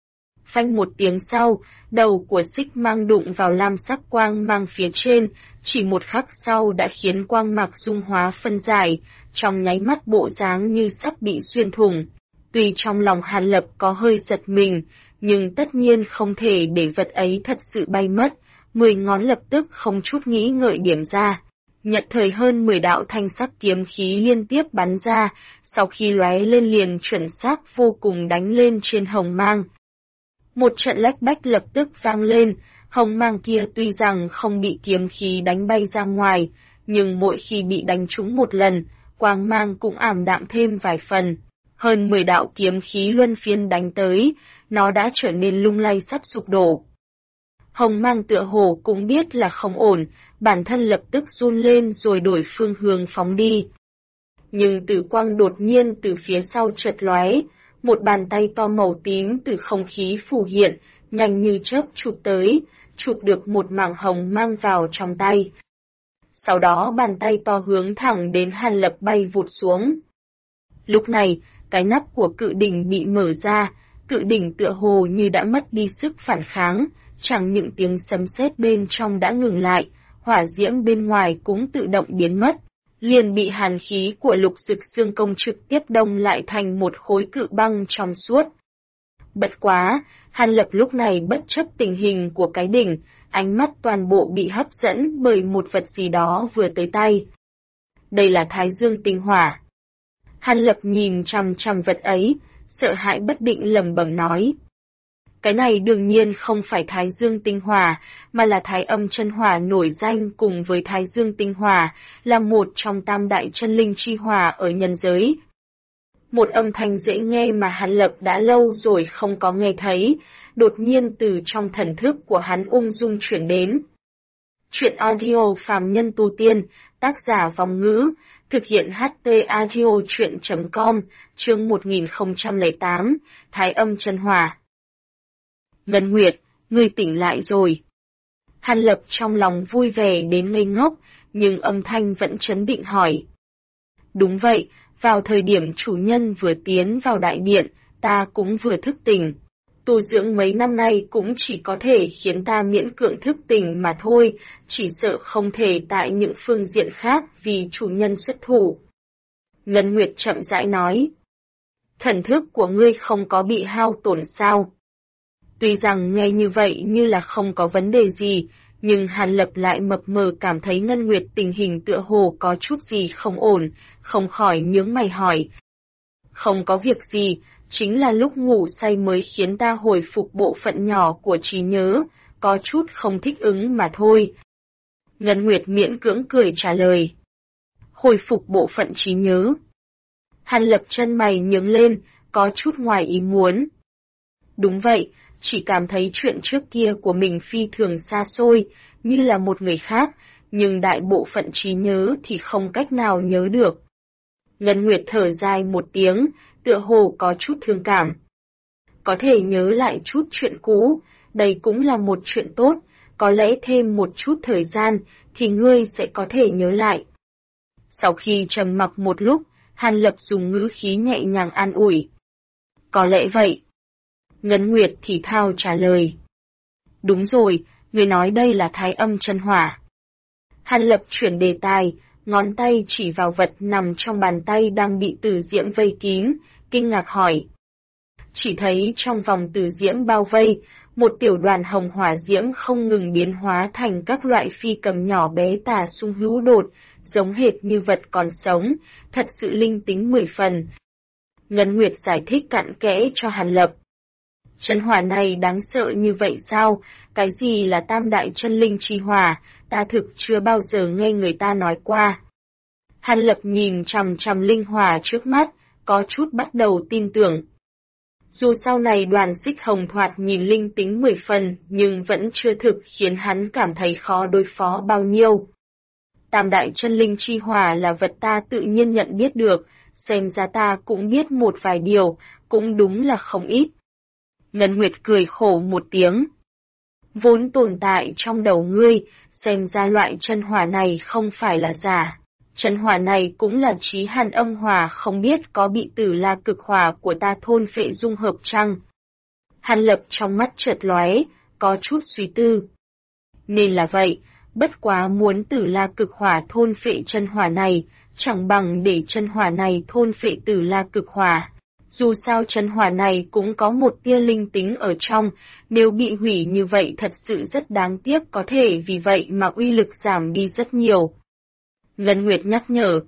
Speaker 1: Phanh một tiếng sau, đầu của xích mang đụng vào lam sắc quang mang phía trên, chỉ một khắc sau đã khiến quang mạc dung hóa phân giải, trong nháy mắt bộ dáng như sắp bị xuyên thủng. Tuy trong lòng Hàn Lập có hơi giật mình, nhưng tất nhiên không thể để vật ấy thật sự bay mất, 10 ngón lập tức không chút nghĩ ngợi điểm ra. Nhận thời hơn 10 đạo thanh sắc kiếm khí liên tiếp bắn ra, sau khi lóe lên liền chuẩn xác vô cùng đánh lên trên hồng mang. Một trận lách bách lập tức vang lên, hồng mang kia tuy rằng không bị kiếm khí đánh bay ra ngoài, nhưng mỗi khi bị đánh trúng một lần, quang mang cũng ảm đạm thêm vài phần. Hơn 10 đạo kiếm khí luân phiên đánh tới, nó đã trở nên lung lay sắp sụp đổ. Hồng mang tựa hồ cũng biết là không ổn, bản thân lập tức run lên rồi đổi phương hướng phóng đi. Nhưng tử quang đột nhiên từ phía sau chợt lóe, một bàn tay to màu tím từ không khí phù hiện, nhanh như chớp chụp tới, chụp được một mảng hồng mang vào trong tay. Sau đó bàn tay to hướng thẳng đến Hàn Lập bay vụt xuống. Lúc này, cái nắp của cự đỉnh bị mở ra, cự đỉnh tựa hồ như đã mất đi sức phản kháng, chẳng những tiếng sấm sét bên trong đã ngừng lại, hỏa diễm bên ngoài cũng tự động biến mất, liền bị hàn khí của lục dực xương công trực tiếp đông lại thành một khối cự băng trong suốt. Bất quá, Hàn Lập lúc này bất chấp tình hình của cái đỉnh, ánh mắt toàn bộ bị hấp dẫn bởi một vật gì đó vừa tới tay. Đây là Thái Dương tinh hỏa. Hàn Lập nhìn chằm chằm vật ấy, sợ hãi bất định lẩm bẩm nói. Cái này đương nhiên không phải Thái Dương tinh hỏa, mà là Thái Âm chân hỏa nổi danh cùng với Thái Dương tinh hỏa, là một trong tam đại chân linh chi hỏa ở nhân giới. Một âm thanh dễ nghe mà Hàn Lập đã lâu rồi không có nghe thấy, đột nhiên từ trong thần thức của hắn ung dung chuyển đến. Chuyện audio phàm nhân tu tiên, tác giả Vong Ngữ, thực hiện HT audio chuyện.com, chương 1008, Thái Âm chân hỏa. Ngân Nguyệt, ngươi tỉnh lại rồi. Hàn Lập trong lòng vui vẻ đến ngây ngốc, nhưng âm thanh vẫn trấn định hỏi. Đúng vậy, vào thời điểm chủ nhân vừa tiến vào đại điện, ta cũng vừa thức tỉnh. Tu dưỡng mấy năm nay cũng chỉ có thể khiến ta miễn cưỡng thức tỉnh mà thôi, chỉ sợ không thể tại những phương diện khác vì chủ nhân xuất thủ. Ngân Nguyệt chậm rãi nói. Thần thức của ngươi không có bị hao tổn sao? Tuy rằng nghe như vậy như là không có vấn đề gì, nhưng Hàn Lập lại mập mờ cảm thấy Ngân Nguyệt tình hình tựa hồ có chút gì không ổn, không khỏi nhướng mày hỏi. Không có việc gì, chính là lúc ngủ say mới khiến ta hồi phục bộ phận nhỏ của trí nhớ, có chút không thích ứng mà thôi. Ngân Nguyệt miễn cưỡng cười trả lời. Hồi phục bộ phận trí nhớ. Hàn Lập chân mày nhướng lên, có chút ngoài ý muốn. Đúng vậy, chỉ cảm thấy chuyện trước kia của mình phi thường xa xôi, như là một người khác, nhưng đại bộ phận trí nhớ thì không cách nào nhớ được. Ngân Nguyệt thở dài một tiếng, tựa hồ có chút thương cảm. Có thể nhớ lại chút chuyện cũ, đây cũng là một chuyện tốt, có lẽ thêm một chút thời gian, thì ngươi sẽ có thể nhớ lại. Sau khi trầm mặc một lúc, Hàn Lập dùng ngữ khí nhẹ nhàng an ủi. Có lẽ vậy. Ngân Nguyệt thì thào trả lời. Đúng rồi, người nói đây là Thái Âm chân hỏa. Hàn Lập chuyển đề tài, ngón tay chỉ vào vật nằm trong bàn tay đang bị tử diễm vây kín, kinh ngạc hỏi. Chỉ thấy trong vòng tử diễm bao vây, một tiểu đoàn hồng hỏa diễm không ngừng biến hóa thành các loại phi cầm nhỏ bé tà xung hữu đột, giống hệt như vật còn sống, thật sự linh tính 10 phần. Ngân Nguyệt giải thích cặn kẽ cho Hàn Lập. Chân hỏa này đáng sợ như vậy sao? Cái gì là tam đại chân linh chi hỏa? Ta thực chưa bao giờ nghe người ta nói qua. Hàn Lập nhìn chằm chằm linh hỏa trước mắt, có chút bắt đầu tin tưởng. Dù sau này đoàn xích hồng thoạt nhìn linh tính 10 phần, nhưng vẫn chưa thực khiến hắn cảm thấy khó đối phó bao nhiêu. Tam đại chân linh chi hỏa là vật ta tự nhiên nhận biết được, xem ra ta cũng biết một vài điều, cũng đúng là không ít. Ngân Nguyệt cười khổ một tiếng. Vốn tồn tại trong đầu ngươi, xem ra loại chân hỏa này không phải là giả. Chân hỏa này cũng là chí hàn âm hỏa, không biết có bị tử la cực hỏa của ta thôn phệ dung hợp chăng? Hàn Lập trong mắt chợt lóe, có chút suy tư. Nên là vậy, bất quá muốn tử la cực hỏa thôn phệ chân hỏa này, chẳng bằng để chân hỏa này thôn phệ tử la cực hỏa. Dù sao chân hỏa này cũng có một tia linh tính ở trong, nếu bị hủy như vậy thật sự rất đáng tiếc, có thể vì vậy mà uy lực giảm đi rất nhiều. Ngân Nguyệt nhắc nhở.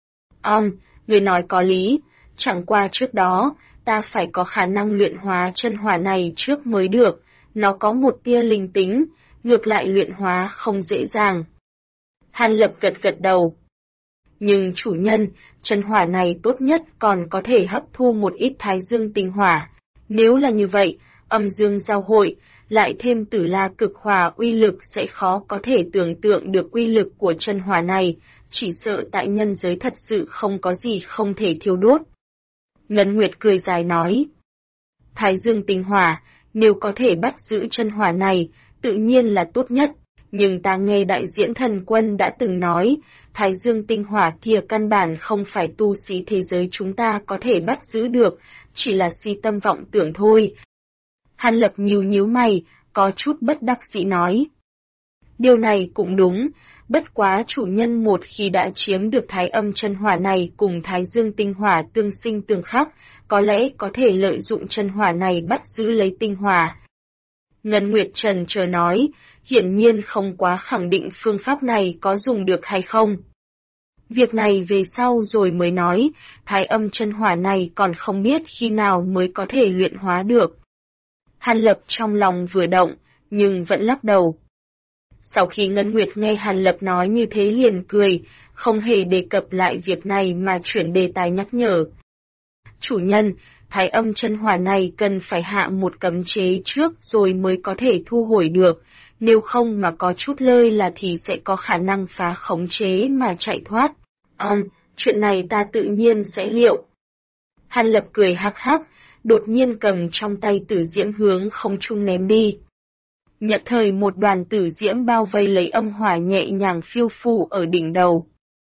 Speaker 1: Người nói có lý, chẳng qua trước đó, ta phải có khả năng luyện hóa chân hỏa này trước mới được, nó có một tia linh tính, ngược lại luyện hóa không dễ dàng. Hàn Lập gật gật đầu. Nhưng chủ nhân, chân hỏa này tốt nhất còn có thể hấp thu một ít thái dương tinh hỏa. Nếu là như vậy, âm dương giao hội, lại thêm tử la cực hỏa, uy lực sẽ khó có thể tưởng tượng được uy lực của chân hỏa này, chỉ sợ tại nhân giới thật sự không có gì không thể thiêu đốt. Ngân Nguyệt cười dài nói. Thái dương tinh hỏa, nếu có thể bắt giữ chân hỏa này, tự nhiên là tốt nhất. Nhưng ta nghe đại diễn thần quân đã từng nói, thái dương tinh hỏa kia căn bản không phải tu sĩ thế giới chúng ta có thể bắt giữ được, chỉ là si tâm vọng tưởng thôi. Hàn Lập nhíu mày, có chút bất đắc dĩ nói. Điều này cũng đúng, bất quá chủ nhân một khi đã chiếm được thái âm chân hỏa này cùng thái dương tinh hỏa tương sinh tương khắc, có lẽ có thể lợi dụng chân hỏa này bắt giữ lấy tinh hỏa. Ngân Nguyệt trần chờ nói, hiển nhiên không quá khẳng định phương pháp này có dùng được hay không. Việc này về sau rồi mới nói, thái âm chân hỏa này còn không biết khi nào mới có thể luyện hóa được. Hàn Lập trong lòng vừa động, nhưng vẫn lắc đầu. Sau khi Ngân Nguyệt nghe Hàn Lập nói như thế liền cười, không hề đề cập lại việc này mà chuyển đề tài nhắc nhở. Chủ nhân, thái âm chân hỏa này cần phải hạ một cấm chế trước rồi mới có thể thu hồi được, nếu không mà có chút lơi là thì sẽ có khả năng phá khống chế mà chạy thoát. Chuyện này ta tự nhiên sẽ liệu. Hàn Lập cười hắc hắc, đột nhiên cầm trong tay tử diễm hướng không trung ném đi. Nhận thời một đoàn tử diễm bao vây lấy âm hỏa nhẹ nhàng phiêu phù ở đỉnh đầu.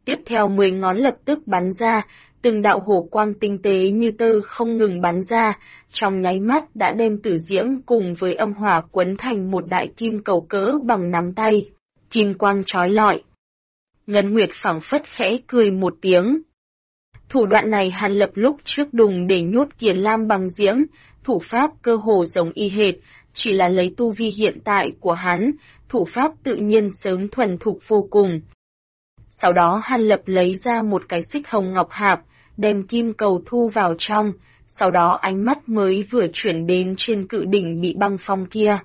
Speaker 1: Tiếp theo 10 ngón lập tức bắn ra, từng đạo hổ quang tinh tế như tơ không ngừng bắn ra, trong nháy mắt đã đem tử diễm cùng với âm hỏa quấn thành một đại kim cầu cỡ bằng nắm tay. Kim quang chói lọi. Ngân Nguyệt phảng phất khẽ cười một tiếng. Thủ đoạn này Hàn Lập lúc trước đùng để nhốt Kiền Lam bằng diễm, thủ pháp cơ hồ giống y hệt, chỉ là lấy tu vi hiện tại của hắn, thủ pháp tự nhiên sớm thuần thục vô cùng. Sau đó Hàn Lập lấy ra một cái xích hồng ngọc hạp, đem kim cầu thu vào trong, sau đó ánh mắt mới vừa chuyển đến trên cự đỉnh bị băng phong kia.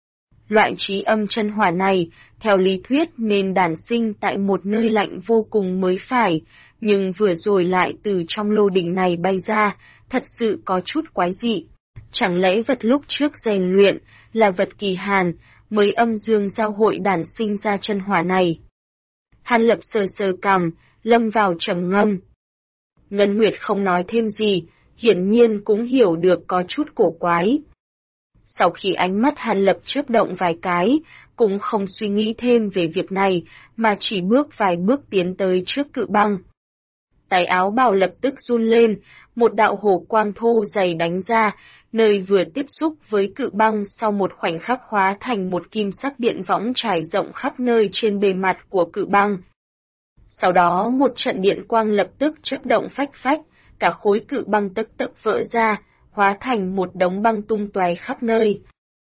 Speaker 1: Loại trí âm chân hỏa này, theo lý thuyết nên đản sinh tại một nơi lạnh vô cùng mới phải, nhưng vừa rồi lại từ trong lô đỉnh này bay ra, thật sự có chút quái dị. Chẳng lẽ vật lúc trước rèn luyện, là vật kỳ hàn, mới âm dương giao hội đản sinh ra chân hỏa này. Hàn Lập sờ sờ cằm, lâm vào trầm ngâm. Ngân Nguyệt không nói thêm gì, hiển nhiên cũng hiểu được có chút cổ quái. Sau khi ánh mắt Hàn Lập chớp động vài cái, cũng không suy nghĩ thêm về việc này, mà chỉ bước vài bước tiến tới trước cự băng. Tay áo bào lập tức run lên, một đạo hổ quang thô dày đánh ra, nơi vừa tiếp xúc với cự băng sau một khoảnh khắc hóa thành một kim sắc điện võng trải rộng khắp nơi trên bề mặt của cự băng. Sau đó một trận điện quang lập tức chớp động phách phách, cả khối cự băng tấc tấc vỡ ra, hóa thành một đống băng tung tóe khắp nơi.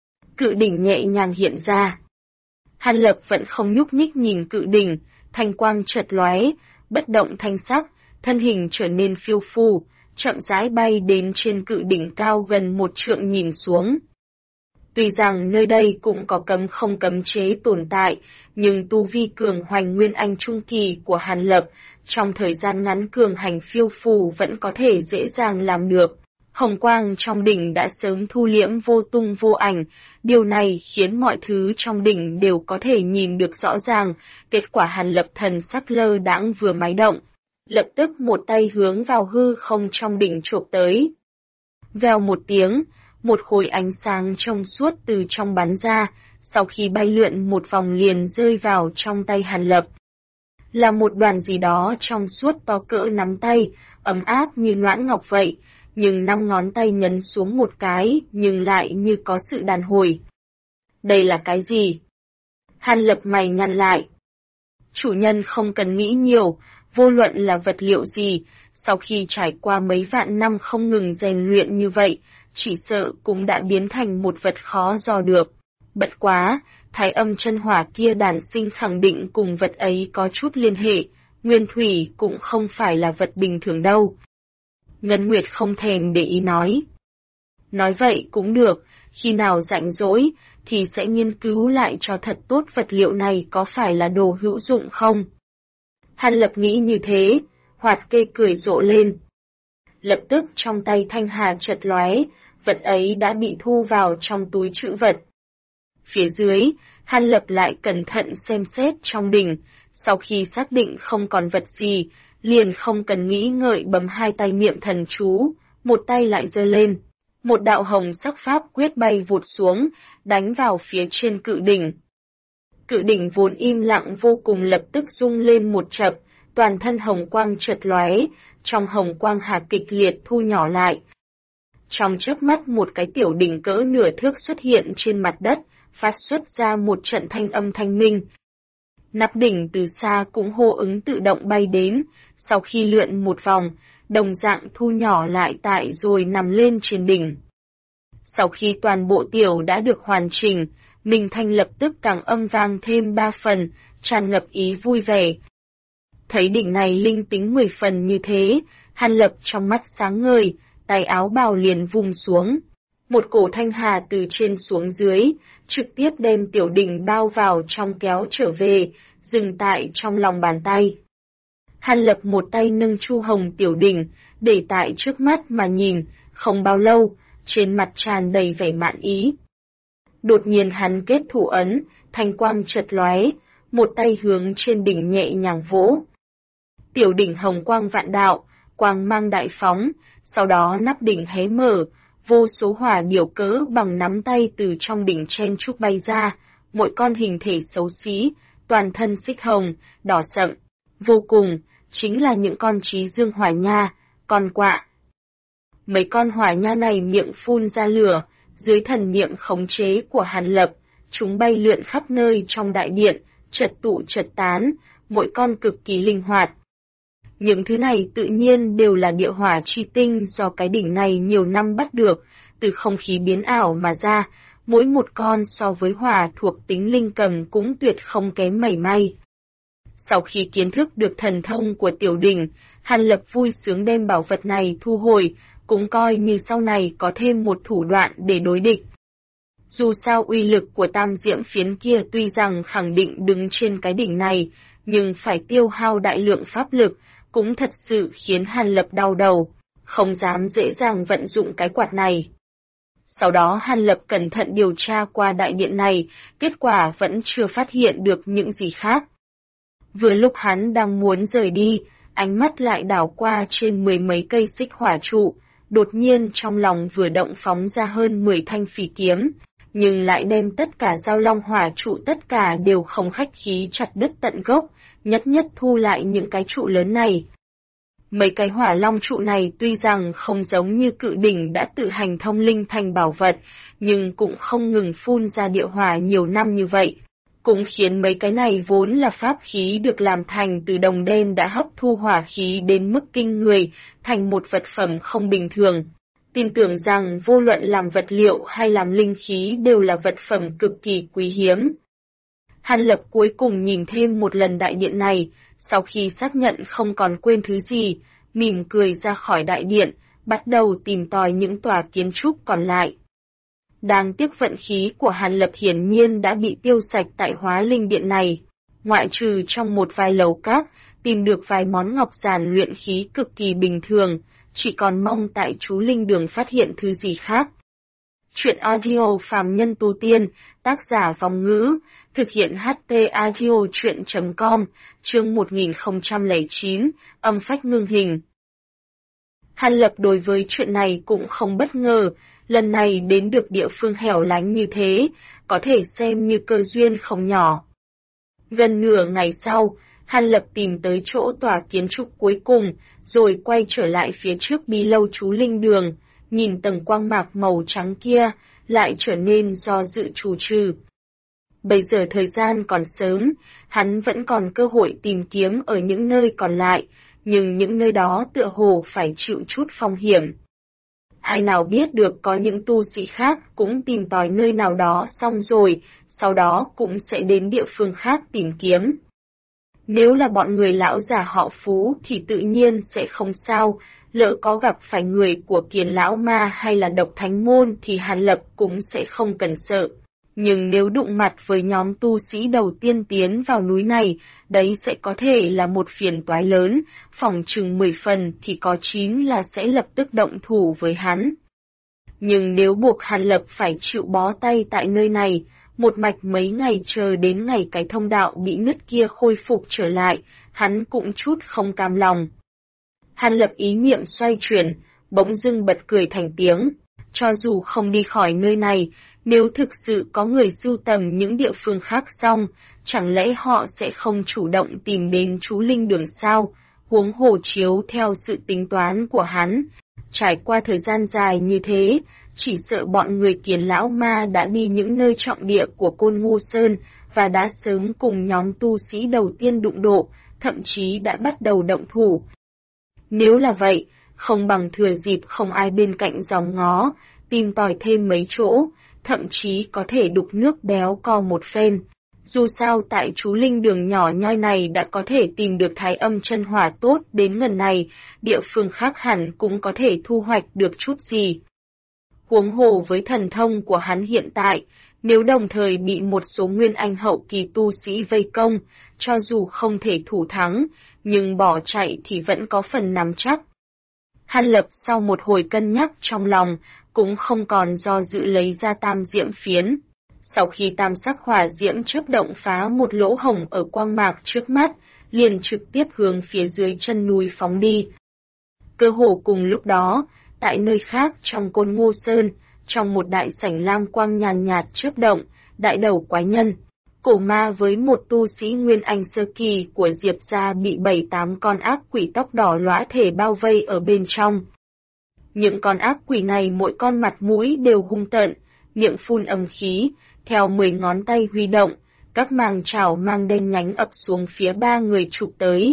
Speaker 1: Cự đỉnh nhẹ nhàng hiện ra. Hàn Lập vẫn không nhúc nhích nhìn cự đỉnh, thanh quang chợt lóe, bất động thanh sắc, thân hình trở nên phiêu phù, chậm rãi bay đến trên cự đỉnh cao gần 1 trượng nhìn xuống. Tuy rằng nơi đây cũng có cấm không cấm chế tồn tại, nhưng tu vi cường hoành nguyên anh trung kỳ của Hàn Lập, trong thời gian ngắn cường hành phiêu phù vẫn có thể dễ dàng làm được. Hồng quang trong đỉnh đã sớm thu liễm vô tung vô ảnh, điều này khiến mọi thứ trong đỉnh đều có thể nhìn được rõ ràng, kết quả Hàn Lập thần sắc lơ đãng vừa máy động. Lập tức một tay hướng vào hư không trong đỉnh chộp tới. Vèo một tiếng, một khối ánh sáng trong suốt từ trong bắn ra, sau khi bay lượn một vòng liền rơi vào trong tay Hàn Lập. Là một đoàn gì đó trong suốt to cỡ nắm tay, ấm áp như noãn ngọc vậy, nhưng 5 ngón tay nhấn xuống một cái, nhưng lại như có sự đàn hồi. Đây là cái gì? Hàn Lập mày nhăn lại. Chủ nhân không cần nghĩ nhiều, vô luận là vật liệu gì, sau khi trải qua mấy vạn năm không ngừng rèn luyện như vậy, chỉ sợ cũng đã biến thành một vật khó dò được. Bất quá, thái âm chân hỏa kia đản sinh khẳng định cùng vật ấy có chút liên hệ, nguyên thủy cũng không phải là vật bình thường đâu. Ngân Nguyệt không thèm để ý nói. Nói vậy cũng được, khi nào rảnh rỗi, thì sẽ nghiên cứu lại cho thật tốt vật liệu này có phải là đồ hữu dụng không. Hàn Lập nghĩ như thế, Hoạt Kê cười rộ lên. Lập tức trong tay thanh hà chợt lóe, vật ấy đã bị thu vào trong túi trữ vật. Phía dưới, Hàn Lập lại cẩn thận xem xét trong đỉnh, sau khi xác định không còn vật gì, liền không cần nghĩ ngợi bấm 2 tay niệm thần chú, một tay lại giơ lên. Một đạo hồng sắc pháp quyết bay vụt xuống, đánh vào phía trên cự đỉnh. Cự đỉnh vốn im lặng vô cùng lập tức rung lên một chập, toàn thân hồng quang chợt lóe, trong hồng quang hà kịch liệt thu nhỏ lại. Trong chớp mắt một cái tiểu đỉnh cỡ nửa thước xuất hiện trên mặt đất, phát xuất ra một trận thanh âm thanh minh. Nắp đỉnh từ xa cũng hô ứng tự động bay đến, sau khi lượn một vòng, đồng dạng thu nhỏ lại tại rồi nằm lên trên đỉnh. Sau khi toàn bộ tiểu đã được hoàn chỉnh, Minh Thanh lập tức càng âm vang thêm 3 phần, tràn ngập ý vui vẻ. Thấy đỉnh này linh tính 10 phần như thế, Hàn Lập trong mắt sáng ngời, tay áo bào liền vung xuống. Một cổ thanh hà từ trên xuống dưới, trực tiếp đem tiểu đỉnh bao vào trong kéo trở về, dừng tại trong lòng bàn tay. Hàn Lập một tay nâng chu hồng tiểu đỉnh, để tại trước mắt mà nhìn, không bao lâu, trên mặt tràn đầy vẻ mãn ý. Đột nhiên hắn kết thủ ấn, thanh quang chợt lóe, một tay hướng trên đỉnh nhẹ nhàng vỗ. Tiểu đỉnh hồng quang vạn đạo, quang mang đại phóng, sau đó nắp đỉnh hé mở, vô số hỏa điểu cỡ bằng nắm tay từ trong đỉnh chen chúc bay ra, mỗi con hình thể xấu xí, toàn thân xích hồng, đỏ sậm, vô cùng, chính là những con trí dương hỏa nha, con quạ. Mấy con hỏa nha này miệng phun ra lửa, dưới thần niệm khống chế của Hàn Lập, chúng bay lượn khắp nơi trong đại điện, chật tụ chật tán, mỗi con cực kỳ linh hoạt. Những thứ này tự nhiên đều là địa hỏa chi tinh do cái đỉnh này nhiều năm bắt được, từ không khí biến ảo mà ra, mỗi một con so với hỏa thuộc tính linh cầm cũng tuyệt không kém mảy may. Sau khi kiến thức được thần thông của tiểu đỉnh, Hàn Lập vui sướng đem bảo vật này thu hồi, cũng coi như sau này có thêm một thủ đoạn để đối địch. Dù sao uy lực của tam diễm phiến kia tuy rằng khẳng định đứng trên cái đỉnh này, nhưng phải tiêu hao đại lượng pháp lực, cũng thật sự khiến Hàn Lập đau đầu, không dám dễ dàng vận dụng cái quạt này. Sau đó Hàn Lập cẩn thận điều tra qua đại điện này, kết quả vẫn chưa phát hiện được những gì khác. Vừa lúc hắn đang muốn rời đi, ánh mắt lại đảo qua trên mười mấy cây xích hỏa trụ, đột nhiên trong lòng vừa động phóng ra hơn 10 thanh phỉ kiếm, nhưng lại đem tất cả giao long hỏa trụ tất cả đều không khách khí chặt đứt tận gốc, nhất nhất thu lại những cái trụ lớn này. Mấy cái hỏa long trụ này tuy rằng không giống như cự đỉnh đã tự hành thông linh thành bảo vật, nhưng cũng không ngừng phun ra địa hỏa nhiều năm như vậy, cũng khiến mấy cái này vốn là pháp khí được làm thành từ đồng đen đã hấp thu hỏa khí đến mức kinh người, thành một vật phẩm không bình thường. Tin tưởng rằng vô luận làm vật liệu hay làm linh khí đều là vật phẩm cực kỳ quý hiếm. Hàn Lập cuối cùng nhìn thêm một lần đại điện này, sau khi xác nhận không còn quên thứ gì, mỉm cười ra khỏi đại điện, bắt đầu tìm tòi những tòa kiến trúc còn lại. Đáng tiếc vận khí của Hàn Lập hiển nhiên đã bị tiêu sạch tại hóa linh điện này, ngoại trừ trong một vài lầu các, tìm được vài món ngọc giản luyện khí cực kỳ bình thường, chỉ còn mong tại chú linh đường phát hiện thứ gì khác. Chuyện audio phàm nhân tu tiên, tác giả Vong Ngữ, thực hiện HT audio chuyện.com, chương 1009, âm phách ngưng hình. Hàn Lập đối với chuyện này cũng không bất ngờ, lần này đến được địa phương hẻo lánh như thế, có thể xem như cơ duyên không nhỏ. Gần nửa ngày sau, Hàn Lập tìm tới chỗ tòa kiến trúc cuối cùng, rồi quay trở lại phía trước bí lâu chú linh đường, nhìn tầng quang mạc màu trắng kia, lại trở nên do dự trù trừ. Bây giờ thời gian còn sớm, hắn vẫn còn cơ hội tìm kiếm ở những nơi còn lại, nhưng những nơi đó tựa hồ phải chịu chút phong hiểm. Ai nào biết được có những tu sĩ khác cũng tìm tòi nơi nào đó xong rồi, sau đó cũng sẽ đến địa phương khác tìm kiếm. Nếu là bọn người lão già họ Phú thì tự nhiên sẽ không sao, lỡ có gặp phải người của Kiền lão ma hay là Độc Thánh môn thì Hàn Lập cũng sẽ không cần sợ. Nhưng nếu đụng mặt với nhóm tu sĩ đầu tiên tiến vào núi này, đấy sẽ có thể là một phiền toái lớn, phỏng chừng 10 phần thì có 9 là sẽ lập tức động thủ với hắn. Nhưng nếu buộc Hàn Lập phải chịu bó tay tại nơi này, một mạch mấy ngày chờ đến ngày cái thông đạo bị nứt kia khôi phục trở lại, hắn cũng chút không cam lòng. Hàn Lập ý niệm xoay chuyển, bỗng dưng bật cười thành tiếng. Cho dù không đi khỏi nơi này, nếu thực sự có người sưu tầm những địa phương khác xong, chẳng lẽ họ sẽ không chủ động tìm đến chú linh đường sao? Huống hồ chiếu theo sự tính toán của hắn, trải qua thời gian dài như thế, chỉ sợ bọn người Kiền lão ma đã đi những nơi trọng địa của Côn Ngô Sơn và đã sớm cùng nhóm tu sĩ đầu tiên đụng độ, thậm chí đã bắt đầu động thủ. Nếu là vậy, không bằng thừa dịp không ai bên cạnh dòng ngó, tìm tòi thêm mấy chỗ, thậm chí có thể đục nước béo co một phen. Dù sao tại chú linh đường nhỏ nhoi này đã có thể tìm được thái âm chân hỏa tốt đến ngần này, địa phương khác hẳn cũng có thể thu hoạch được chút gì. Huống hồ với thần thông của hắn hiện tại, nếu đồng thời bị một số nguyên anh hậu kỳ tu sĩ vây công, cho dù không thể thủ thắng, nhưng bỏ chạy thì vẫn có phần nắm chắc. Hàn Lập sau một hồi cân nhắc trong lòng, cũng không còn do dự lấy ra tam diễm phiến. Sau khi tam sắc hỏa diễm chớp động phá một lỗ hổng ở quang mạc trước mắt, liền trực tiếp hướng phía dưới chân núi phóng đi. Cơ hồ cùng lúc đó, tại nơi khác trong Côn Ngô Sơn, trong một đại sảnh lam quang nhàn nhạt chớp động, đại đầu quái nhân, Cổ ma với một tu sĩ Nguyên Anh sơ kỳ của Diệp gia bị 7-8 con ác quỷ tóc đỏ lõa thể bao vây ở bên trong. Những con ác quỷ này mỗi con mặt mũi đều hung tợn, miệng phun âm khí, theo 10 ngón tay huy động, các màng chảo mang đen nhánh ập xuống phía 3 người chụp tới.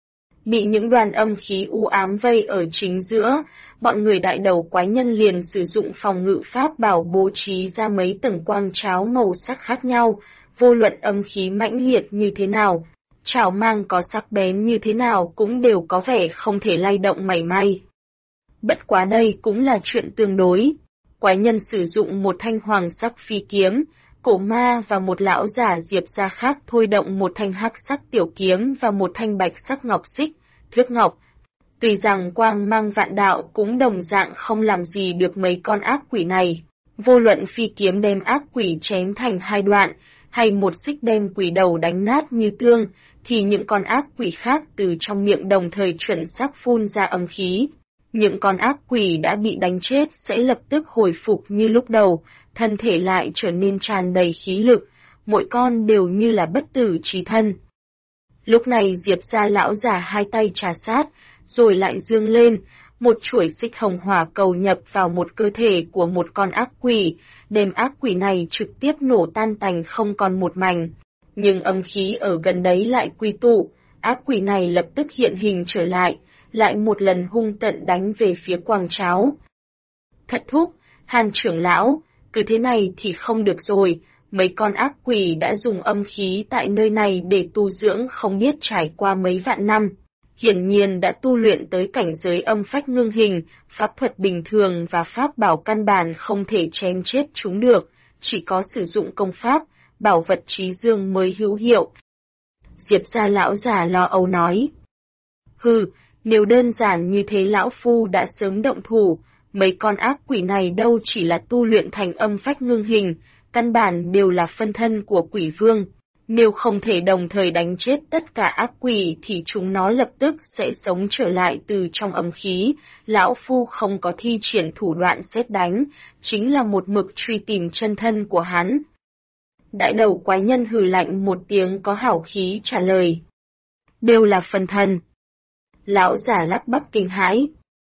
Speaker 1: Bị những đoàn âm khí u ám vây ở chính giữa, bọn người đại đầu quái nhân liền sử dụng phòng ngự pháp bảo bố trí ra mấy tầng quang cháo màu sắc khác nhau, vô luận âm khí mãnh liệt như thế nào, chảo mang có sắc bén như thế nào cũng đều có vẻ không thể lay động mảy may. Bất quá đây cũng là chuyện tương đối. Quái nhân sử dụng một thanh hoàng sắc phi kiếm, cổ ma và một lão giả Diệp gia khác thôi động một thanh hắc sắc tiểu kiếm và một thanh bạch sắc ngọc xích, thước ngọc. Tuy rằng quang mang vạn đạo cũng đồng dạng không làm gì được mấy con ác quỷ này. Vô luận phi kiếm đem ác quỷ chém thành 2 đoạn, hay một xích đem quỷ đầu đánh nát như tương, thì những con ác quỷ khác từ trong miệng đồng thời chuẩn xác phun ra âm khí. Những con ác quỷ đã bị đánh chết sẽ lập tức hồi phục như lúc đầu, thân thể lại trở nên tràn đầy khí lực, mỗi con đều như là bất tử chí thân. Lúc này Diệp gia lão già 2 tay trà sát, rồi lại dương lên, một chuỗi xích hồng hỏa cầu nhập vào một cơ thể của một con ác quỷ, đem ác quỷ này trực tiếp nổ tan tành không còn một mảnh. Nhưng âm khí ở gần đấy lại quy tụ, ác quỷ này lập tức hiện hình trở lại một lần hung tận đánh về phía quang cháo. Thất thúc, Hàn trưởng lão, cứ thế này thì không được rồi, mấy con ác quỷ đã dùng âm khí tại nơi này để tu dưỡng không biết trải qua mấy vạn năm. Hiển nhiên đã tu luyện tới cảnh giới âm phách ngưng hình, pháp thuật bình thường và pháp bảo căn bản không thể chém chết chúng được, chỉ có sử dụng công pháp, bảo vật trí dương mới hữu hiệu. Diệp gia lão già lo âu nói. Hừ, nếu đơn giản như thế lão phu đã sớm động thủ, mấy con ác quỷ này đâu chỉ là tu luyện thành âm phách ngưng hình, căn bản đều là phân thân của quỷ vương. Nếu không thể đồng thời đánh chết tất cả ác quỷ thì chúng nó lập tức sẽ sống trở lại từ trong âm khí, lão phu không có thi triển thủ đoạn sét đánh, chính là một mực truy tìm chân thân của hắn. Đại đầu quái nhân hừ lạnh một tiếng có hảo khí trả lời. Đều là phân thân. Lão giả lắp bắp kinh hãi.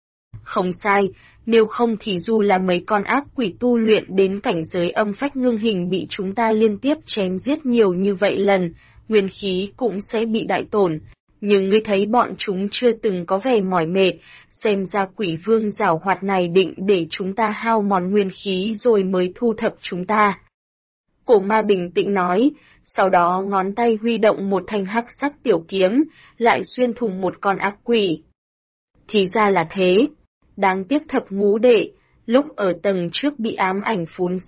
Speaker 1: Không sai, nếu không thì dù là mấy con ác quỷ tu luyện đến cảnh giới âm phách ngưng hình bị chúng ta liên tiếp chém giết nhiều như vậy lần, nguyên khí cũng sẽ bị đại tổn. Nhưng ngươi thấy bọn chúng chưa từng có vẻ mỏi mệt, xem ra quỷ vương giảo hoạt này định để chúng ta hao mòn nguyên khí rồi mới thu thập chúng ta. Cổ ma bình tĩnh nói, sau đó ngón tay huy động một thanh hắc sắc tiểu kiếm, lại xuyên thủng một con ác quỷ. Thì ra là thế. Đáng tiếc thập ngũ đệ, lúc ở tầng trước bị ám ảnh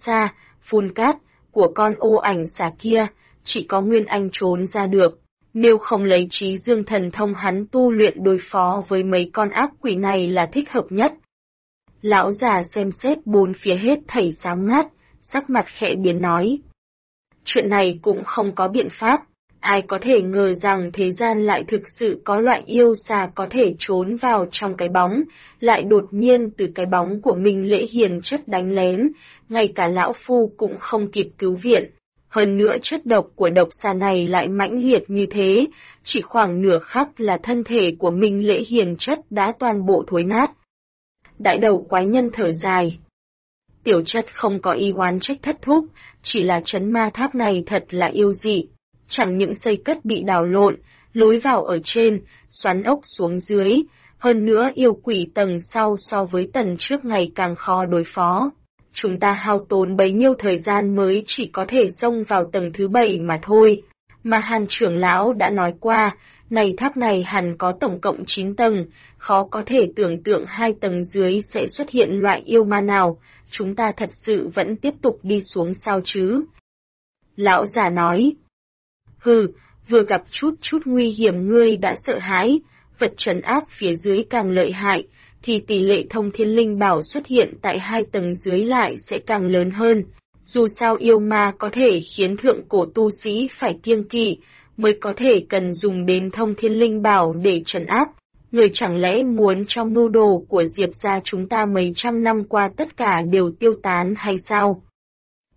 Speaker 1: phun cát của con ô ảnh xà kia, chỉ có Nguyên Anh trốn ra được. Nếu không lấy trí dương thần thông hắn tu luyện đối phó với mấy con ác quỷ này là thích hợp nhất. Lão già xem xét bốn phía hết thảy sáng ngát, sắc mặt khẽ biến nói. Chuyện này cũng không có biện pháp. Ai có thể ngờ rằng thế gian lại thực sự có loại yêu xà có thể trốn vào trong cái bóng, lại đột nhiên từ cái bóng của mình lễ hiền chất đánh lén, ngay cả lão phu cũng không kịp cứu viện. Hơn nữa chất độc của độc xà này lại mãnh liệt như thế, chỉ khoảng nửa khắc là thân thể của mình lễ hiền chất đã toàn bộ thối nát. Đại đầu quái nhân thở dài. Tiểu chất không có ý oán trách thất thúc, chỉ là trấn ma tháp này thật là yêu dị. Chẳng những xây cất bị đảo lộn, lối vào ở trên, xoắn ốc xuống dưới, hơn nữa yêu quỷ tầng sau so với tầng trước ngày càng khó đối phó. Chúng ta hao tốn bấy nhiêu thời gian mới chỉ có thể xông vào tầng thứ 7 mà thôi. Mà Hàn trưởng lão đã nói qua, tháp này hẳn có tổng cộng 9 tầng, khó có thể tưởng tượng 2 tầng dưới sẽ xuất hiện loại yêu ma nào, chúng ta thật sự vẫn tiếp tục đi xuống sao chứ? Lão già nói. Hừ, vừa gặp chút nguy hiểm ngươi đã sợ hãi, vật trấn áp phía dưới càng lợi hại, thì tỷ lệ thông thiên linh bảo xuất hiện tại 2 tầng dưới lại sẽ càng lớn hơn. Dù sao yêu ma có thể khiến thượng cổ tu sĩ phải kiêng kỵ, mới có thể cần dùng đến thông thiên linh bảo để trấn áp. Người chẳng lẽ muốn cho mưu đồ của Diệp gia chúng ta mấy trăm năm qua tất cả đều tiêu tán hay sao?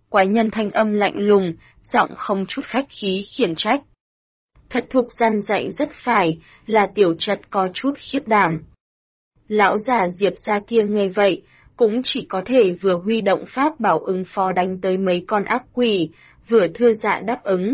Speaker 1: Quái nhân thanh âm lạnh lùng, giọng không chút khách khí khiển trách. Thật thục gian dạy rất phải, là tiểu trật có chút khiếp đảm. Lão già Diệp gia kia nghe vậy, cũng chỉ có thể vừa huy động pháp bảo ứng phó đánh tới mấy con ác quỷ, vừa thưa dạ đáp ứng.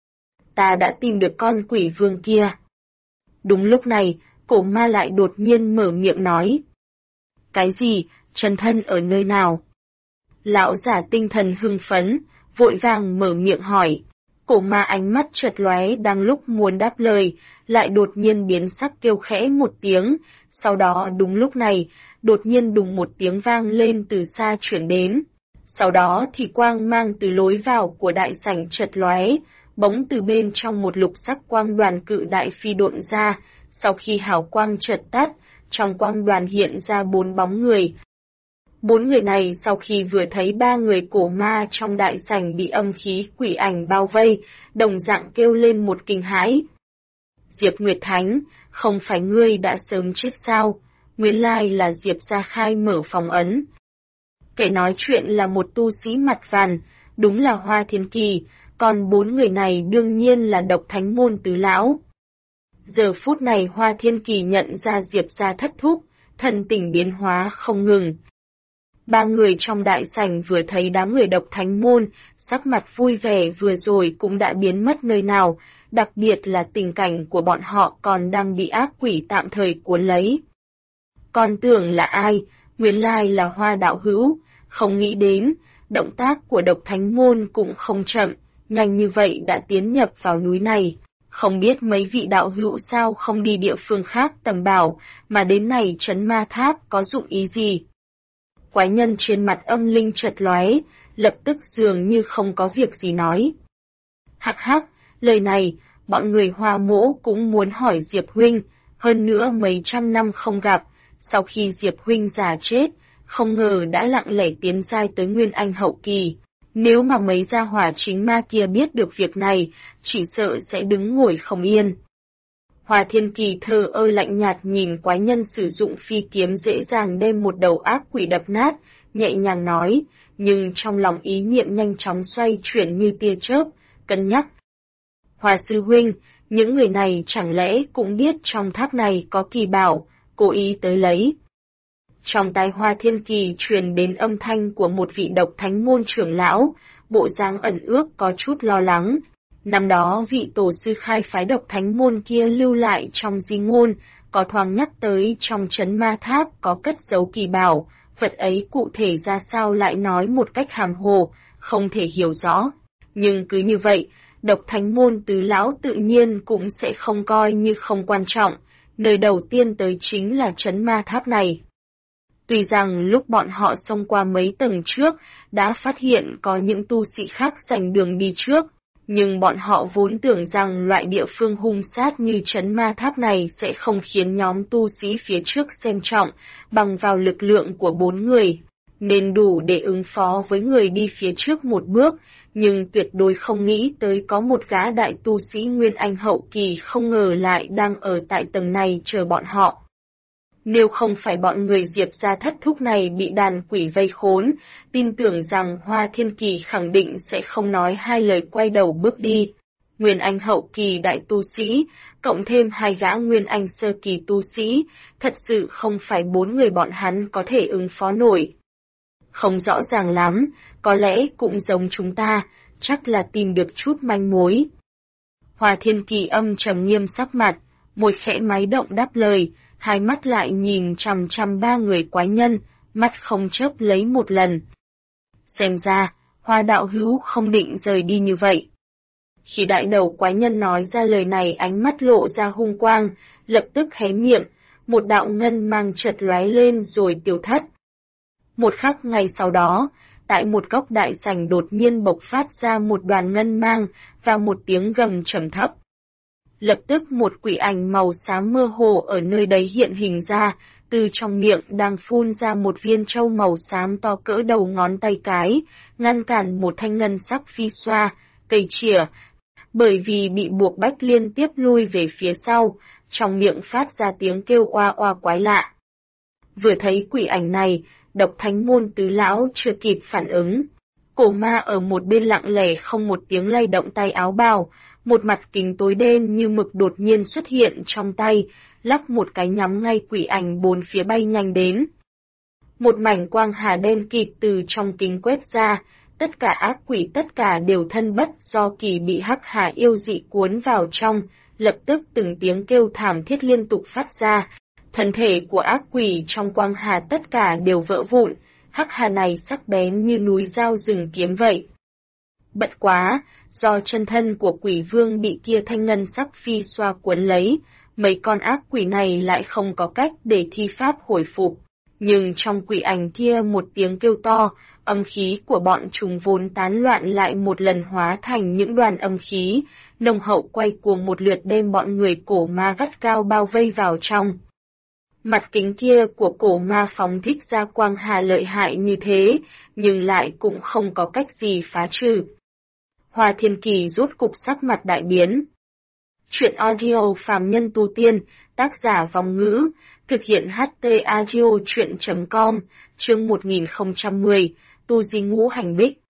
Speaker 1: Ta đã tìm được con quỷ vương kia. Đúng lúc này, cổ ma lại đột nhiên mở miệng nói. Cái gì, chân thân ở nơi nào? Lão giả tinh thần hưng phấn, vội vàng mở miệng hỏi. Cổ ma ánh mắt chợt lóe đang lúc muốn đáp lời, lại đột nhiên biến sắc kêu khẽ một tiếng, sau đó đúng lúc này, đột nhiên đùng một tiếng vang lên từ xa chuyển đến. Sau đó thì quang mang từ lối vào của đại sảnh chợt lóe, bỗng từ bên trong một lục sắc quang đoàn cự đại phi độn ra, sau khi hào quang chợt tắt, trong quang đoàn hiện ra 4 bóng người. 4 người này sau khi vừa thấy 3 người cổ ma trong đại sảnh bị âm khí quỷ ảnh bao vây, đồng dạng kêu lên một kinh hãi. Diệp Nguyệt Thánh, không phải ngươi đã sớm chết sao? Nguyên lai là Diệp Gia khai mở phòng ấn. Kẻ nói chuyện là một tu sĩ mặt vằn, đúng là Hoa Thiên Kỳ, còn 4 người này đương nhiên là độc thánh môn tứ lão. Giờ phút này Hoa Thiên Kỳ nhận ra Diệp Gia thất thúc, thần tình biến hóa không ngừng. 3 người trong đại sảnh vừa thấy đám người độc thánh môn, sắc mặt vui vẻ vừa rồi cũng đã biến mất nơi nào, đặc biệt là tình cảnh của bọn họ còn đang bị ác quỷ tạm thời cuốn lấy. Còn tưởng là ai, nguyên lai là Hoa đạo hữu, không nghĩ đến, động tác của độc thánh môn cũng không chậm, nhanh như vậy đã tiến nhập vào núi này. Không biết mấy vị đạo hữu sao không đi địa phương khác tầm bảo, mà đến này trấn ma tháp có dụng ý gì? Quái nhân trên mặt âm linh chợt lóe, lập tức dường như không có việc gì nói. Hắc hắc, lời này, bọn người Hoa Mỗ cũng muốn hỏi Diệp huynh, hơn nữa mấy trăm năm không gặp, sau khi Diệp huynh già chết, không ngờ đã lặng lẽ tiến giai tới Nguyên Anh hậu kỳ. Nếu mà mấy gia hỏa chính ma kia biết được việc này, chỉ sợ sẽ đứng ngồi không yên. Hoa Thiên Kỳ thờ ơ lạnh nhạt nhìn quái nhân sử dụng phi kiếm dễ dàng đem một đầu ác quỷ đập nát, nhẹ nhàng nói, nhưng trong lòng ý niệm nhanh chóng xoay chuyển như tia chớp, cân nhắc. Hoa sư huynh, những người này chẳng lẽ cũng biết trong tháp này có kỳ bảo, cố ý tới lấy. Trong tai Hoa Thiên Kỳ truyền đến âm thanh của một vị độc thánh môn trưởng lão, bộ dáng ẩn ước có chút lo lắng. Năm đó vị tổ sư khai phái độc thánh môn kia lưu lại trong di ngôn, có thoáng nhắc tới trong trấn ma tháp có cất giấu kỳ bảo, vật ấy cụ thể ra sao lại nói một cách hàm hồ, không thể hiểu rõ. Nhưng cứ như vậy, độc thánh môn tứ lão tự nhiên cũng sẽ không coi như không quan trọng, nơi đầu tiên tới chính là trấn ma tháp này. Tuy rằng lúc bọn họ xông qua mấy tầng trước, đã phát hiện có những tu sĩ khác giành đường đi trước, nhưng bọn họ vốn tưởng rằng loại địa phương hung sát như trấn ma tháp này sẽ không khiến nhóm tu sĩ phía trước xem trọng, bằng vào lực lượng của 4 người, nên đủ để ứng phó với người đi phía trước một bước, nhưng tuyệt đối không nghĩ tới có một gã đại tu sĩ Nguyên Anh hậu kỳ không ngờ lại đang ở tại tầng này chờ bọn họ. Nếu không phải bọn người Diệp gia thất thúc này bị đàn quỷ vây khốn, tin tưởng rằng Hoa Thiên Kỳ khẳng định sẽ không nói hai lời quay đầu bước đi. Nguyên Anh hậu kỳ đại tu sĩ, cộng thêm 2 gã Nguyên Anh sơ kỳ tu sĩ, thật sự không phải 4 người bọn hắn có thể ứng phó nổi. Không rõ ràng lắm, có lẽ cũng giống chúng ta, chắc là tìm được chút manh mối. Hoa Thiên Kỳ âm trầm nghiêm sắc mặt, môi khẽ máy động đáp lời, hai mắt lại nhìn chằm chằm 3 người quái nhân, mắt không chớp lấy một lần. Xem ra, Hoa đạo hữu không định rời đi như vậy. Khi đại đầu quái nhân nói ra lời này ánh mắt lộ ra hung quang, lập tức hé miệng, một đạo ngân mang chợt lóe lên rồi tiêu thất. Một khắc ngay sau đó, tại một góc đại sảnh đột nhiên bộc phát ra một đoàn ngân mang và một tiếng gầm trầm thấp. Lập tức một quỷ ảnh màu xám mơ hồ ở nơi đấy hiện hình ra, từ trong miệng đang phun ra một viên châu màu xám to cỡ đầu ngón tay cái, ngăn cản một thanh ngân sắc phi xoa, cây chìa, bởi vì bị buộc bách liên tiếp lui về phía sau, trong miệng phát ra tiếng kêu oa oa quái lạ. Vừa thấy quỷ ảnh này, độc thánh môn tứ lão chưa kịp phản ứng. Cổ ma ở một bên lặng lẽ không một tiếng lay động tay áo bào, một mặt kính tối đen như mực đột nhiên xuất hiện trong tay, lắc một cái nhắm ngay quỷ ảnh bốn phía bay nhanh đến. Một mảnh quang hà đen kịt từ trong kính quét ra, tất cả ác quỷ tất cả đều thân bất do kỳ bị hắc hà yêu dị cuốn vào trong, lập tức từng tiếng kêu thảm thiết liên tục phát ra. Thân thể của ác quỷ trong quang hà tất cả đều vỡ vụn, hắc hà này sắc bén như núi dao rừng kiếm vậy. Bận quá, do chân thân của quỷ vương bị kia thanh ngân sắc phi xoa cuốn lấy, mấy con ác quỷ này lại không có cách để thi pháp hồi phục. Nhưng trong quỷ ảnh kia một tiếng kêu to, âm khí của bọn chúng vốn tán loạn lại một lần hóa thành những đoàn âm khí, nồng hậu quay cuồng một lượt đem bọn người cổ ma gắt cao bao vây vào trong. Mặt kính kia của cổ ma phóng thích ra quang hà lợi hại như thế, nhưng lại cũng không có cách gì phá trừ. Hoa Thiên Kỳ rốt cục sắc mặt đại biến. Chuyện audio phàm nhân tu tiên, tác giả Vong Ngữ, thực hiện HT Audio chuyện.com, chương 1010, tu di ngũ hành bích.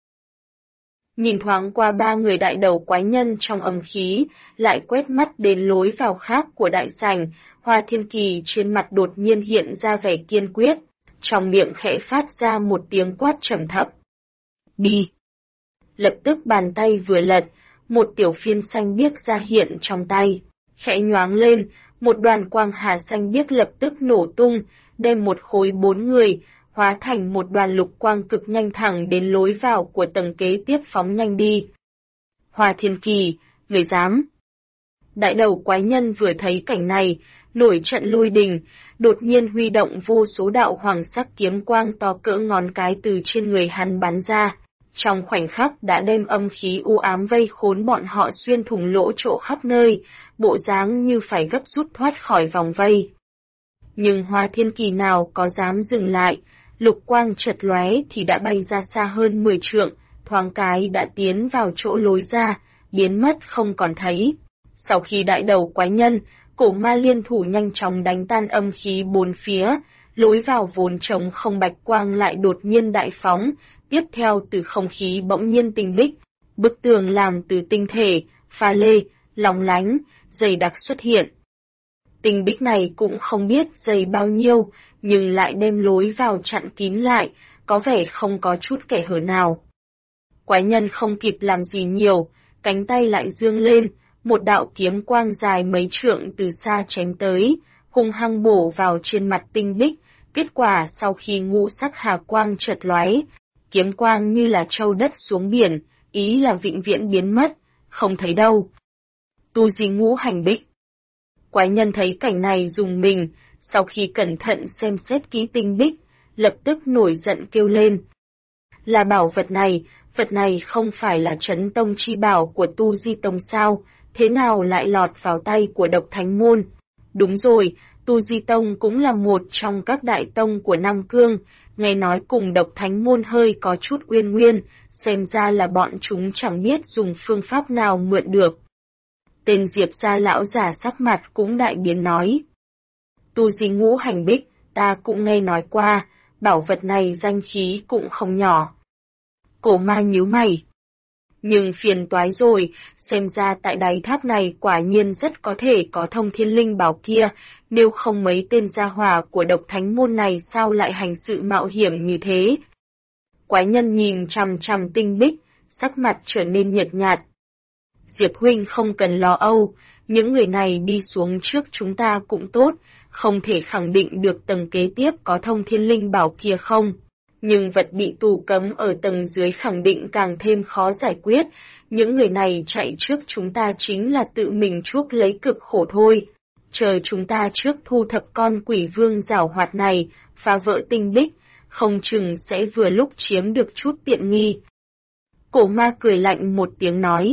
Speaker 1: Nhìn thoáng qua ba người đại đầu quái nhân trong âm khí, lại quét mắt đến lối vào khác của đại sảnh, Hoa Thiên Kỳ trên mặt đột nhiên hiện ra vẻ kiên quyết, trong miệng khẽ phát ra một tiếng quát trầm thấp. Đi! Lập tức bàn tay vừa lật, một tiểu phiên xanh biếc ra hiện trong tay, khẽ nhoáng lên, một đoàn quang hà xanh biếc lập tức nổ tung, đem một khối 4 người, hóa thành một đoàn lục quang cực nhanh thẳng đến lối vào của tầng kế tiếp phóng nhanh đi. Hoa Thiên Kỳ, người dám! Đại đầu quái nhân vừa thấy cảnh này, nổi trận lôi đình, đột nhiên huy động vô số đạo hoàng sắc kiếm quang to cỡ ngón cái từ trên người hắn bắn ra. Trong khoảnh khắc đã đem âm khí u ám vây khốn bọn họ xuyên thủng lỗ chỗ khắp nơi, bộ dáng như phải gấp rút thoát khỏi vòng vây. Nhưng Hoa Thiên Kỳ nào có dám dừng lại, lục quang chợt lóe thì đã bay ra xa hơn 10 trượng, thoáng cái đã tiến vào chỗ lối ra, biến mất không còn thấy. Sau khi đại đầu quái nhân, cổ ma liên thủ nhanh chóng đánh tan âm khí bốn phía, lối vào vốn trống không bạch quang lại đột nhiên đại phóng. Tiếp theo từ không khí bỗng nhiên tinh bích, bức tường làm từ tinh thể, pha lê, lóng lánh, dày đặc xuất hiện. Tinh bích này cũng không biết dày bao nhiêu, nhưng lại đem lối vào chặn kín lại, có vẻ không có chút kẽ hở nào. Quái nhân không kịp làm gì nhiều, cánh tay lại dương lên, một đạo kiếm quang dài mấy trượng từ xa chém tới, hung hăng bổ vào trên mặt tinh bích, kết quả sau khi ngũ sắc hà quang chợt lóe, kiếm quang như là trâu đất xuống biển, ý là vĩnh viễn biến mất, không thấy đâu. Tu di ngũ hành bích. Quái nhân thấy cảnh này rùng mình, sau khi cẩn thận xem xét kỹ tinh bích, lập tức nổi giận kêu lên. Là bảo vật này không phải là trấn tông chi bảo của tu di tông sao, thế nào lại lọt vào tay của độc thánh môn? Đúng rồi, tu di tông cũng là một trong các đại tông của Nam Cương, nghe nói cùng độc thánh môn hơi có chút uyên nguyên, xem ra là bọn chúng chẳng biết dùng phương pháp nào mượn được. Tên Diệp gia lão già sắc mặt cũng đại biến nói. Tu di ngũ hành bích, ta cũng nghe nói qua, bảo vật này danh khí cũng không nhỏ. Cổ ma nhíu mày. Nhưng phiền toái rồi, xem ra tại đáy tháp này quả nhiên rất có thể có thông thiên linh bảo kia, nếu không mấy tên gia hỏa của độc thánh môn này sao lại hành sự mạo hiểm như thế. Quái nhân nhìn chằm chằm tinh bích, sắc mặt trở nên nhợt nhạt. Diệp huynh không cần lo âu, những người này đi xuống trước chúng ta cũng tốt, không thể khẳng định được tầng kế tiếp có thông thiên linh bảo kia không. Nhưng vật bị tù cấm ở tầng dưới khẳng định càng thêm khó giải quyết, những người này chạy trước chúng ta chính là tự mình chuốc lấy cực khổ thôi. Chờ chúng ta trước thu thập con quỷ vương giảo hoạt này, phá vỡ tinh bích, không chừng sẽ vừa lúc chiếm được chút tiện nghi. Cổ ma cười lạnh một tiếng nói.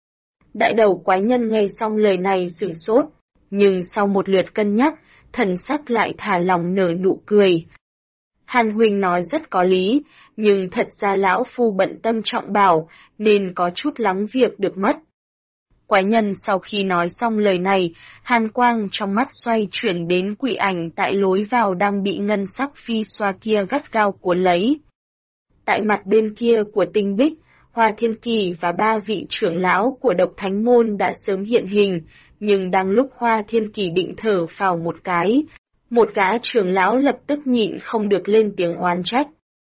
Speaker 1: Đại đầu quái nhân nghe xong lời này sửng sốt, nhưng sau một lượt cân nhắc, thần sắc lại thả lỏng nở nụ cười. Hàn huynh nói rất có lý, nhưng thật ra lão phu bận tâm trọng bảo, nên có chút lắng việc được mất. Quái nhân sau khi nói xong lời này, hàn quang trong mắt xoay chuyển đến quỷ ảnh tại lối vào đang bị ngân sắc phi xoa kia gắt gao cuốn lấy. Tại mặt bên kia của tinh bích, Hoa Thiên Kỳ và 3 vị trưởng lão của Độc Thánh Môn đã sớm hiện hình, nhưng đang lúc Hoa Thiên Kỳ định thở phào một cái, một gã trưởng lão lập tức nhịn không được lên tiếng oán trách.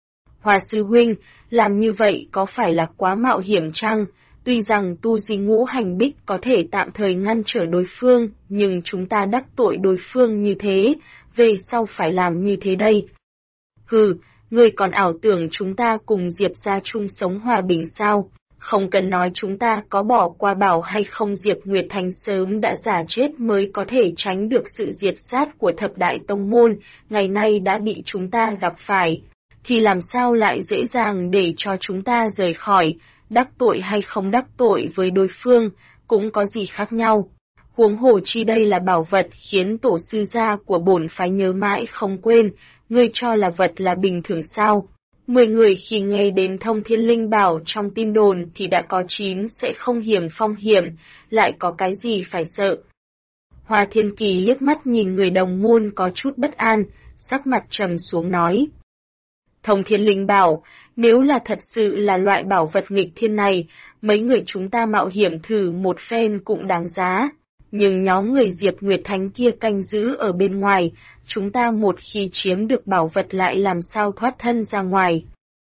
Speaker 1: Hoa sư huynh, làm như vậy có phải là quá mạo hiểm chăng? Tuy rằng tu di ngũ hành bích có thể tạm thời ngăn trở đối phương, nhưng chúng ta đắc tội đối phương như thế, về sau phải làm như thế đây. Hừ, ngươi còn ảo tưởng chúng ta cùng Diệp gia chung sống hòa bình sao? Không cần nói chúng ta có bỏ qua bảo hay không, Diệp Nguyệt Thành sớm đã giả chết mới có thể tránh được sự diệt sát của thập đại tông môn, ngày nay đã bị chúng ta gặp phải, thì làm sao lại dễ dàng để cho chúng ta rời khỏi, đắc tội hay không đắc tội với đối phương, cũng có gì khác nhau. Huống hồ chi đây là bảo vật khiến tổ sư gia của bổn phái nhớ mãi không quên, ngươi cho là vật là bình thường sao? 10 người khi nghe đến Thông Thiên Linh Bảo trong tin đồn thì đã có 9 sẽ không hiểm phong hiểm, lại có cái gì phải sợ. Hoa Thiên Kỳ liếc mắt nhìn người đồng môn có chút bất an, sắc mặt trầm xuống nói. Thông Thiên Linh Bảo, nếu là thật sự là loại bảo vật nghịch thiên này, mấy người chúng ta mạo hiểm thử một phen cũng đáng giá. Nhưng nhóm người Diệp Nguyệt Thánh kia canh giữ ở bên ngoài, chúng ta một khi chiếm được bảo vật lại làm sao thoát thân ra ngoài.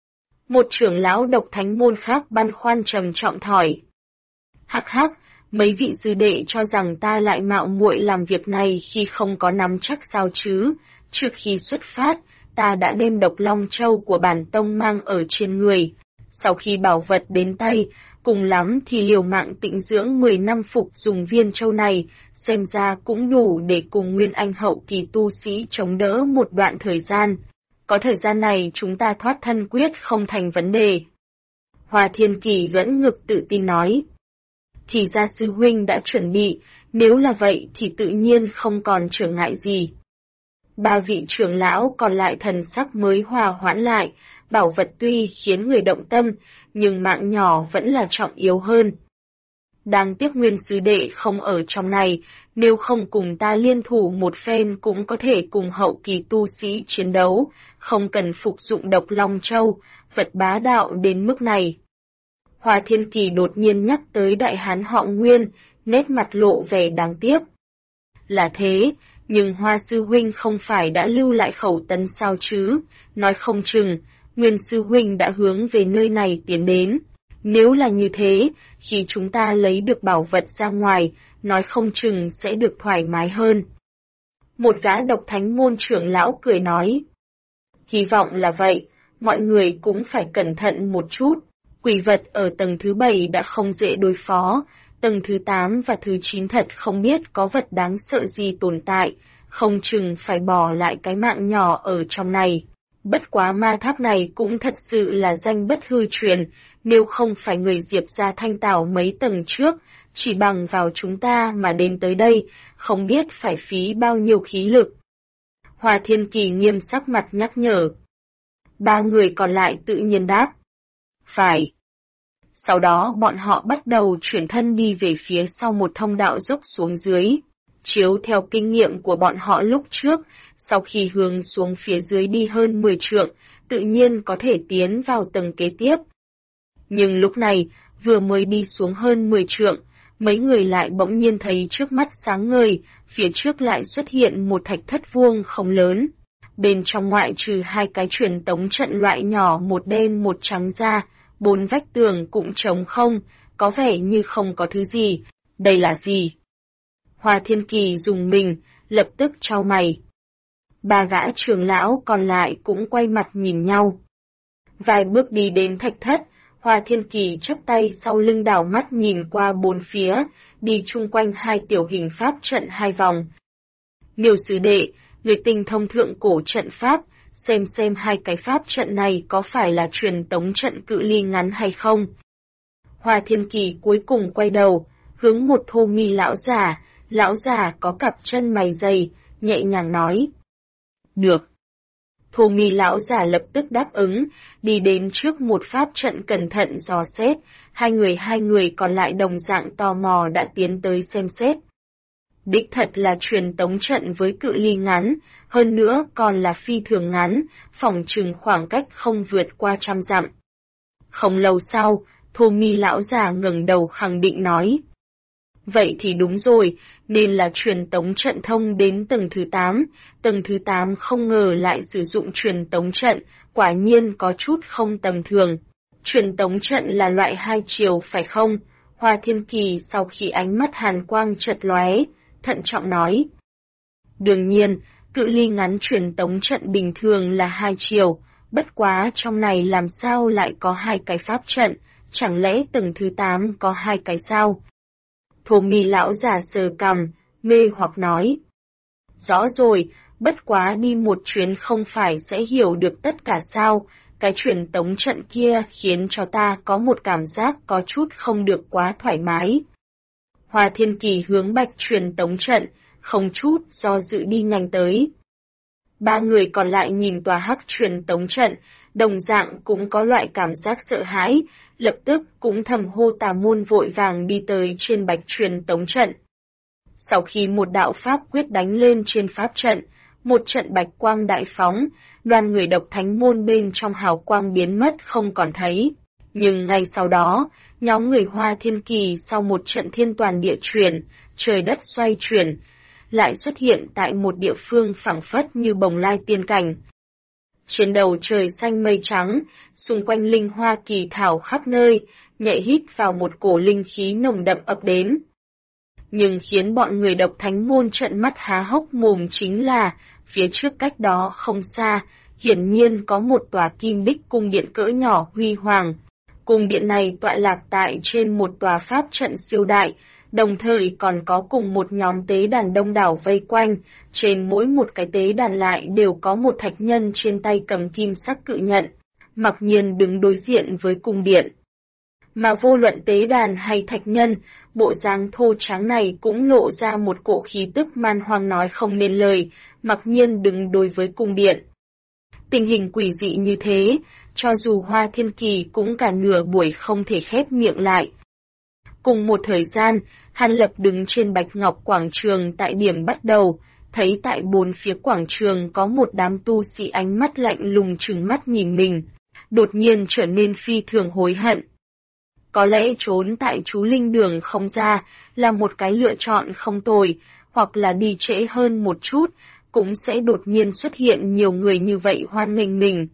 Speaker 1: Một trưởng lão Độc Thánh Môn khác băn khoăn trầm trọng hỏi. Hắc hắc, mấy vị sư đệ cho rằng ta lại mạo muội làm việc này khi không có nắm chắc sao chứ? Trước khi xuất phát, ta đã đem Độc Long Châu của bản tông mang ở trên người. Sau khi bảo vật đến tay, cùng lắm thì liều mạng tịnh dưỡng 10 năm phục dùng viên châu này, xem ra cũng đủ để cùng Nguyên Anh hậu kỳ tu sĩ chống đỡ một đoạn thời gian. Có thời gian này chúng ta thoát thân quyết không thành vấn đề. Hoa Thiên Kỳ gẫn ngực tự tin nói. Thì ra sư huynh đã chuẩn bị, nếu là vậy thì tự nhiên không còn trở ngại gì. 3 vị trưởng lão còn lại thần sắc mới hòa hoãn lại, bảo vật tuy khiến người động tâm, nhưng mạng nhỏ vẫn là trọng yếu hơn. Đáng tiếc Nguyên sư đệ không ở trong này, nếu không cùng ta liên thủ một phen cũng có thể cùng hậu kỳ tu sĩ chiến đấu, không cần phục dụng Độc Long Châu, vật bá đạo đến mức này. Hoa Thiên Kỳ đột nhiên nhắc tới đại hán họ Nguyên, nét mặt lộ vẻ đáng tiếc. Là thế, nhưng Hoa sư huynh không phải đã lưu lại khẩu tấn sao chứ, nói không chừng, Nguyên sư huynh đã hướng về nơi này tiến đến. Nếu là như thế, khi chúng ta lấy được bảo vật ra ngoài, nói không chừng sẽ được thoải mái hơn. Một gã Độc Thánh Môn trưởng lão cười nói. Hy vọng là vậy, mọi người cũng phải cẩn thận một chút. Quỷ vật ở tầng thứ 7 đã không dễ đối phó, tầng thứ 8 và thứ 9 thật không biết có vật đáng sợ gì tồn tại, không chừng phải bỏ lại cái mạng nhỏ ở trong này. Bất quá ma tháp này cũng thật sự là danh bất hư truyền, nếu không phải người Diệp gia thanh tảo mấy tầng trước, chỉ bằng vào chúng ta mà đến tới đây, không biết phải phí bao nhiêu khí lực. Hoa Thiên Kỳ nghiêm sắc mặt nhắc nhở. 3 người còn lại tự nhiên đáp. Phải. Sau đó bọn họ bắt đầu chuyển thân đi về phía sau một thông đạo dốc xuống dưới. Chiếu theo kinh nghiệm của bọn họ lúc trước, sau khi hướng xuống phía dưới đi hơn 10 trượng, tự nhiên có thể tiến vào tầng kế tiếp. Nhưng lúc này, vừa mới đi xuống hơn 10 trượng, mấy người lại bỗng nhiên thấy trước mắt sáng ngời, phía trước lại xuất hiện một thạch thất vuông không lớn. Bên trong ngoại trừ 2 cái truyền tống trận loại nhỏ một đen một trắng ra, 4 vách tường cũng trống không, có vẻ như không có thứ gì. Đây là gì? Hoa Thiên Kỳ dùng mình, lập tức chau mày. 3 gã trưởng lão còn lại cũng quay mặt nhìn nhau. Vài bước đi đến thạch thất, Hoa Thiên Kỳ chắp tay sau lưng đảo mắt nhìn qua 4 phía, đi chung quanh 2 tiểu hình pháp trận 2 vòng. Nhiều sư đệ, người tinh thông thượng cổ trận pháp, xem 2 cái pháp trận này có phải là truyền tống trận cự ly ngắn hay không. Hoa Thiên Kỳ cuối cùng quay đầu, hướng một thô mi lão già có cặp chân mày dày, nhẹ nhàng nói. Được. Thô mi lão già lập tức đáp ứng, đi đến trước một pháp trận cẩn thận dò xét, hai người còn lại đồng dạng tò mò đã tiến tới xem xét. Đích thật là truyền tống trận với cự ly ngắn, hơn nữa còn là phi thường ngắn, phỏng chừng khoảng cách không vượt qua 100 dặm. Không lâu sau, Thô Mi lão già ngẩng đầu khẳng định nói. Vậy thì đúng rồi, nên là truyền tống trận thông đến tầng thứ 8, tầng thứ 8 không ngờ lại sử dụng truyền tống trận, quả nhiên có chút không tầm thường. Truyền tống trận là loại 2 chiều phải không? Hoa Thiên Kỳ sau khi ánh mắt hàn quang chợt lóe, thận trọng nói. Đương nhiên, cự ly ngắn truyền tống trận bình thường là 2 chiều, bất quá trong này làm sao lại có 2 cái pháp trận, chẳng lẽ tầng thứ 8 có 2 cái sao? Thô Mi lão già sờ cằm, mê hoặc nói. Rõ rồi, bất quá đi một chuyến không phải sẽ hiểu được tất cả sao, cái truyền tống trận kia khiến cho ta có một cảm giác có chút không được quá thoải mái. Hoa Thiên Kỳ hướng bạch truyền tống trận, không chút do dự đi nhanh tới. 3 người còn lại nhìn tòa hắc truyền tống trận, đồng dạng cũng có loại cảm giác sợ hãi, lập tức cũng thầm hô Tà Môn vội vàng đi tới trên bạch truyền tống trận. Sau khi một đạo pháp quyết đánh lên trên pháp trận, một trận bạch quang đại phóng, đoàn người Độc Thánh Môn bên trong hào quang biến mất không còn thấy. Nhưng ngay sau đó, nhóm người Hoa Thiên Kỳ sau một trận thiên toàn địa chuyển, trời đất xoay chuyển, lại xuất hiện tại một địa phương phảng phất như bồng lai tiên cảnh. Trên đầu trời xanh mây trắng, xung quanh linh hoa kỳ thảo khắp nơi, nhẹ hít vào một cổ linh khí nồng đậm ập đến. Nhưng khiến bọn người Độc Thánh Môn trợn mắt há hốc mồm chính là, phía trước cách đó không xa, hiển nhiên có một tòa kim bích cung điện cỡ nhỏ huy hoàng. Cung điện này tọa lạc tại trên một tòa pháp trận siêu đại, đồng thời còn có cùng một nhóm tế đàn đông đảo vây quanh, trên mỗi một cái tế đàn lại đều có một thạch nhân trên tay cầm kim sắc cự nhận, mặc nhiên đứng đối diện với cung điện. Mà vô luận tế đàn hay thạch nhân, bộ dáng thô tráng này cũng lộ ra một cổ khí tức man hoang nói không nên lời, mặc nhiên đứng đối với cung điện. Tình hình quỷ dị như thế, cho dù Hoa Thiên Kỳ cũng cả nửa buổi không thể khép miệng lại. Cùng một thời gian, Hàn Lập đứng trên Bạch Ngọc Quảng Trường tại điểm bắt đầu, thấy tại bốn phía quảng trường có một đám tu sĩ ánh mắt lạnh lùng trừng mắt nhìn mình, đột nhiên trở nên phi thường hối hận. Có lẽ trốn tại chú linh đường không ra là một cái lựa chọn không tồi, hoặc là đi trễ hơn một chút, cũng sẽ đột nhiên xuất hiện nhiều người như vậy hoan nghênh mình.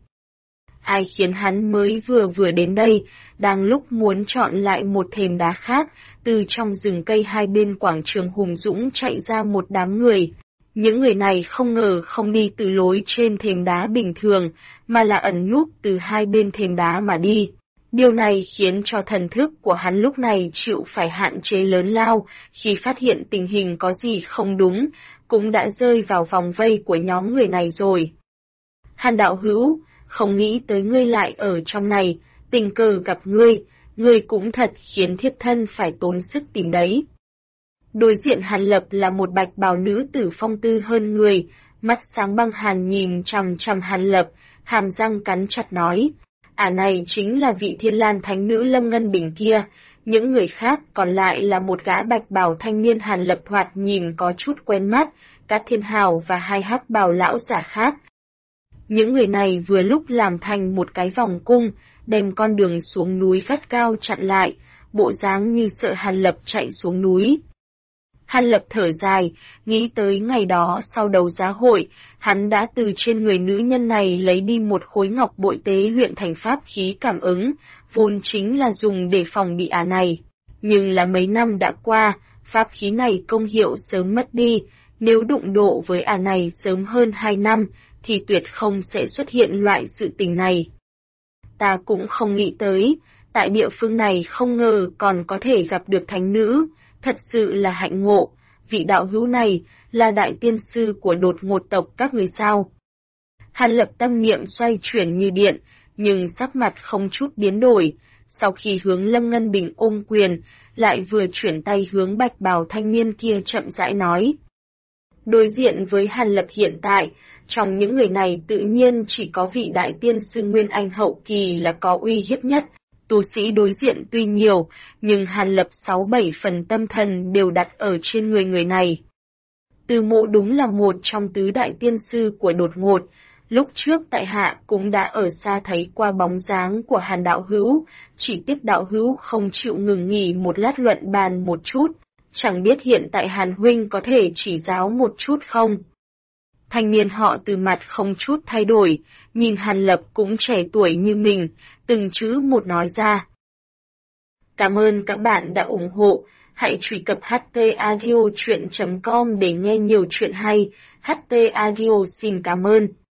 Speaker 1: Ai khiến hắn mới vừa đến đây, đang lúc muốn chọn lại một thềm đá khác, từ trong rừng cây hai bên quảng trường hùng dũng chạy ra một đám người. Những người này không ngờ không đi từ lối trên thềm đá bình thường, mà là ẩn núp từ hai bên thềm đá mà đi. Điều này khiến cho thần thức của hắn lúc này chịu phải hạn chế lớn lao, khi phát hiện tình hình có gì không đúng, cũng đã rơi vào vòng vây của nhóm người này rồi. Hàn đạo hữu, không nghĩ tới ngươi lại ở trong này, tình cờ gặp ngươi cũng thật khiến thiếp thân phải tốn sức tìm đấy. Đối diện Hàn Lập là một bạch bào nữ tử phong tư hơn người, mắt sáng băng hàn nhìn chằm chằm Hàn Lập, hàm răng cắn chặt nói. Này chính là vị Thiên Lan Thánh Nữ Lâm Ngân Bình kia, những người khác còn lại là một gã bạch bào thanh niên Hàn Lập thoạt nhìn có chút quen mắt, Cát Thiên Hào và hai hắc bào lão giả khác. Những người này vừa lúc làm thành một cái vòng cung, đem con đường xuống núi gắt cao chặn lại, bộ dáng như sợ Hàn Lập chạy xuống núi. Hàn Lập thở dài, nghĩ tới ngày đó sau đấu giá hội, hắn đã từ trên người nữ nhân này lấy đi một khối ngọc bội tế luyện thành pháp khí cảm ứng, vốn chính là dùng để phòng bị này. Nhưng là mấy năm đã qua, pháp khí này công hiệu sớm mất đi, nếu đụng độ với này sớm hơn 2 năm, thì tuyệt không sẽ xuất hiện loại sự tình này. Ta cũng không nghĩ tới, tại địa phương này không ngờ còn có thể gặp được thánh nữ, thật sự là hạnh ngộ, vị đạo hữu này là đại tiên sư của Đột Ngột tộc các người sao. Hàn Lập tâm niệm xoay chuyển như điện, nhưng sắc mặt không chút biến đổi, sau khi hướng Lâm Ngân Bình ôm quyền, lại vừa chuyển tay hướng bạch bào thanh niên kia chậm rãi nói. Đối diện với Hàn Lập hiện tại, trong những người này tự nhiên chỉ có vị đại tiên sư Nguyên Anh hậu kỳ là có uy hiếp nhất. Tu sĩ đối diện tuy nhiều, nhưng Hàn Lập 6-7 phần tâm thần đều đặt ở trên người này. Từ Mộ đúng là một trong tứ đại tiên sư của đột ngột. Lúc trước tại hạ cũng đã ở xa thấy qua bóng dáng của Hàn đạo hữu, chỉ tiếc đạo hữu không chịu ngừng nghỉ một lát luận bàn một chút, chẳng biết hiện tại Hàn huynh có thể chỉ giáo một chút không? Thanh niên họ Từ mặt không chút thay đổi, nhìn Hàn Lập cũng trẻ tuổi như mình, từng chữ một nói ra. Cảm ơn các bạn đã ủng hộ, hãy truy cập htaudio.com để nghe nhiều chuyện hay, HT Audio xin cảm ơn.